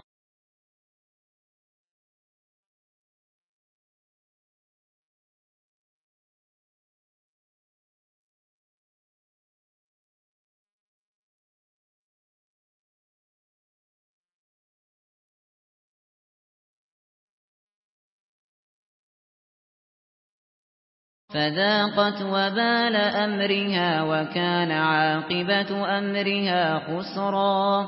فذاقت وبال أمرها وكان عاقبة أمرها خسرا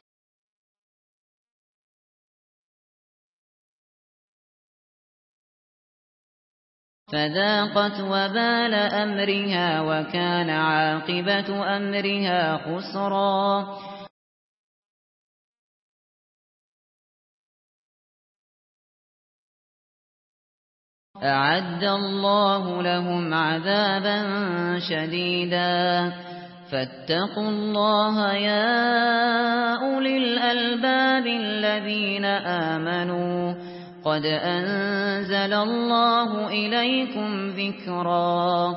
فذاقت وبال أمرها وكان عاقبة أمرها خسرا أعد الله لهم عذابا شديدا فاتقوا الله يا أولي الألباب الذين آمنوا قد أنزل الله إليكم ذكرا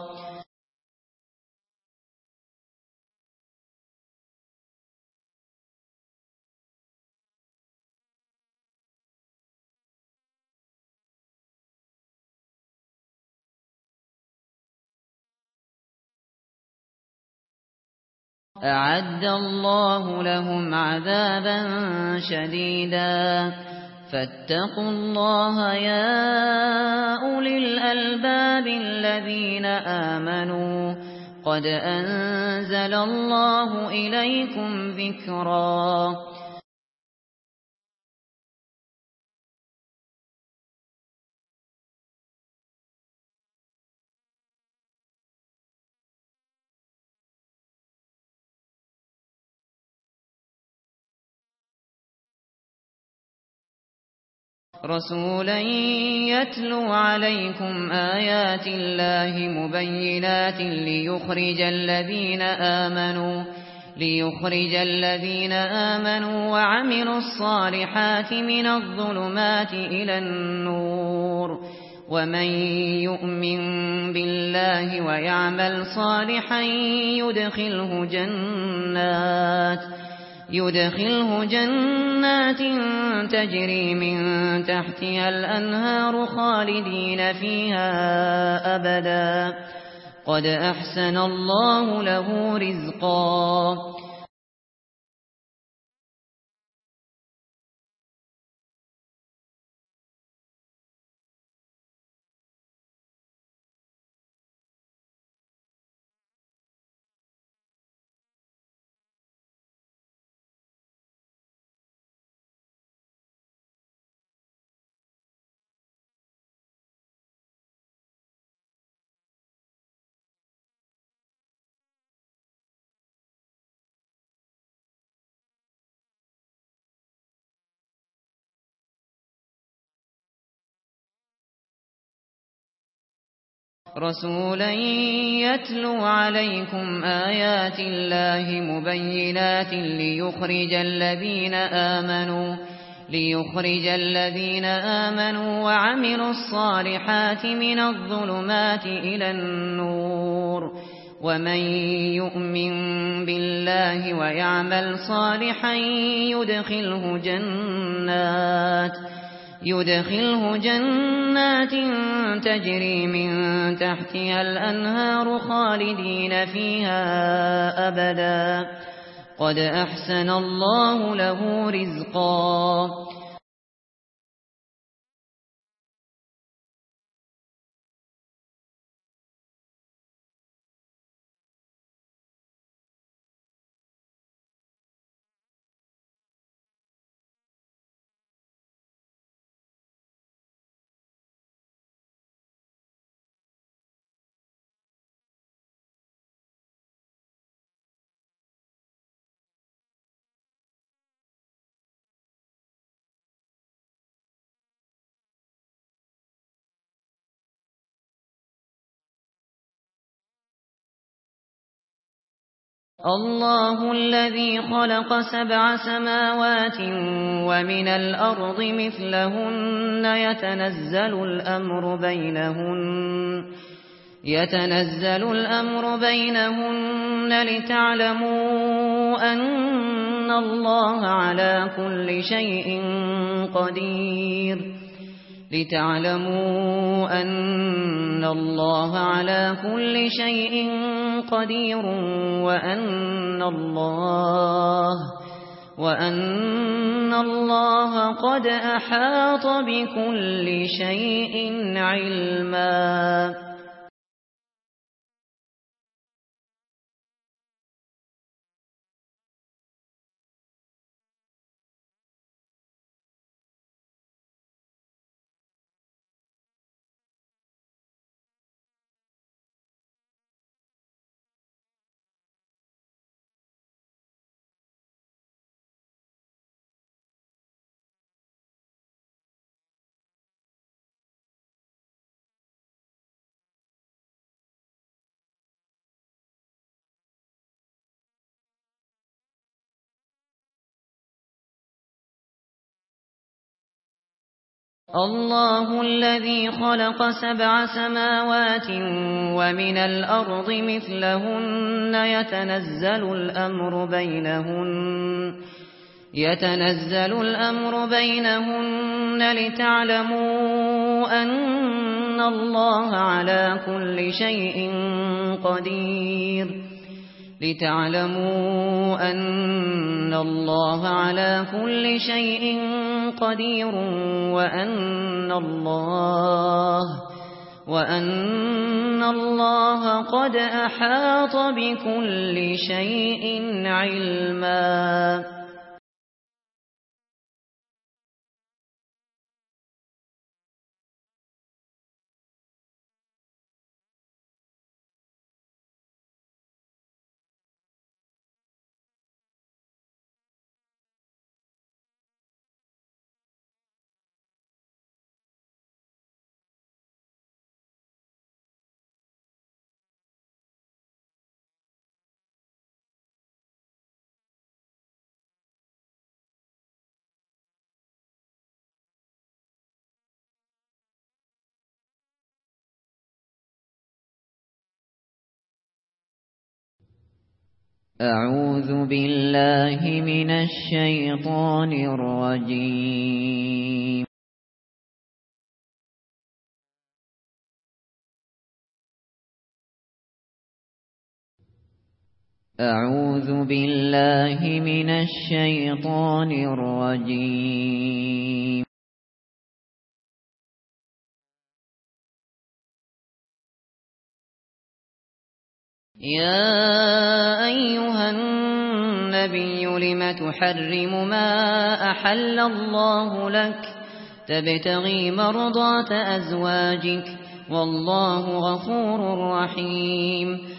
أعد الله لهم عذابا شديدا فاتقوا الله يا أولي الألباب الذين آمنوا قد أنزل الله إليكم ذكرا رسولا يتلو عليكم آيات الله مبينات ليخرج الذين آمنوا وعملوا الصالحات من الظلمات إلى النور ومن يؤمن بالله ويعمل صالحا يدخله جنات تجري من تحتها الأنهار خالدين فيها أبدا قد أحسن الله له رزقا رسولا يتلو عليكم آيات الله مبينات ليخرج الذين آمنوا وعملوا الصالحات من الظلمات إلى النور ومن يؤمن بالله ويعمل صالحا يدخله جنات تجري من تحتها الأنهار خالدين فيها أبدا قد أحسن الله له رزقا الله الذي خلق 7 سماوات ومن الأرض مثلهن يتنزل الأمر بينهن لتعلموا أن الله على كل شيء قدير وأن الله قد أحاط بكل شيء علما الله الذي خلق 7 سماوات ومن الأرض مثلهن يتنزل الأمر بينهن لتعلموا أن الله على كل شيء قدير وأن الله قد أحاط بكل شيء علما أعوذ بالله من الشيطان الرجيم. أعوذ بالله من الشيطان الرجيم. يا أيها النبي لم تحرم ما أحل الله لك تبتغي مرضات أزواجك والله غفور رحيم.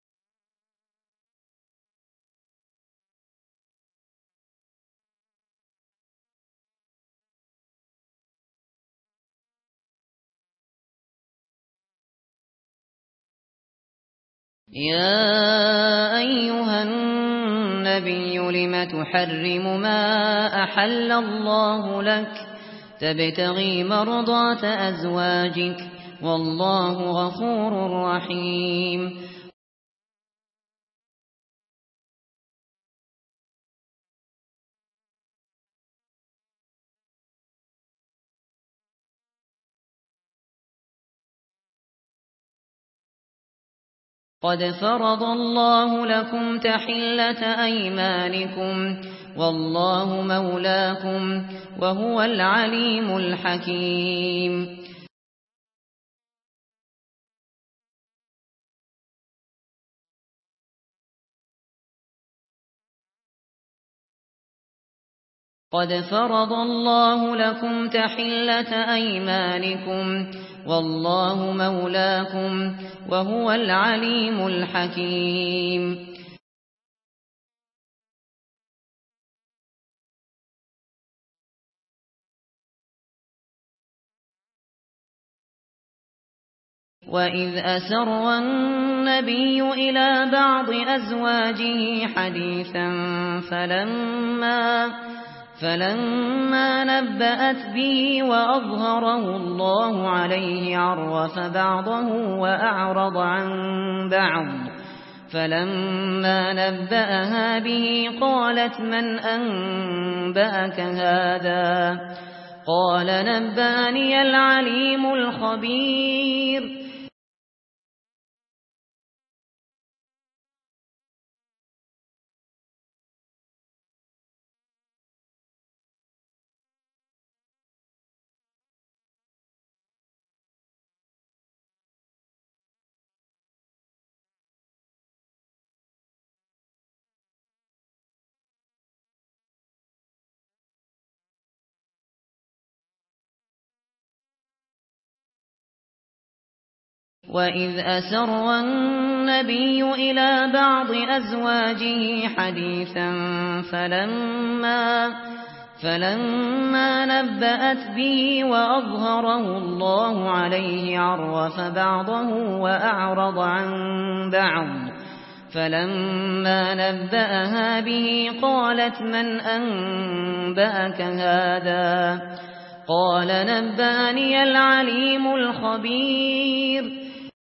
يا أيها النبي لم تحرم ما أحل الله لك تبتغي مرضات أزواجك والله غفور رحيم. قد فرض الله لكم تحلة أيمانكم والله مولاكم وهو العليم الحكيم. قد فرض الله لكم تحلة أيمانكم والله مولاكم وهو العليم الحكيم. وإذ أسر النبي إلى بعض أزواجه حديثا فلما نبأت به وأظهره الله عليه عرف بعضه وأعرض عن بعض فلما نبأها به قالت من أنبأك هذا قال نبأني العليم الخبير. وإذ أسر النبي إلى بعض أزواجه حديثا فلما نبأت به وأظهره الله عليه عرف بعضه وأعرض عن بعض فلما نبأها به قالت من أنبأك هذا قال نبأني العليم الخبير.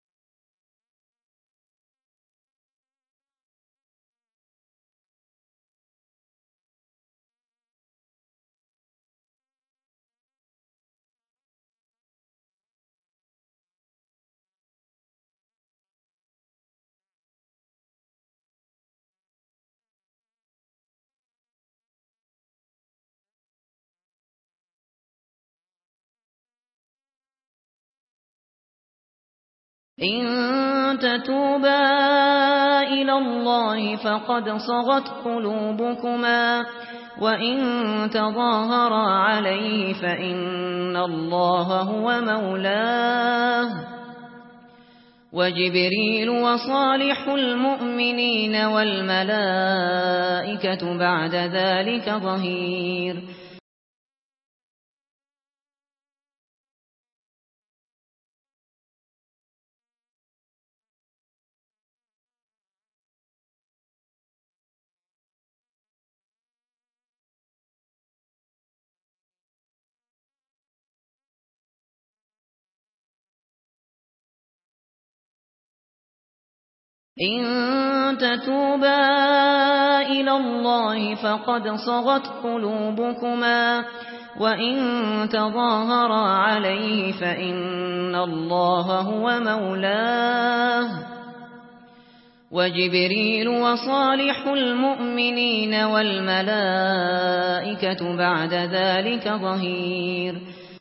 إن تتوبا إلى الله فقد صغت قلوبكما وإن تظاهرا عليه فإن الله هو مولاه وجبريل وصالح المؤمنين والملائكة بعد ذلك ظهير. إن تتوبا إلى الله فقد صغت قلوبكما وإن تظاهرا عليه فإن الله هو مولاه وجبريل وصالح المؤمنين والملائكة بعد ذلك ظهير.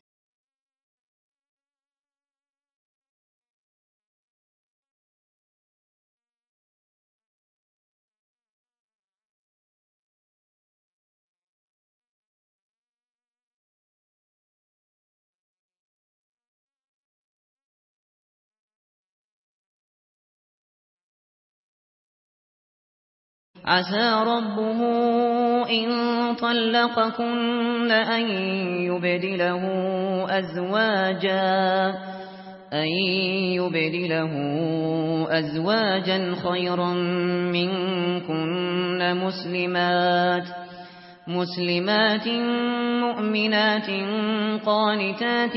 عسى ربه إن طلقكن أن يبدله أزواجا خيرا منكن مسلمات مؤمنات قانتات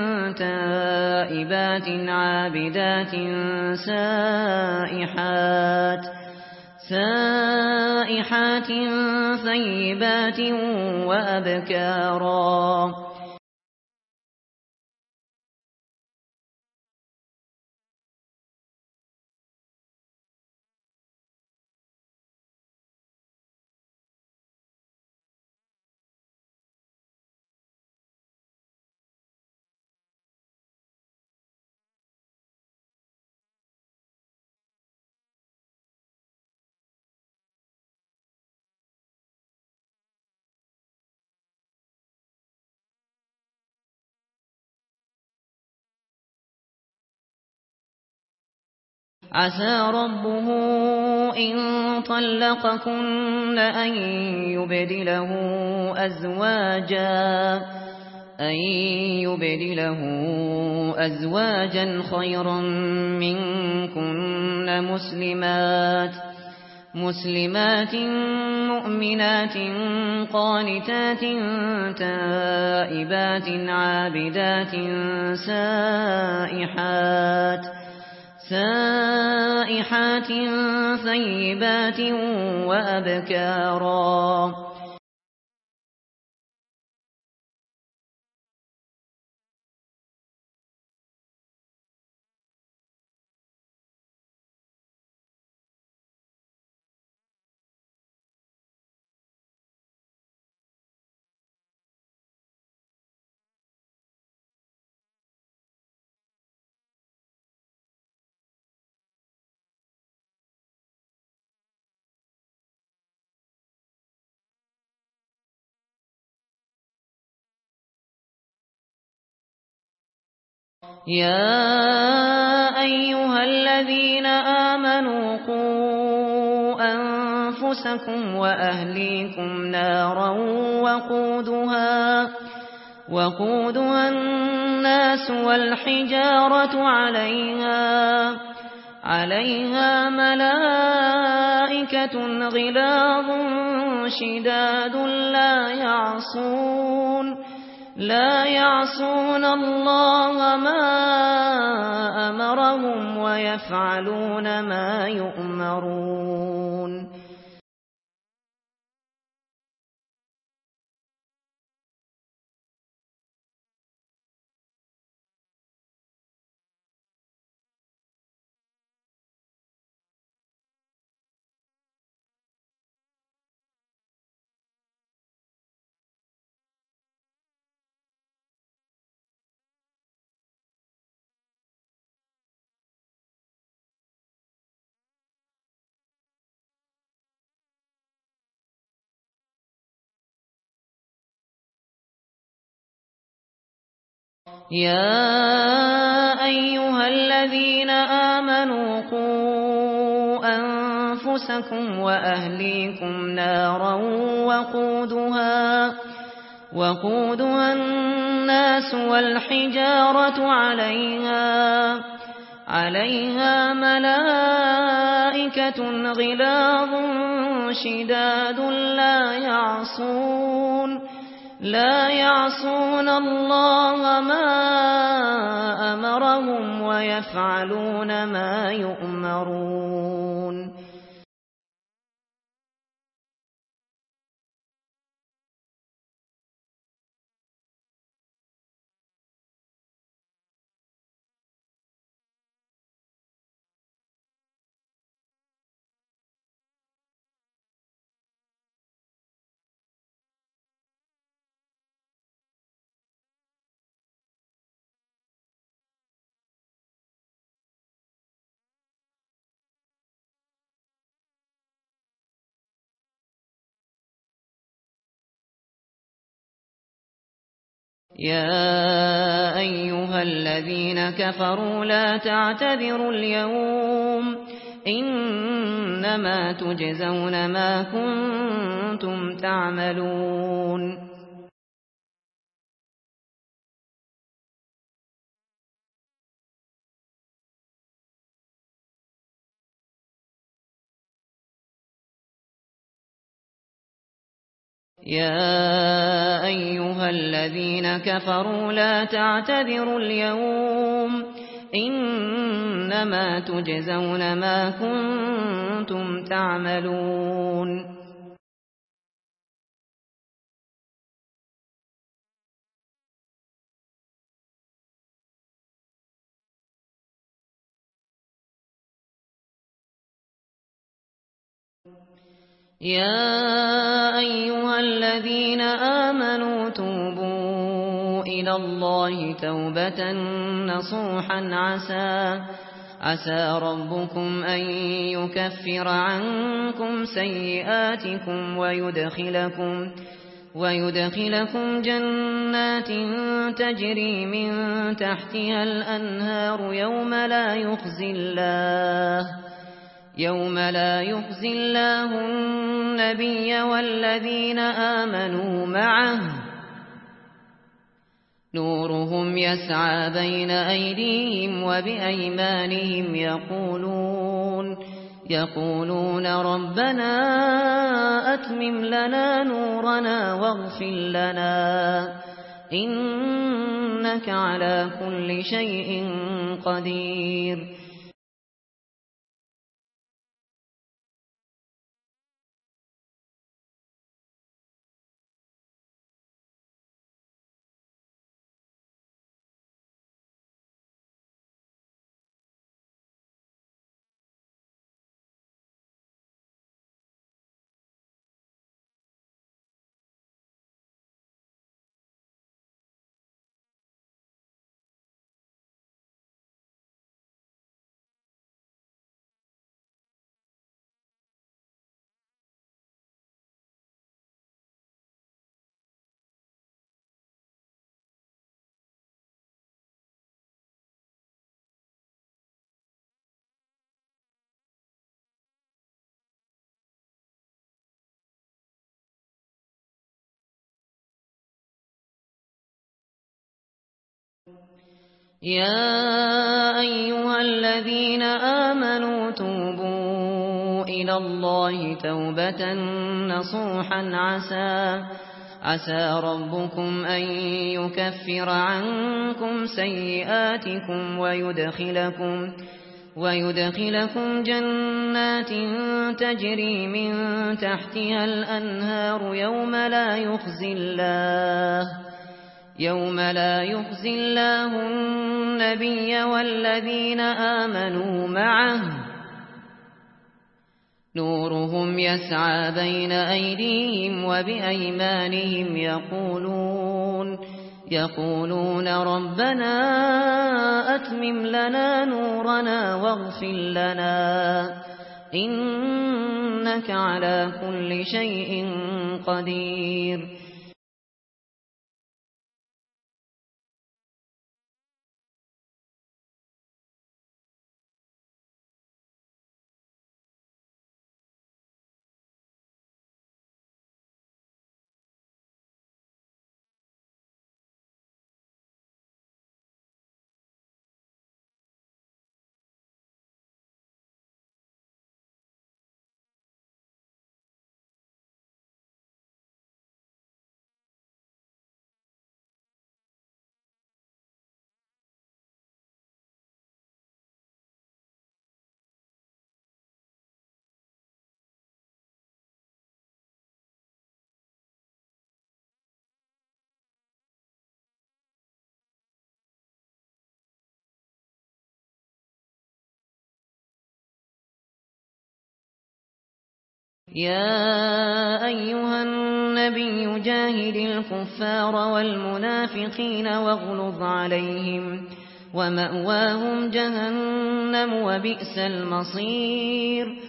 تائبات عابدات سائحات ثيبات وأبكارا. عسى ربه إن طلقكن أن يبدله أزواجا خيرا منكن مسلمات مؤمنات قانتات تائبات عابدات سائحات ثيبات وأبكارا. يا أيها الذين آمنوا قوا أنفسكم وأهليكم نارا وقودها الناس والحجارة عليها ملائكة غلاظ شداد لا يعصون الله ما أمرهم ويفعلون ما يؤمرون. يا أيها الذين آمنوا قوا أنفسكم وأهليكم نارا وقودها الناس والحجارة عليها ملائكة غلاظ شداد لا يعصون الله ما أمرهم ويفعلون ما يؤمرون. يا أيها الذين كفروا لا تعتذروا اليوم إنما تجزون ما كنتم تعملون. يا أيها الذين كفروا لا تعتذروا اليوم إنما تجزون ما كنتم تعملون. يا أيها الذين آمنوا توبوا إلى الله توبة نصوحا عسى ربكم أن يكفر عنكم سيئاتكم ويدخلكم جنات تجري من تحتها الأنهار يوم لا يخزي الله النبي والذين آمنوا معه نورهم يسعى بين أيديهم وبأيمانهم يقولون ربنا أتمم لنا نورنا واغفر لنا إنك على كل شيء قدير. يا أيها الذين آمنوا توبوا إلى الله توبة نصوحا عسى ربكم أن يكفر عنكم سيئاتكم ويدخلكم جنات تجري من تحتها الأنهار يوم لا يخزي الله النبي والذين آمنوا معه نورهم يسعى بين أيديهم وبأيمانهم يقولون ربنا أتمم لنا نورنا واغفر لنا إنك على كل شيء قدير. يا أيها النبي جاهد الكفار والمنافقين واغلظ عليهم ومأواهم جهنم وبئس المصير.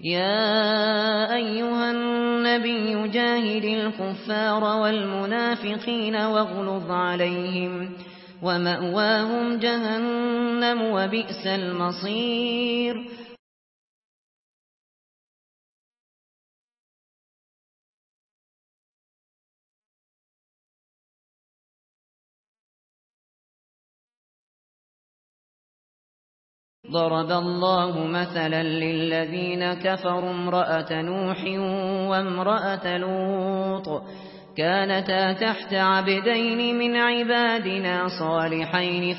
يا أيها النبي جاهد الكفار والمنافقين واغلظ عليهم ومأواهم جهنم وبئس المصير. ضرب الله مثلا للذين كفروا امرأة نوح وامرأة لوط كانتا تحت عبدين من عبادنا صالحين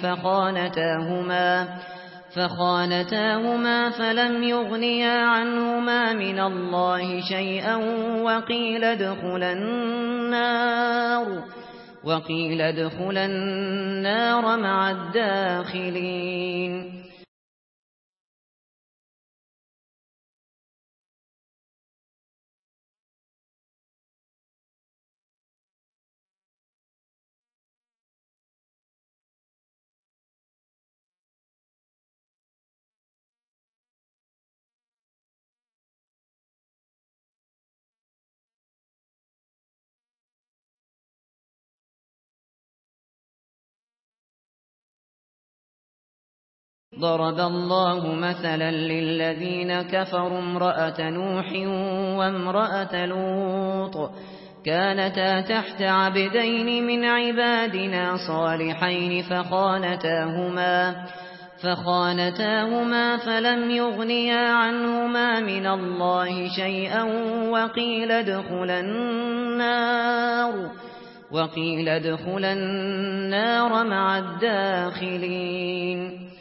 فخانتاهما فلم يغنيا عنهما من الله شيئا وقيل ادخلا النار مع الداخلين. ضرب الله مثلا للذين كفروا امرأة نوح وامرأة لوط كانتا تحت عبدين من عبادنا صالحين فخانتاهما فلم يغنيا عنهما من الله شيئا وقيل ادخلا النار مع الداخلين.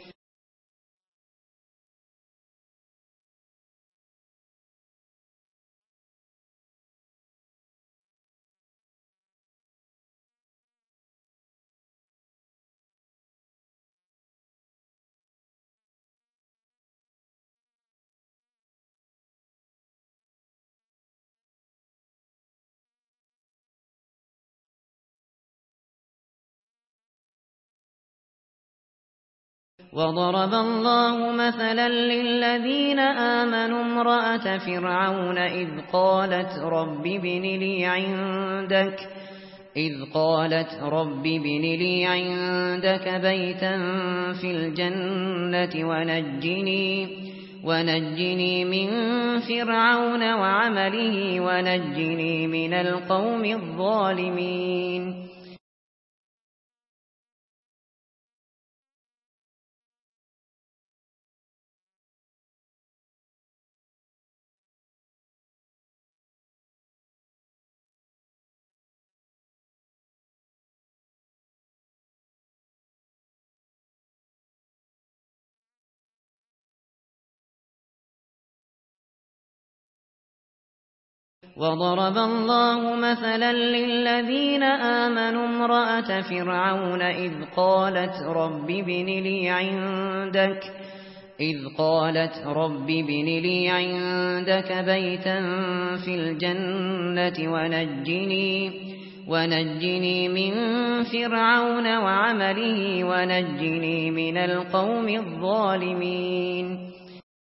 وضرب الله مثلا للذين آمنوا امرأة فرعون إذ قالت رب ابن لي عندك بيتا في الجنة ونجني من فرعون وعمله ونجني من القوم الظالمين. وضرب الله مثلا للذين آمنوا امرأة فرعون إذ قالت رب ابن لي عندك بيتا في الجنة ونجني من فرعون وعمله ونجني من القوم الظالمين.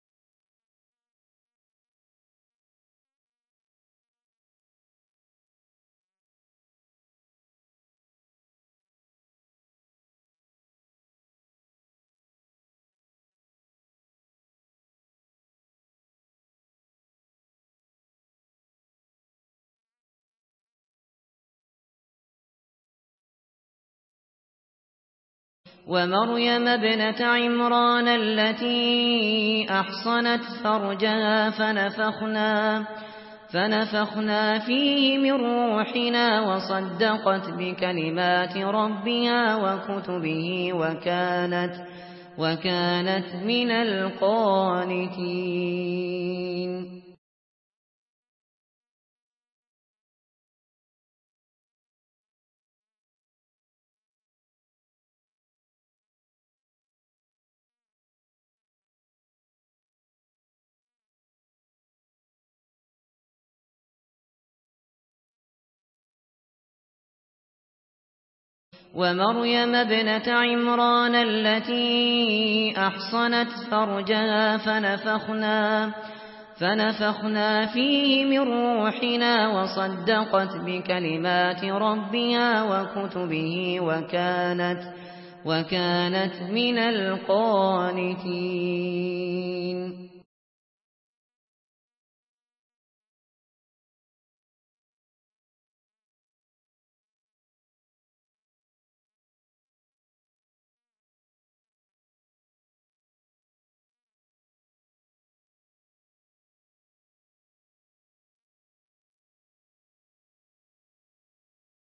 ومريم ابنة عمران التي أحصنت فرجها فنفخنا فيه من روحنا وصدقت بكلمات ربها وكتبه وكانت من القانتين. ومريم ابنة عمران التي أحصنت فرجها فنفخنا فيه من روحنا وصدقت بكلمات ربها وكتبه وكانت من القانتين.